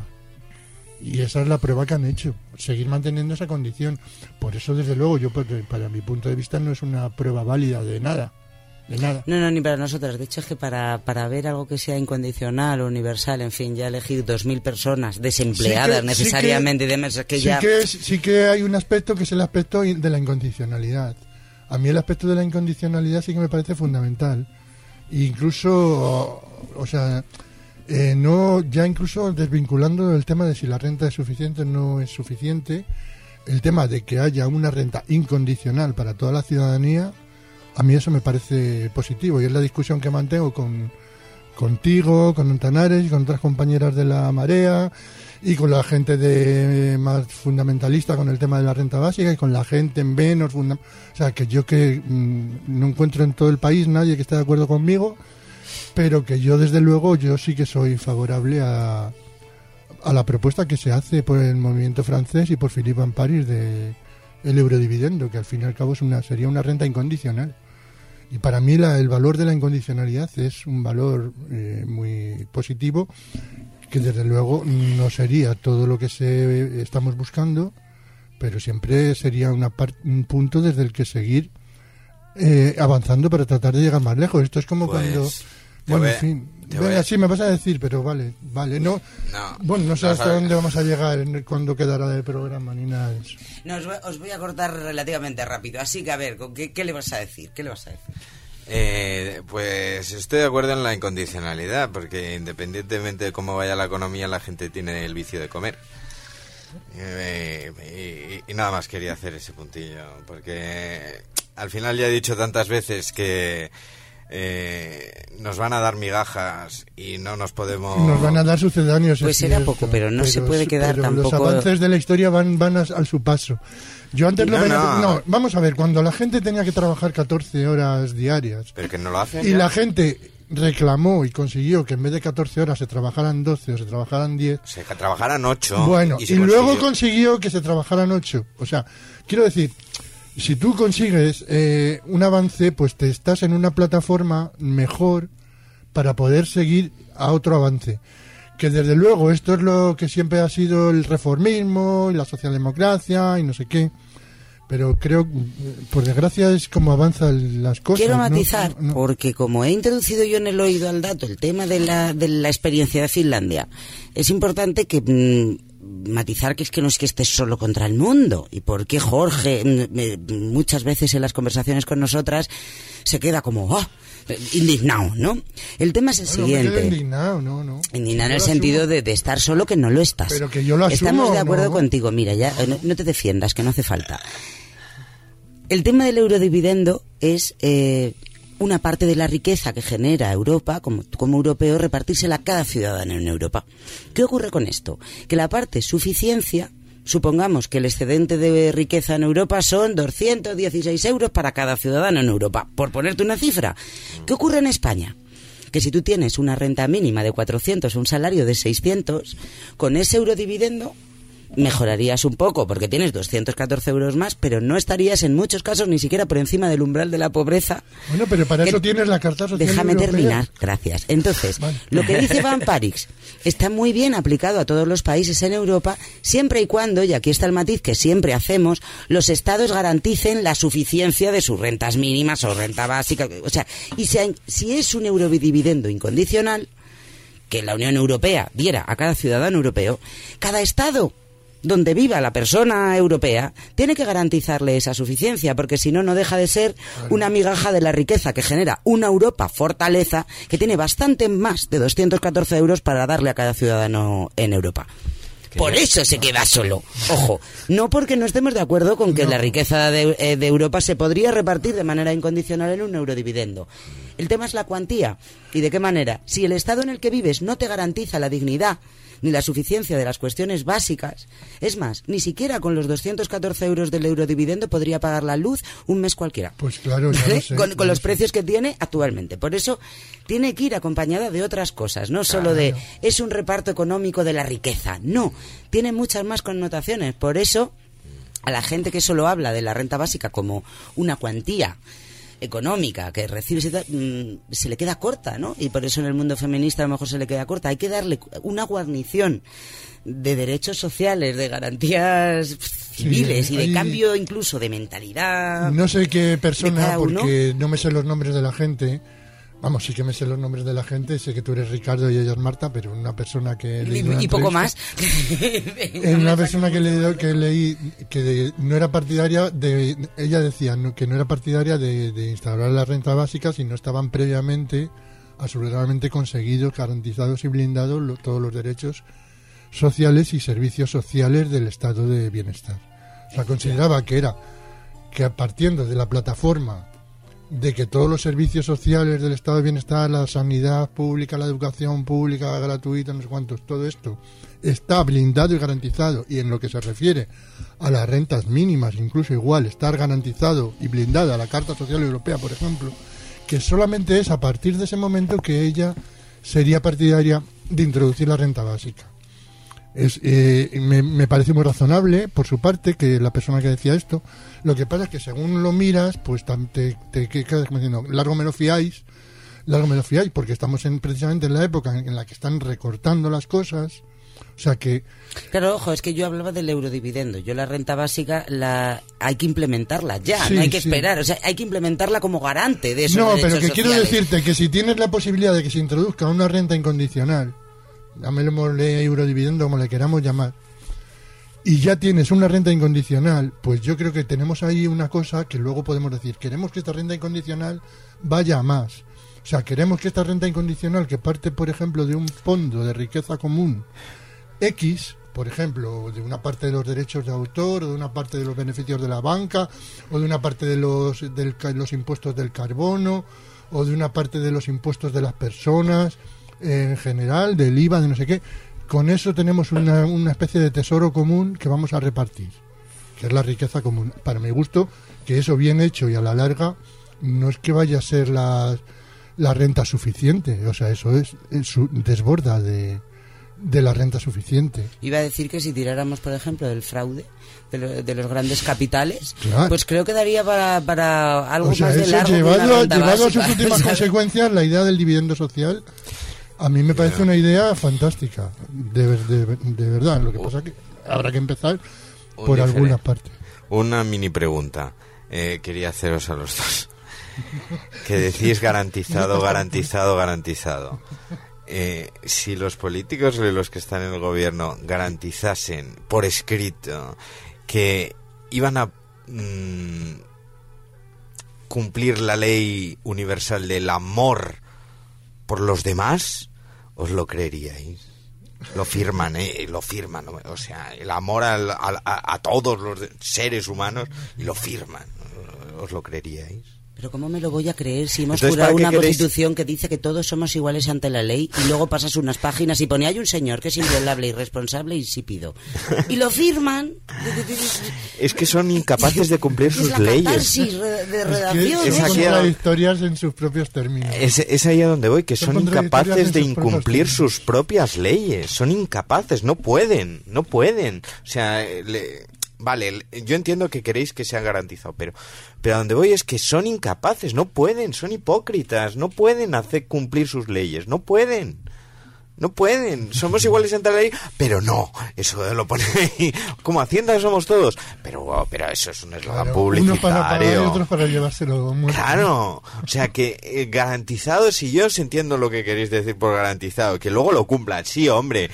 Y esa es la prueba que han hecho, seguir manteniendo esa condición. Por eso, desde luego, yo pues, para mi punto de vista no es una prueba válida de nada. De nada. No, no, ni para nosotras. De hecho, es que para, para ver algo que sea incondicional o universal, en fin, ya elegir dos mil personas desempleadas Sí que- necesariamente sí que- y demás, es que sí ya... que es- sí que hay un aspecto que es el aspecto de la incondicionalidad. A mí el aspecto de la incondicionalidad sí que me parece fundamental. E incluso, o, o sea, eh, no ya incluso desvinculando el tema de si la renta es suficiente o no es suficiente, el tema de que haya una renta incondicional para toda la ciudadanía, a mí eso me parece positivo. Y es la discusión que mantengo con contigo, con Antanares y con otras compañeras de la Marea y con la gente de más fundamentalista con el tema de la renta básica y con la gente menos funda- o sea, que yo que mmm, no encuentro en todo el país nadie que esté de acuerdo conmigo, pero que yo desde luego yo sí que soy favorable a, a la propuesta que se hace por el movimiento francés y por Philippe Van Paris de el eurodividendo, que al fin y al cabo es una, sería una renta incondicional. Y para mí la, el valor de la incondicionalidad es un valor eh, muy positivo, que desde luego no sería todo lo que se estamos buscando, pero siempre sería una par- un punto desde el que seguir eh, avanzando para tratar de llegar más lejos. Esto es como Pues- cuando Bueno, voy- en fin. te Venga, voy a- sí, me vas a decir, pero vale, vale. No, No, bueno, no sé no hasta sabes. dónde vamos a llegar, en- cuándo quedará de programa, ni nada de eso. No, os voy, os voy a cortar relativamente rápido. Así que, a ver, ¿con ¿qué, ¿qué le vas a decir? ¿Qué le vas a decir? Eh, pues estoy de acuerdo en la incondicionalidad, porque independientemente de cómo vaya la economía, la gente tiene el vicio de comer. Eh, y, y nada más quería hacer ese puntillo, porque al final ya he dicho tantas veces que eh, nos van a dar migajas y no nos podemos... Nos van a dar sucedáneos. Pues es era cierto, poco, pero no se puede quedar pero tampoco- Los avances de la historia van, van a, a su paso. Yo antes lo No, veía- no. no, vamos a ver, cuando la gente tenía que trabajar catorce horas diarias Pero que no lo hacen. y ya. la gente reclamó y consiguió que en vez de catorce horas se trabajaran doce o se trabajaran diez. Se ca- trabajaran ocho. Bueno, y, se luego consiguió. consiguió que se trabajaran ocho. O sea, quiero decir, si tú consigues eh, un avance, pues te estás en una plataforma mejor para poder seguir a otro avance. Que desde luego esto es lo que siempre ha sido el reformismo y la socialdemocracia y no sé qué. Pero creo, por desgracia, es como avanzan las cosas. Quiero ¿no? matizar, No, no. porque como he introducido yo en el oído al dato el tema de la, de la experiencia de Finlandia, es importante que mm, matizar que es que no es que estés solo contra el mundo. Y porque Jorge, mm, eh, muchas veces en las conversaciones con nosotras, se queda como, oh, indignado, ¿no? El tema es el Bueno, me quedo siguiente. indignado, no, no. Indignado en Yo el lo sentido asumo. de, de estar solo que no lo estás. Pero que yo lo asumo, Estamos de acuerdo ¿no? contigo, mira, ya eh, no, no te defiendas, que no hace falta. El tema del eurodividendo es eh, una parte de la riqueza que genera Europa, como, como europeo, repartírsela a cada ciudadano en Europa. ¿Qué ocurre con esto? Que la parte suficiencia, supongamos que el excedente de riqueza en Europa son doscientos dieciséis euros para cada ciudadano en Europa, por ponerte una cifra. ¿Qué ocurre en España? Que si tú tienes una renta mínima de cuatrocientos o un salario de seiscientos, con ese eurodividendo mejorarías un poco porque tienes doscientos catorce euros más, pero no estarías en muchos casos ni siquiera por encima del umbral de la pobreza. Bueno, pero para Que- eso tienes la Carta Social Déjame Europea. terminar, gracias. Entonces, Vale. lo que dice Van Parix está muy bien aplicado a todos los países en Europa, siempre y cuando, y aquí está el matiz que siempre hacemos, los estados garanticen la suficiencia de sus rentas mínimas o renta básica. O sea, y si, hay- si es un eurodividendo incondicional, que la Unión Europea diera a cada ciudadano europeo, cada estado donde viva la persona europea, tiene que garantizarle esa suficiencia, porque si no, no deja de ser una migaja de la riqueza que genera una Europa fortaleza que tiene bastante más de doscientos catorce euros para darle a cada ciudadano en Europa. Por eso se queda solo. Ojo, no porque no estemos de acuerdo con que la riqueza de, eh, de Europa se podría repartir de manera incondicional en un eurodividendo. El tema es la cuantía. ¿Y de qué manera? Si el estado en el que vives no te garantiza la dignidad ni la suficiencia de las cuestiones básicas, es más, ni siquiera con los doscientos catorce euros del eurodividendo podría pagar la luz un mes cualquiera. Pues claro, ya ¿Vale? lo sé, con, ya con lo los sé. precios que tiene actualmente. Por eso tiene que ir acompañada de otras cosas, no solo de es un reparto económico de la riqueza. No, tiene muchas más connotaciones. Por eso, a la gente que solo habla de la renta básica como una cuantía económica que recibe se, mm, se le queda corta, ¿no? Y por eso en el mundo feminista a lo mejor se le queda corta. Hay que darle una guarnición de derechos sociales, de garantías civiles y de hay- cambio incluso de mentalidad. No sé qué de persona, cada uno. porque no me sé los nombres de la gente. Vamos, sí que me sé los nombres de la gente. Sé que tú eres Ricardo y ella es Marta, pero una persona que... Y, leí una y poco más. entrevista- En una persona que leí, que leí que de- no era partidaria de... Ella decía no- que no era partidaria de, de instaurar la renta básica si no estaban previamente absolutamente conseguidos, garantizados y blindados lo- todos los derechos sociales y servicios sociales del estado de bienestar. O sea, consideraba que era que partiendo de la plataforma de que todos los servicios sociales del estado de bienestar, la sanidad pública, la educación pública gratuita, no sé cuántos, todo esto está blindado y garantizado, y en lo que se refiere a las rentas mínimas, incluso igual, estar garantizado y blindada la Carta Social Europea, por ejemplo, que solamente es a partir de ese momento que ella sería partidaria de introducir la renta básica. Es, eh, me, me parece muy razonable por su parte que la persona que decía esto. Lo que pasa es que según lo miras, pues tam- te, te que- quedas como diciendo, largo me lo fiáis, largo me lo fiáis, porque estamos en, precisamente en la época en la que están recortando las cosas O sea que... Claro, ojo, es que yo hablaba del eurodividendo. Yo la renta básica la hay que implementarla ya, Sí, no hay que sí. esperar. O sea, hay que implementarla como garante de esos No, derechos pero que quiero sociales. decirte que si tienes la posibilidad de que se introduzca una renta incondicional, llamémosle eurodividendo como le queramos llamar, y ya tienes una renta incondicional, pues yo creo que tenemos ahí una cosa que luego podemos decir, queremos que esta renta incondicional vaya a más. O sea, queremos que esta renta incondicional, que parte, por ejemplo, de un fondo de riqueza común X, por ejemplo, de una parte de los derechos de autor, o de una parte de los beneficios de la banca, o de una parte de los, del, ca- los impuestos del carbono, o de una parte de los impuestos de las personas, eh, en general, del I V A, de no sé qué. Con eso tenemos una, una especie de tesoro común que vamos a repartir, que es la riqueza común. Para mi gusto, que eso bien hecho y a la larga, no es que vaya a ser la, la renta suficiente. O sea, eso es, es su- desborda de... de la renta suficiente. Iba a decir que si tiráramos, por ejemplo, del fraude de, lo- de los grandes capitales, Claro. pues creo que daría para, para algo O sea, más de eso largo que llevado, una a- renta llevado a sus básica. últimas O sea, consecuencias, la idea del dividendo social, a mí me parece una idea fantástica, de, ver- de, de verdad. Lo que pasa que habrá que empezar Un por diferen- alguna parte. Una mini pregunta. Eh, quería haceros a los dos. Que decís garantizado, garantizado, garantizado. Eh, si los políticos y los que están en el gobierno garantizasen por escrito que iban a mm, cumplir la ley universal del amor por los demás, ¿os lo creeríais? Lo firman, ¿eh? Lo firman. ¿no? O sea, el amor al- al- a, a todos los de- seres humanos y lo firman. ¿Os lo creeríais? Pero ¿cómo me lo voy a creer si hemos Entonces, jurado ¿para qué una queréis? constitución que dice que todos somos iguales ante la ley y luego pasas unas páginas y pone hay un señor que es inviolable, irresponsable y insípido? Y lo firman. Es que son incapaces de cumplir Es sus la leyes. catarsis re- de Es redacción. que Es son aquí a- contradictorias en sus propios términos. Es, es ahí a donde voy, que Son son contradictorias incapaces en de sus propios incumplir términos. sus propias leyes. Son incapaces, no pueden, no pueden. O sea, eh, le- vale, le- yo entiendo que queréis que sea garantizado, pero, pero a donde voy es que son incapaces, no pueden, son hipócritas, no pueden hacer cumplir sus leyes, no pueden. No pueden, somos iguales ante la ley, pero no, eso lo pone ahí, como Hacienda somos todos, pero, oh, pero eso es un eslogan Claro, unos para pagar y publicitario. otros para llevárselo muerto. Claro, o sea que eh, garantizado, si yo os entiendo lo que queréis decir por garantizado, que luego lo cumplan, sí, hombre.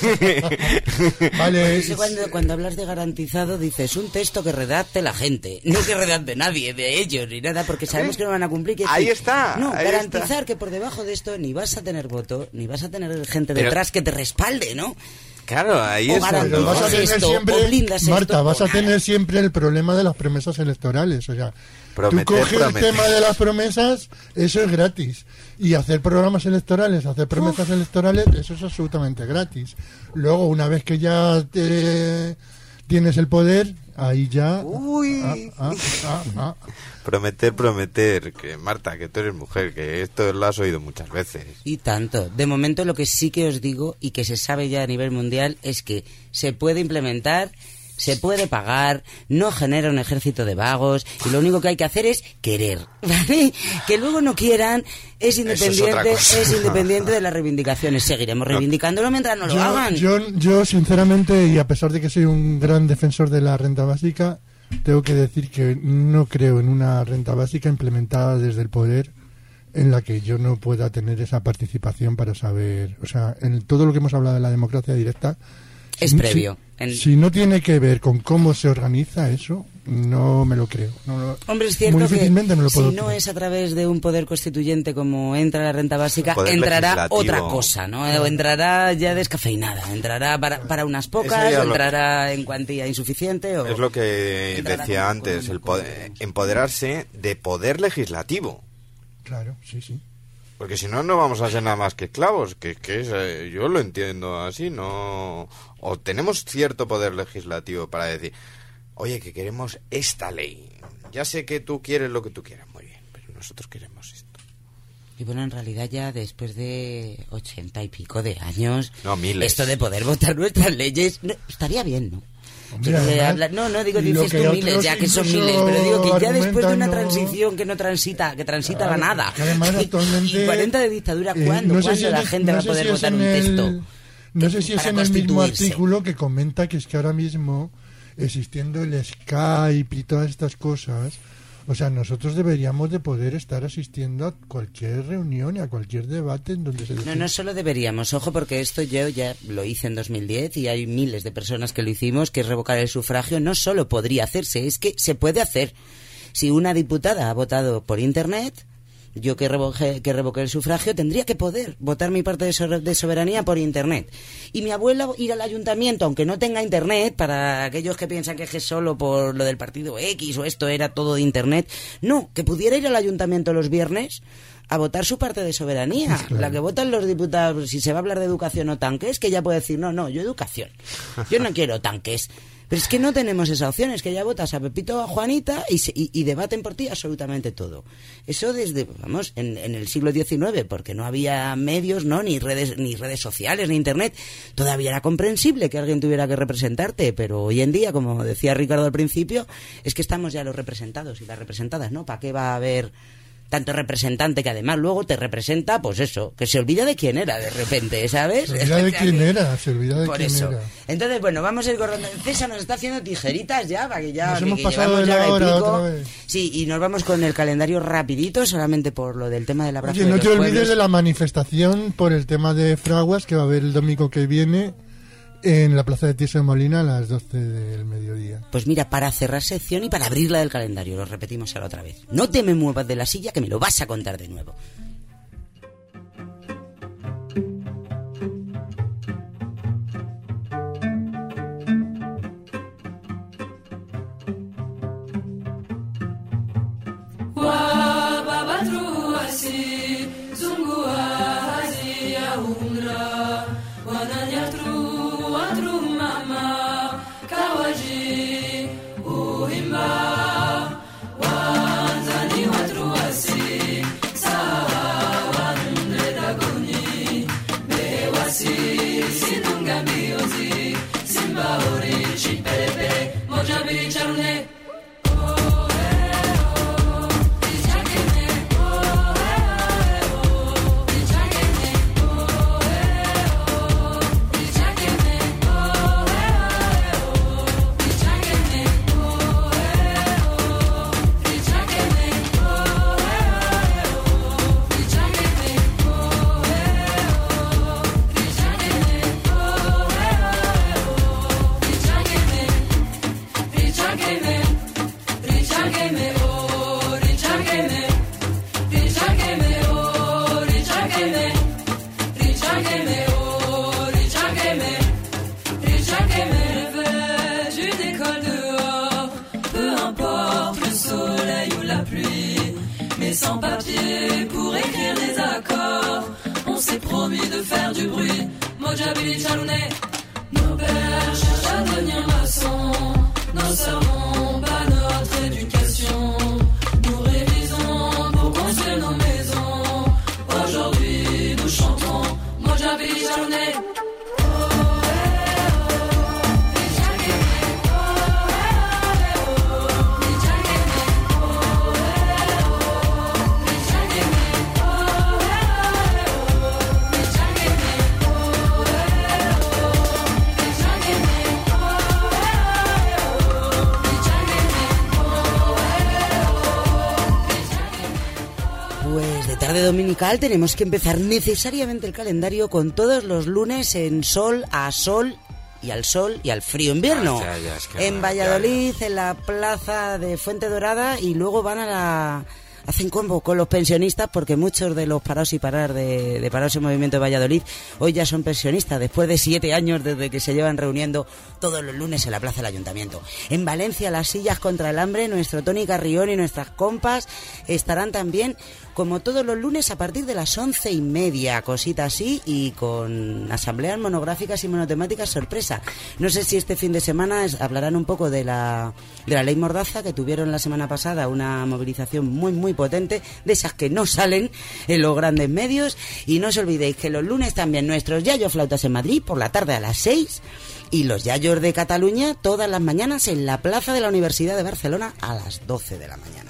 Vale, Eso cuando, cuando hablas de garantizado dices un texto que redacte la gente, no que redacte nadie de ellos ni nada, porque sabemos que no van a cumplir. Que Ahí sí. está, No, ahí garantizar está. que por debajo de esto ni vas a tener voto, ni vas a tener gente Pero- detrás que te respalde, ¿no? Claro, ahí O es garantizar Pero vas a Haces tener esto, siempre, o blindas Marta, esto, vas o a nada. tener siempre el problema de las promesas electorales. O sea, Prometer, tú coges prometer. el tema de las promesas, eso es gratis. Y hacer programas electorales, hacer promesas electorales, eso es absolutamente gratis. Luego, una vez que ya te- tienes el poder, ahí ya... Uy. ah, ah, ah, ah. Prometer, prometer, que Marta, que tú eres mujer, que esto lo has oído muchas veces. Y tanto. De momento lo que sí que os digo y que se sabe ya a nivel mundial es que se puede implementar, se puede pagar, no genera un ejército de vagos y lo único que hay que hacer es querer, ¿vale? Que luego no quieran es Eso es independiente, otra cosa. es independiente de las reivindicaciones. Seguiremos reivindicándolo mientras no lo yo, hagan. yo, yo, sinceramente, y a pesar de que soy un gran defensor de la renta básica, tengo que decir que no creo en una renta básica implementada desde el poder en la que yo no pueda tener esa participación para saber, o sea, en todo lo que hemos hablado de la democracia directa, Es si- previo. Si, En- si no tiene que ver con cómo se organiza eso, no me lo creo. No lo- Hombre, es cierto muy que difícilmente me lo si puedo no creer. es a través de un poder constituyente como entra la renta básica, Poder entrará legislativo. otra cosa, ¿no? O entrará ya descafeinada, entrará para, para unas Eso pocas, ya o lo- entrará en cuantía insuficiente. O... Es lo que entrará decía con- antes, con- el poder- empoderarse de poder legislativo. Claro, sí, sí. Porque si no, no vamos a ser nada más que esclavos. Que, que es, eh, yo lo entiendo así, no. O tenemos cierto poder legislativo para decir, oye, que queremos esta ley. Ya sé que tú quieres lo que tú quieras, muy bien, pero nosotros queremos esto. Y bueno, en realidad ya después de ochenta y pico de años, No, miles. esto de poder votar nuestras leyes, no, estaría bien, ¿no? Hombre, Yo creo que además, habla- no, no digo, lo dices que tú otros miles, ya que son incluso miles, pero digo que ya después de una argumentan, ¿no? transición que no transita, que transita Claro, la nada. que además actualmente, Y cuarenta de dictadura, Eh, ¿cuándo? no sé ¿Cuándo si la es- gente no va a sé poder si es votar en un el- texto? No sé si es para en el mismo constituirse. artículo que comenta que es que ahora mismo, existiendo el Skype y todas estas cosas, o sea, nosotros deberíamos de poder estar asistiendo a cualquier reunión y a cualquier debate en donde se... No, no solo deberíamos, ojo, porque esto yo ya lo hice en dos mil diez y hay miles de personas que lo hicimos, que es revocar el sufragio. No solo podría hacerse, es que se puede hacer. Si una diputada ha votado por Internet, yo que revoqué, que revoqué el sufragio, tendría que poder votar mi parte de, so- de soberanía por Internet. Y mi abuela ir al ayuntamiento, aunque no tenga Internet, para aquellos que piensan que es solo por lo del partido X o esto era todo de Internet, no, que pudiera ir al ayuntamiento los viernes a votar su parte de soberanía. Pues claro. La que votan los diputados, si se va a hablar de educación o tanques, que ya puede decir, no, no, yo educación. Yo no quiero tanques. Pero es que no tenemos esa opción, es que ya votas a Pepito o a Juanita y, se, y, y debaten por ti absolutamente todo. Eso desde, vamos, en, en el siglo diecinueve, porque no había medios, no, ni redes, ni redes sociales, ni internet, todavía era comprensible que alguien tuviera que representarte, pero hoy en día, como decía Ricardo al principio, es que estamos ya los representados y las representadas, ¿no? ¿Para qué va a haber tanto representante que además luego te representa, pues eso, que se olvida de quién era de repente, ¿sabes? Se olvida de quién era, se olvida de Por quién eso. era. Entonces, bueno, vamos a ir corriendo. César nos está haciendo tijeritas ya, para que ya... Nos que- hemos que pasado llevamos de ya la hora y hora pico. otra vez. Sí, y nos vamos con el calendario rapidito, solamente por lo del tema del abrazo Oye, de no los te olvides pueblos. de la manifestación por el tema de Fraguas que va a haber el domingo que viene en la Plaza de Tirso de Molina a las doce del mediodía. Pues mira, para cerrar sección y para abrirla del calendario, lo repetimos ahora otra vez. No te me muevas de la silla que me lo vas a contar de nuevo. Sans papier pour écrire des accords, on s'est promis de faire du bruit. Mojabili Chalounet, nos pères cherchent à devenir maçons, nos sœurs n'ont pas notre éducation. Nous révisons pour construire nos maisons. Aujourd'hui nous chantons Mojabili Chalounet. Pues de tarde dominical tenemos que empezar necesariamente el calendario con todos los lunes en sol a sol y al sol y al frío invierno. Ah, ya, ya, es que en no, Valladolid, en la plaza de Fuente Dorada, y luego van a la... hacen combo con los pensionistas, porque muchos de los parados y parar de, de parados en movimiento de Valladolid hoy ya son pensionistas, después de siete años desde que se llevan reuniendo todos los lunes en la plaza del ayuntamiento. En Valencia, las sillas contra el hambre, nuestro Tony Carrión y nuestras compas estarán también, como todos los lunes, a partir de las once y media, cosita así, y con asambleas monográficas y monotemáticas sorpresa. No sé si este fin de semana es- hablarán un poco de la, de la ley Mordaza, que tuvieron la semana pasada una movilización muy, muy potente, de esas que no salen en los grandes medios. Y no os olvidéis que los lunes también nuestros yayos flautas en Madrid, por la tarde a las seis, y los yayos de Cataluña todas las mañanas en la plaza de la Universidad de Barcelona a las doce de la mañana.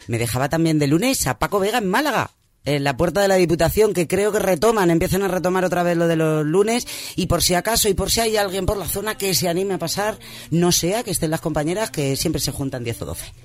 Me dejaba también de lunes a Paco Vega en Málaga, en la puerta de la Diputación, que creo que retoman, empiezan a retomar otra vez lo de los lunes, y por si acaso y por si hay alguien por la zona que se anime a pasar, no sea que estén las compañeras, que siempre se juntan diez o doce.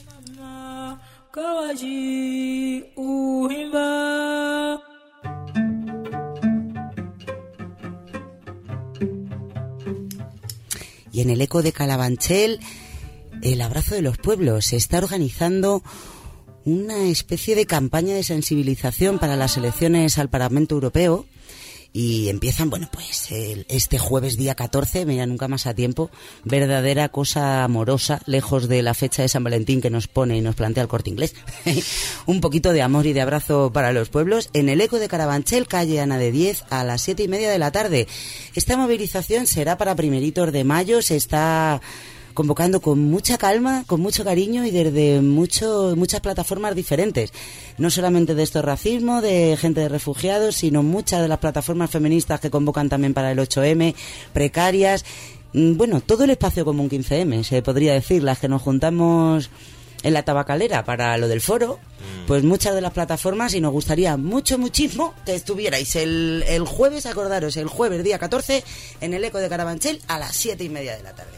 Y en el Eco de Calabanchel, el Abrazo de los Pueblos se está organizando una especie de campaña de sensibilización para las elecciones al Parlamento Europeo, y empiezan, bueno, pues el, este jueves día catorce, mira, nunca más a tiempo, verdadera cosa amorosa, lejos de la fecha de San Valentín que nos pone y nos plantea el Corte Inglés. Un poquito de amor y de abrazo para los pueblos en el Eco de Carabanchel, calle Ana de Diez, a las siete y media de la tarde. Esta movilización será para primeritos de mayo, se está convocando con mucha calma, con mucho cariño y desde mucho, muchas plataformas diferentes. No solamente de esto racismo, de gente de refugiados, sino muchas de las plataformas feministas que convocan también para el ocho eme, precarias. Bueno, todo el espacio común quince eme, se podría decir, las que nos juntamos en la tabacalera para lo del foro, pues muchas de las plataformas, y nos gustaría mucho, muchísimo que estuvierais el, el jueves, acordaros, el jueves día catorce, en el Eco de Carabanchel a las siete y media de la tarde.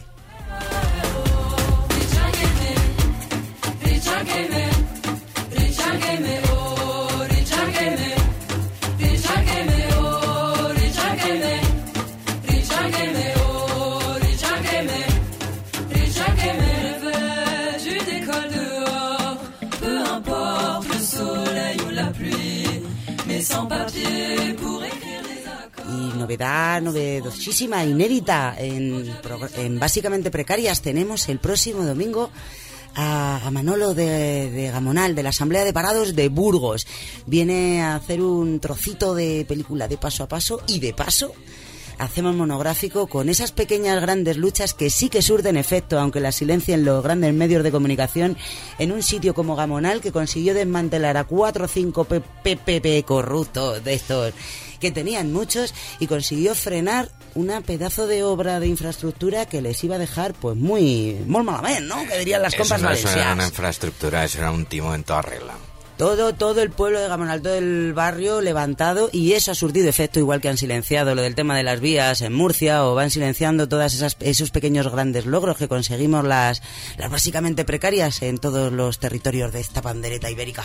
Y novedad, novedosísima, inédita, en, en Básicamente Precarias tenemos el próximo domingo a, a Manolo de, de Gamonal, de la Asamblea de Parados de Burgos. Viene a hacer un trocito de película de paso a paso, y de paso hacemos monográfico con esas pequeñas grandes luchas que sí que surten efecto, aunque las silencien los grandes medios de comunicación, en un sitio como Gamonal, que consiguió desmantelar a cuatro o cinco P P P corruptos de estos que tenían muchos, y consiguió frenar una pedazo de obra de infraestructura que les iba a dejar pues muy muy malamente, ¿no? Que dirían las compas valencianas. Eso no era una infraestructura, eso era un timo en toda regla. Todo, todo el pueblo de Gamonal, todo el barrio levantado, y eso ha surtido efecto, igual que han silenciado lo del tema de las vías en Murcia, o van silenciando todas esas esos pequeños grandes logros que conseguimos las, las básicamente precarias en todos los territorios de esta pandereta ibérica.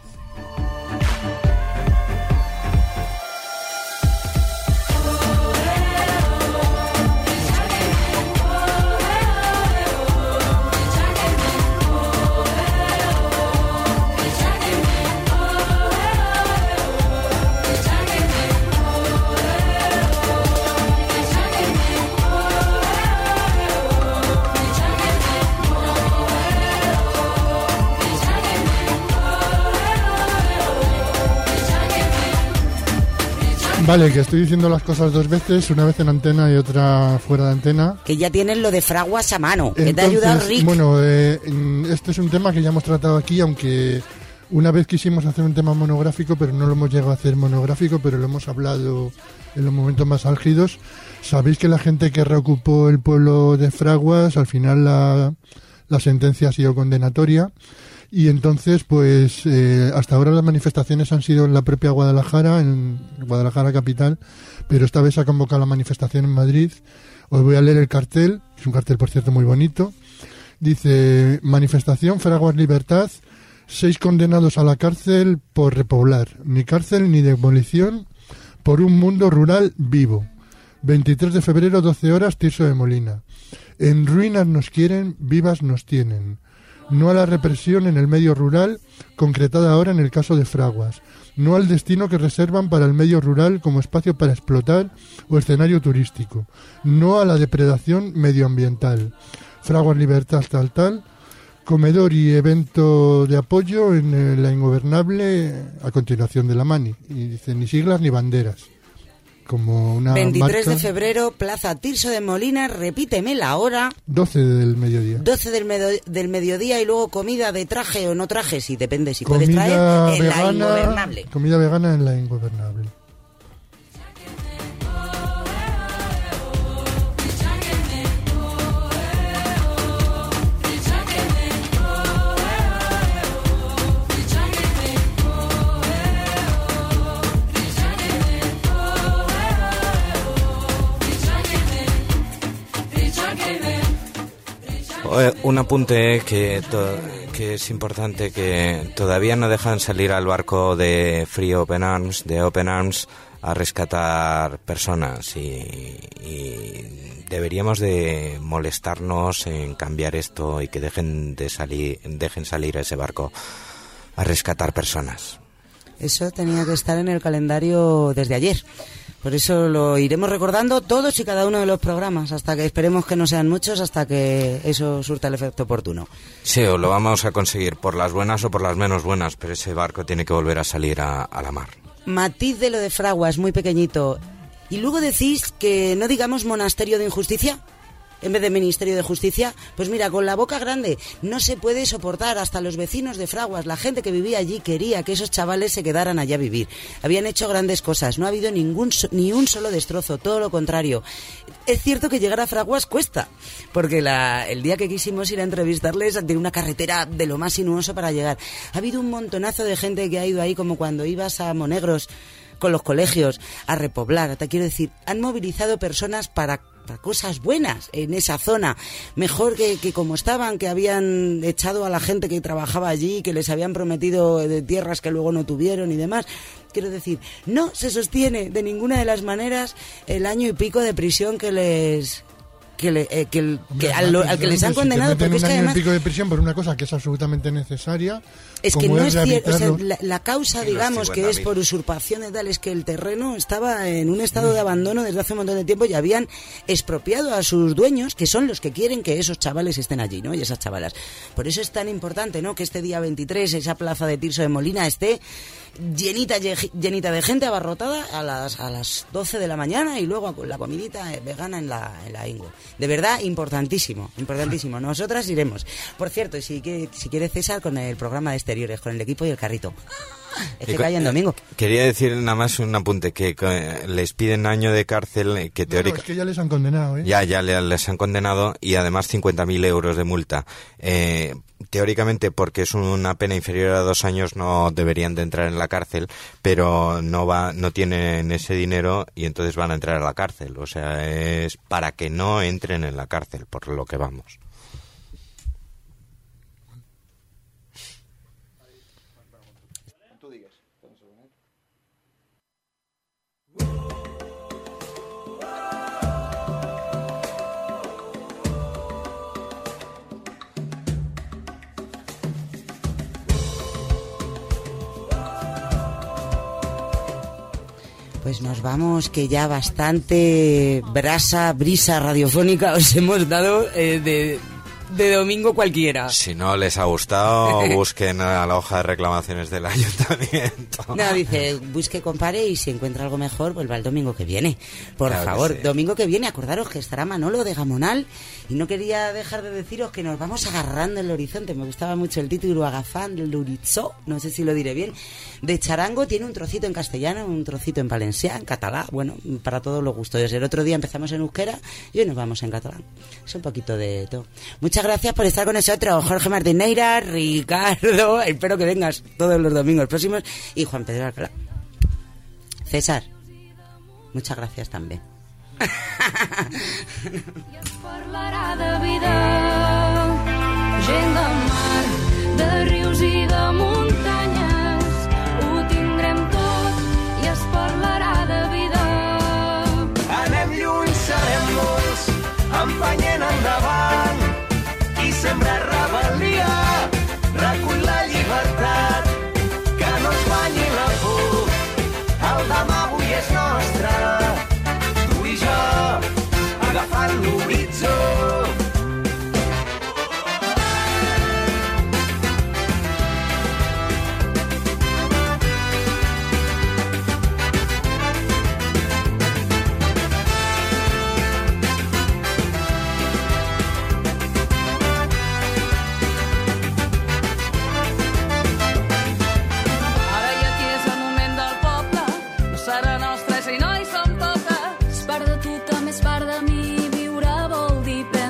Vale, que estoy diciendo las cosas dos veces, una vez en antena y otra fuera de antena. Que ya tienes lo de fraguas a mano, que te ha ayudado Rick. Bueno, eh, este es un tema que ya hemos tratado aquí, aunque una vez quisimos hacer un tema monográfico, pero no lo hemos llegado a hacer monográfico, pero lo hemos hablado en los momentos más álgidos. Sabéis que la gente que reocupó el pueblo de Fraguas, al final la, la sentencia ha sido condenatoria. Y entonces, pues, eh, hasta ahora las manifestaciones han sido en la propia Guadalajara, en Guadalajara capital, pero esta vez se ha convocado la manifestación en Madrid. Os voy a leer el cartel, es un cartel, por cierto, muy bonito. Dice: manifestación Fraguas Libertad, seis condenados a la cárcel por repoblar, ni cárcel ni demolición, por un mundo rural vivo. veintitrés de febrero, doce horas, Tirso de Molina. En ruinas nos quieren, vivas nos tienen. No a la represión en el medio rural, concretada ahora en el caso de Fraguas. No al destino que reservan para el medio rural como espacio para explotar o escenario turístico. No a la depredación medioambiental. Fraguas Libertad tal tal. Comedor y evento de apoyo en la Ingobernable a continuación de la Mani. Y dice: ni siglas ni banderas. Como una veintitrés marca. de febrero, Plaza Tirso de Molina, repíteme la hora. doce del mediodía. doce del, medio, del mediodía, y luego comida de traje o no traje, si depende, si comida puedes traer, en vegana, la Ingobernable. Comida vegana en la Ingobernable. Eh, un apunte que, to- que es importante, que todavía no dejan salir al barco de Free Open Arms, de Open Arms, a rescatar personas, y, y deberíamos de molestarnos en cambiar esto y que dejen de salir, dejen salir a ese barco a rescatar personas. Eso tenía que estar en el calendario desde ayer. Por eso lo iremos recordando todos y cada uno de los programas, hasta que esperemos que no sean muchos, hasta que eso surta el efecto oportuno. Sí, o lo vamos a conseguir por las buenas o por las menos buenas, pero ese barco tiene que volver a salir a, a la mar. Matiz de lo de Fraguas, muy pequeñito. Y luego decís que no digamos monasterio de injusticia en vez de Ministerio de Justicia. Pues mira, con la boca grande no se puede soportar. Hasta los vecinos de Fraguas, la gente que vivía allí, quería que esos chavales se quedaran allá a vivir. Habían hecho grandes cosas, no ha habido ningún ni un solo destrozo, todo lo contrario. Es cierto que llegar a Fraguas cuesta, porque la, el día que quisimos ir a entrevistarles tiene una carretera de lo más sinuoso para llegar. Ha habido un montonazo de gente que ha ido ahí, como cuando ibas a Monegros con los colegios a repoblar. Te quiero decir, han movilizado personas para, para cosas buenas en esa zona, mejor que, que como estaban, que habían echado a la gente que trabajaba allí, que les habían prometido de tierras que luego no tuvieron y demás. Quiero decir, no se sostiene de ninguna de las maneras el año y pico de prisión que les... que, le, eh, que, el, Hombre, que al, al que les han si condenado, te meten porque es un que año y además pico de prisión por una cosa que es absolutamente necesaria. es que como no es cierto, o sea, rehabilitarlo. la, la causa, En los digamos, que es cincuenta mil. por usurpación y tal, es que el terreno estaba en un estado de abandono desde hace un montón de tiempo y habían expropiado a sus dueños, que son los que quieren que esos chavales estén allí, ¿no? Y esas chavalas. Por eso es tan importante, ¿no?, que este día veintitrés esa plaza de Tirso de Molina esté llenita, llenita de gente, abarrotada a las a las doce de la mañana, y luego con la comidita vegana en la, en la Ingo. De verdad, importantísimo, importantísimo. Nosotras iremos. Por cierto, si, que, si quiere César, con el programa de exteriores, con el equipo y el carrito. Es que cae en domingo. Quería decir nada más un apunte, que eh, les piden año de cárcel, eh, que No, no, teórica... es que ya les han condenado, ¿eh? Ya, ya le- les han condenado, y además cincuenta mil euros de multa. Eh, teóricamente, porque es una pena inferior a dos años, no deberían de entrar en la cárcel, pero no va, no tienen ese dinero y entonces van a entrar a la cárcel. O sea, es para que no entren en la cárcel, por lo que vamos. Pues nos vamos, que ya bastante brasa, brisa radiofónica os hemos dado eh, de, de domingo cualquiera. Si no les ha gustado, busquen a la hoja de reclamaciones del ayuntamiento. No, dice, busque, compare, y si encuentra algo mejor, vuelva el domingo que viene. Por Claro que favor, sí. domingo que viene, acordaros que estará Manolo de Gamonal, y no quería dejar de deciros que nos vamos agarrando el horizonte. Me gustaba mucho el título, Agafán del Lurizó, no sé si lo diré bien, de charango. Tiene un trocito en castellano, un trocito en valencià, en catalán, bueno, para todos los gustos. El otro día empezamos en euskera y hoy nos vamos en catalán. Es un poquito de todo. Muchas gracias por estar con nosotros, Jorge Martineira, Ricardo, espero que vengas todos los domingos próximos, y Juan Pedro Alcalá. César, muchas gracias también. Parlarà de vida, gent de mar, de rius i de muntanyes. Ho tindrem tot i es parlarà de vida. Anem lluny, serem molts, empenyent endavant. Qui sembra rebel·lia, recull la llibertat. Que no es guanyi la por, el demà avui és nostre. Tu i jo, agafant l'horitzó. Ara i aquí és el moment del poble, no serà nostra si no hi som totes. És part de tu, també és part de mi, viure vol dir perdre.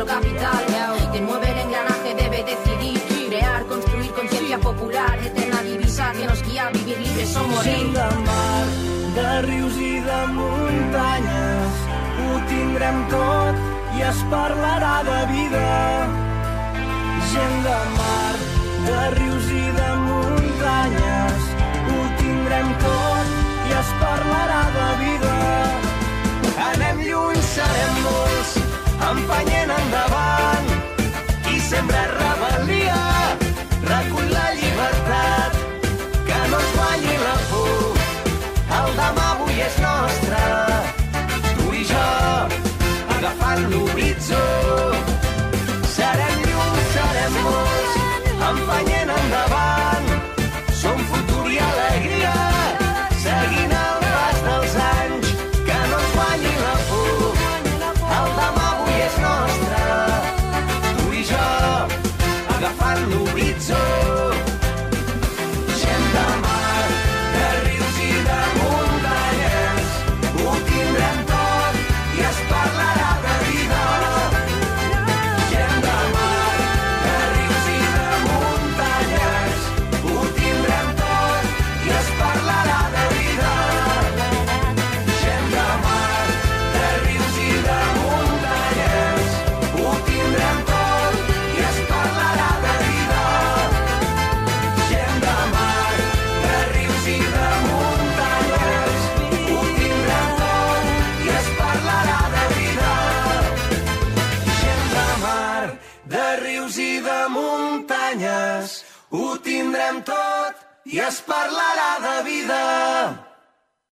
nuestro capital. Quien mueve el engranaje debe decidir, crear, construir conciencia popular, eterna divisa que nos guía a vivir libres o morir. Gent de mar, de rius i de muntanyes, ho tindrem tot i es parlarà de vida. Gent de mar, de rius i de muntanyes, ho tindrem tot i es parlarà de vida. Anem lluny, serem molts, empenyent endavant, i sempre rebel·lia, recull la llibertat, que no ens guanyi la por, el demà avui és nostre, tu i jo, agafant l'horitzó. Serem llum, serem molts, empenyent endavant, som futur i alegria, seguint el pas dels anys, que no ens guanyi la por, el demà avui és nostre, tu i jo, agafant l'horitzó. Gent de mar, de rius i de muntanyes, ho tindrem tot i es parlarà de vida. Gent de mar, de rius i de muntanyes, ho tindrem tot i es parlarà de vida. Gent de mar, de rius i de muntanyes, ho tindrem tot i es parlarà de vida. Gent de mar, de rius i de muntanyes, ho tindrem tot i es parlarà de vida. Gent de mar, de rius i de muntanyes, ho tindrem tot i es parlarà de vida.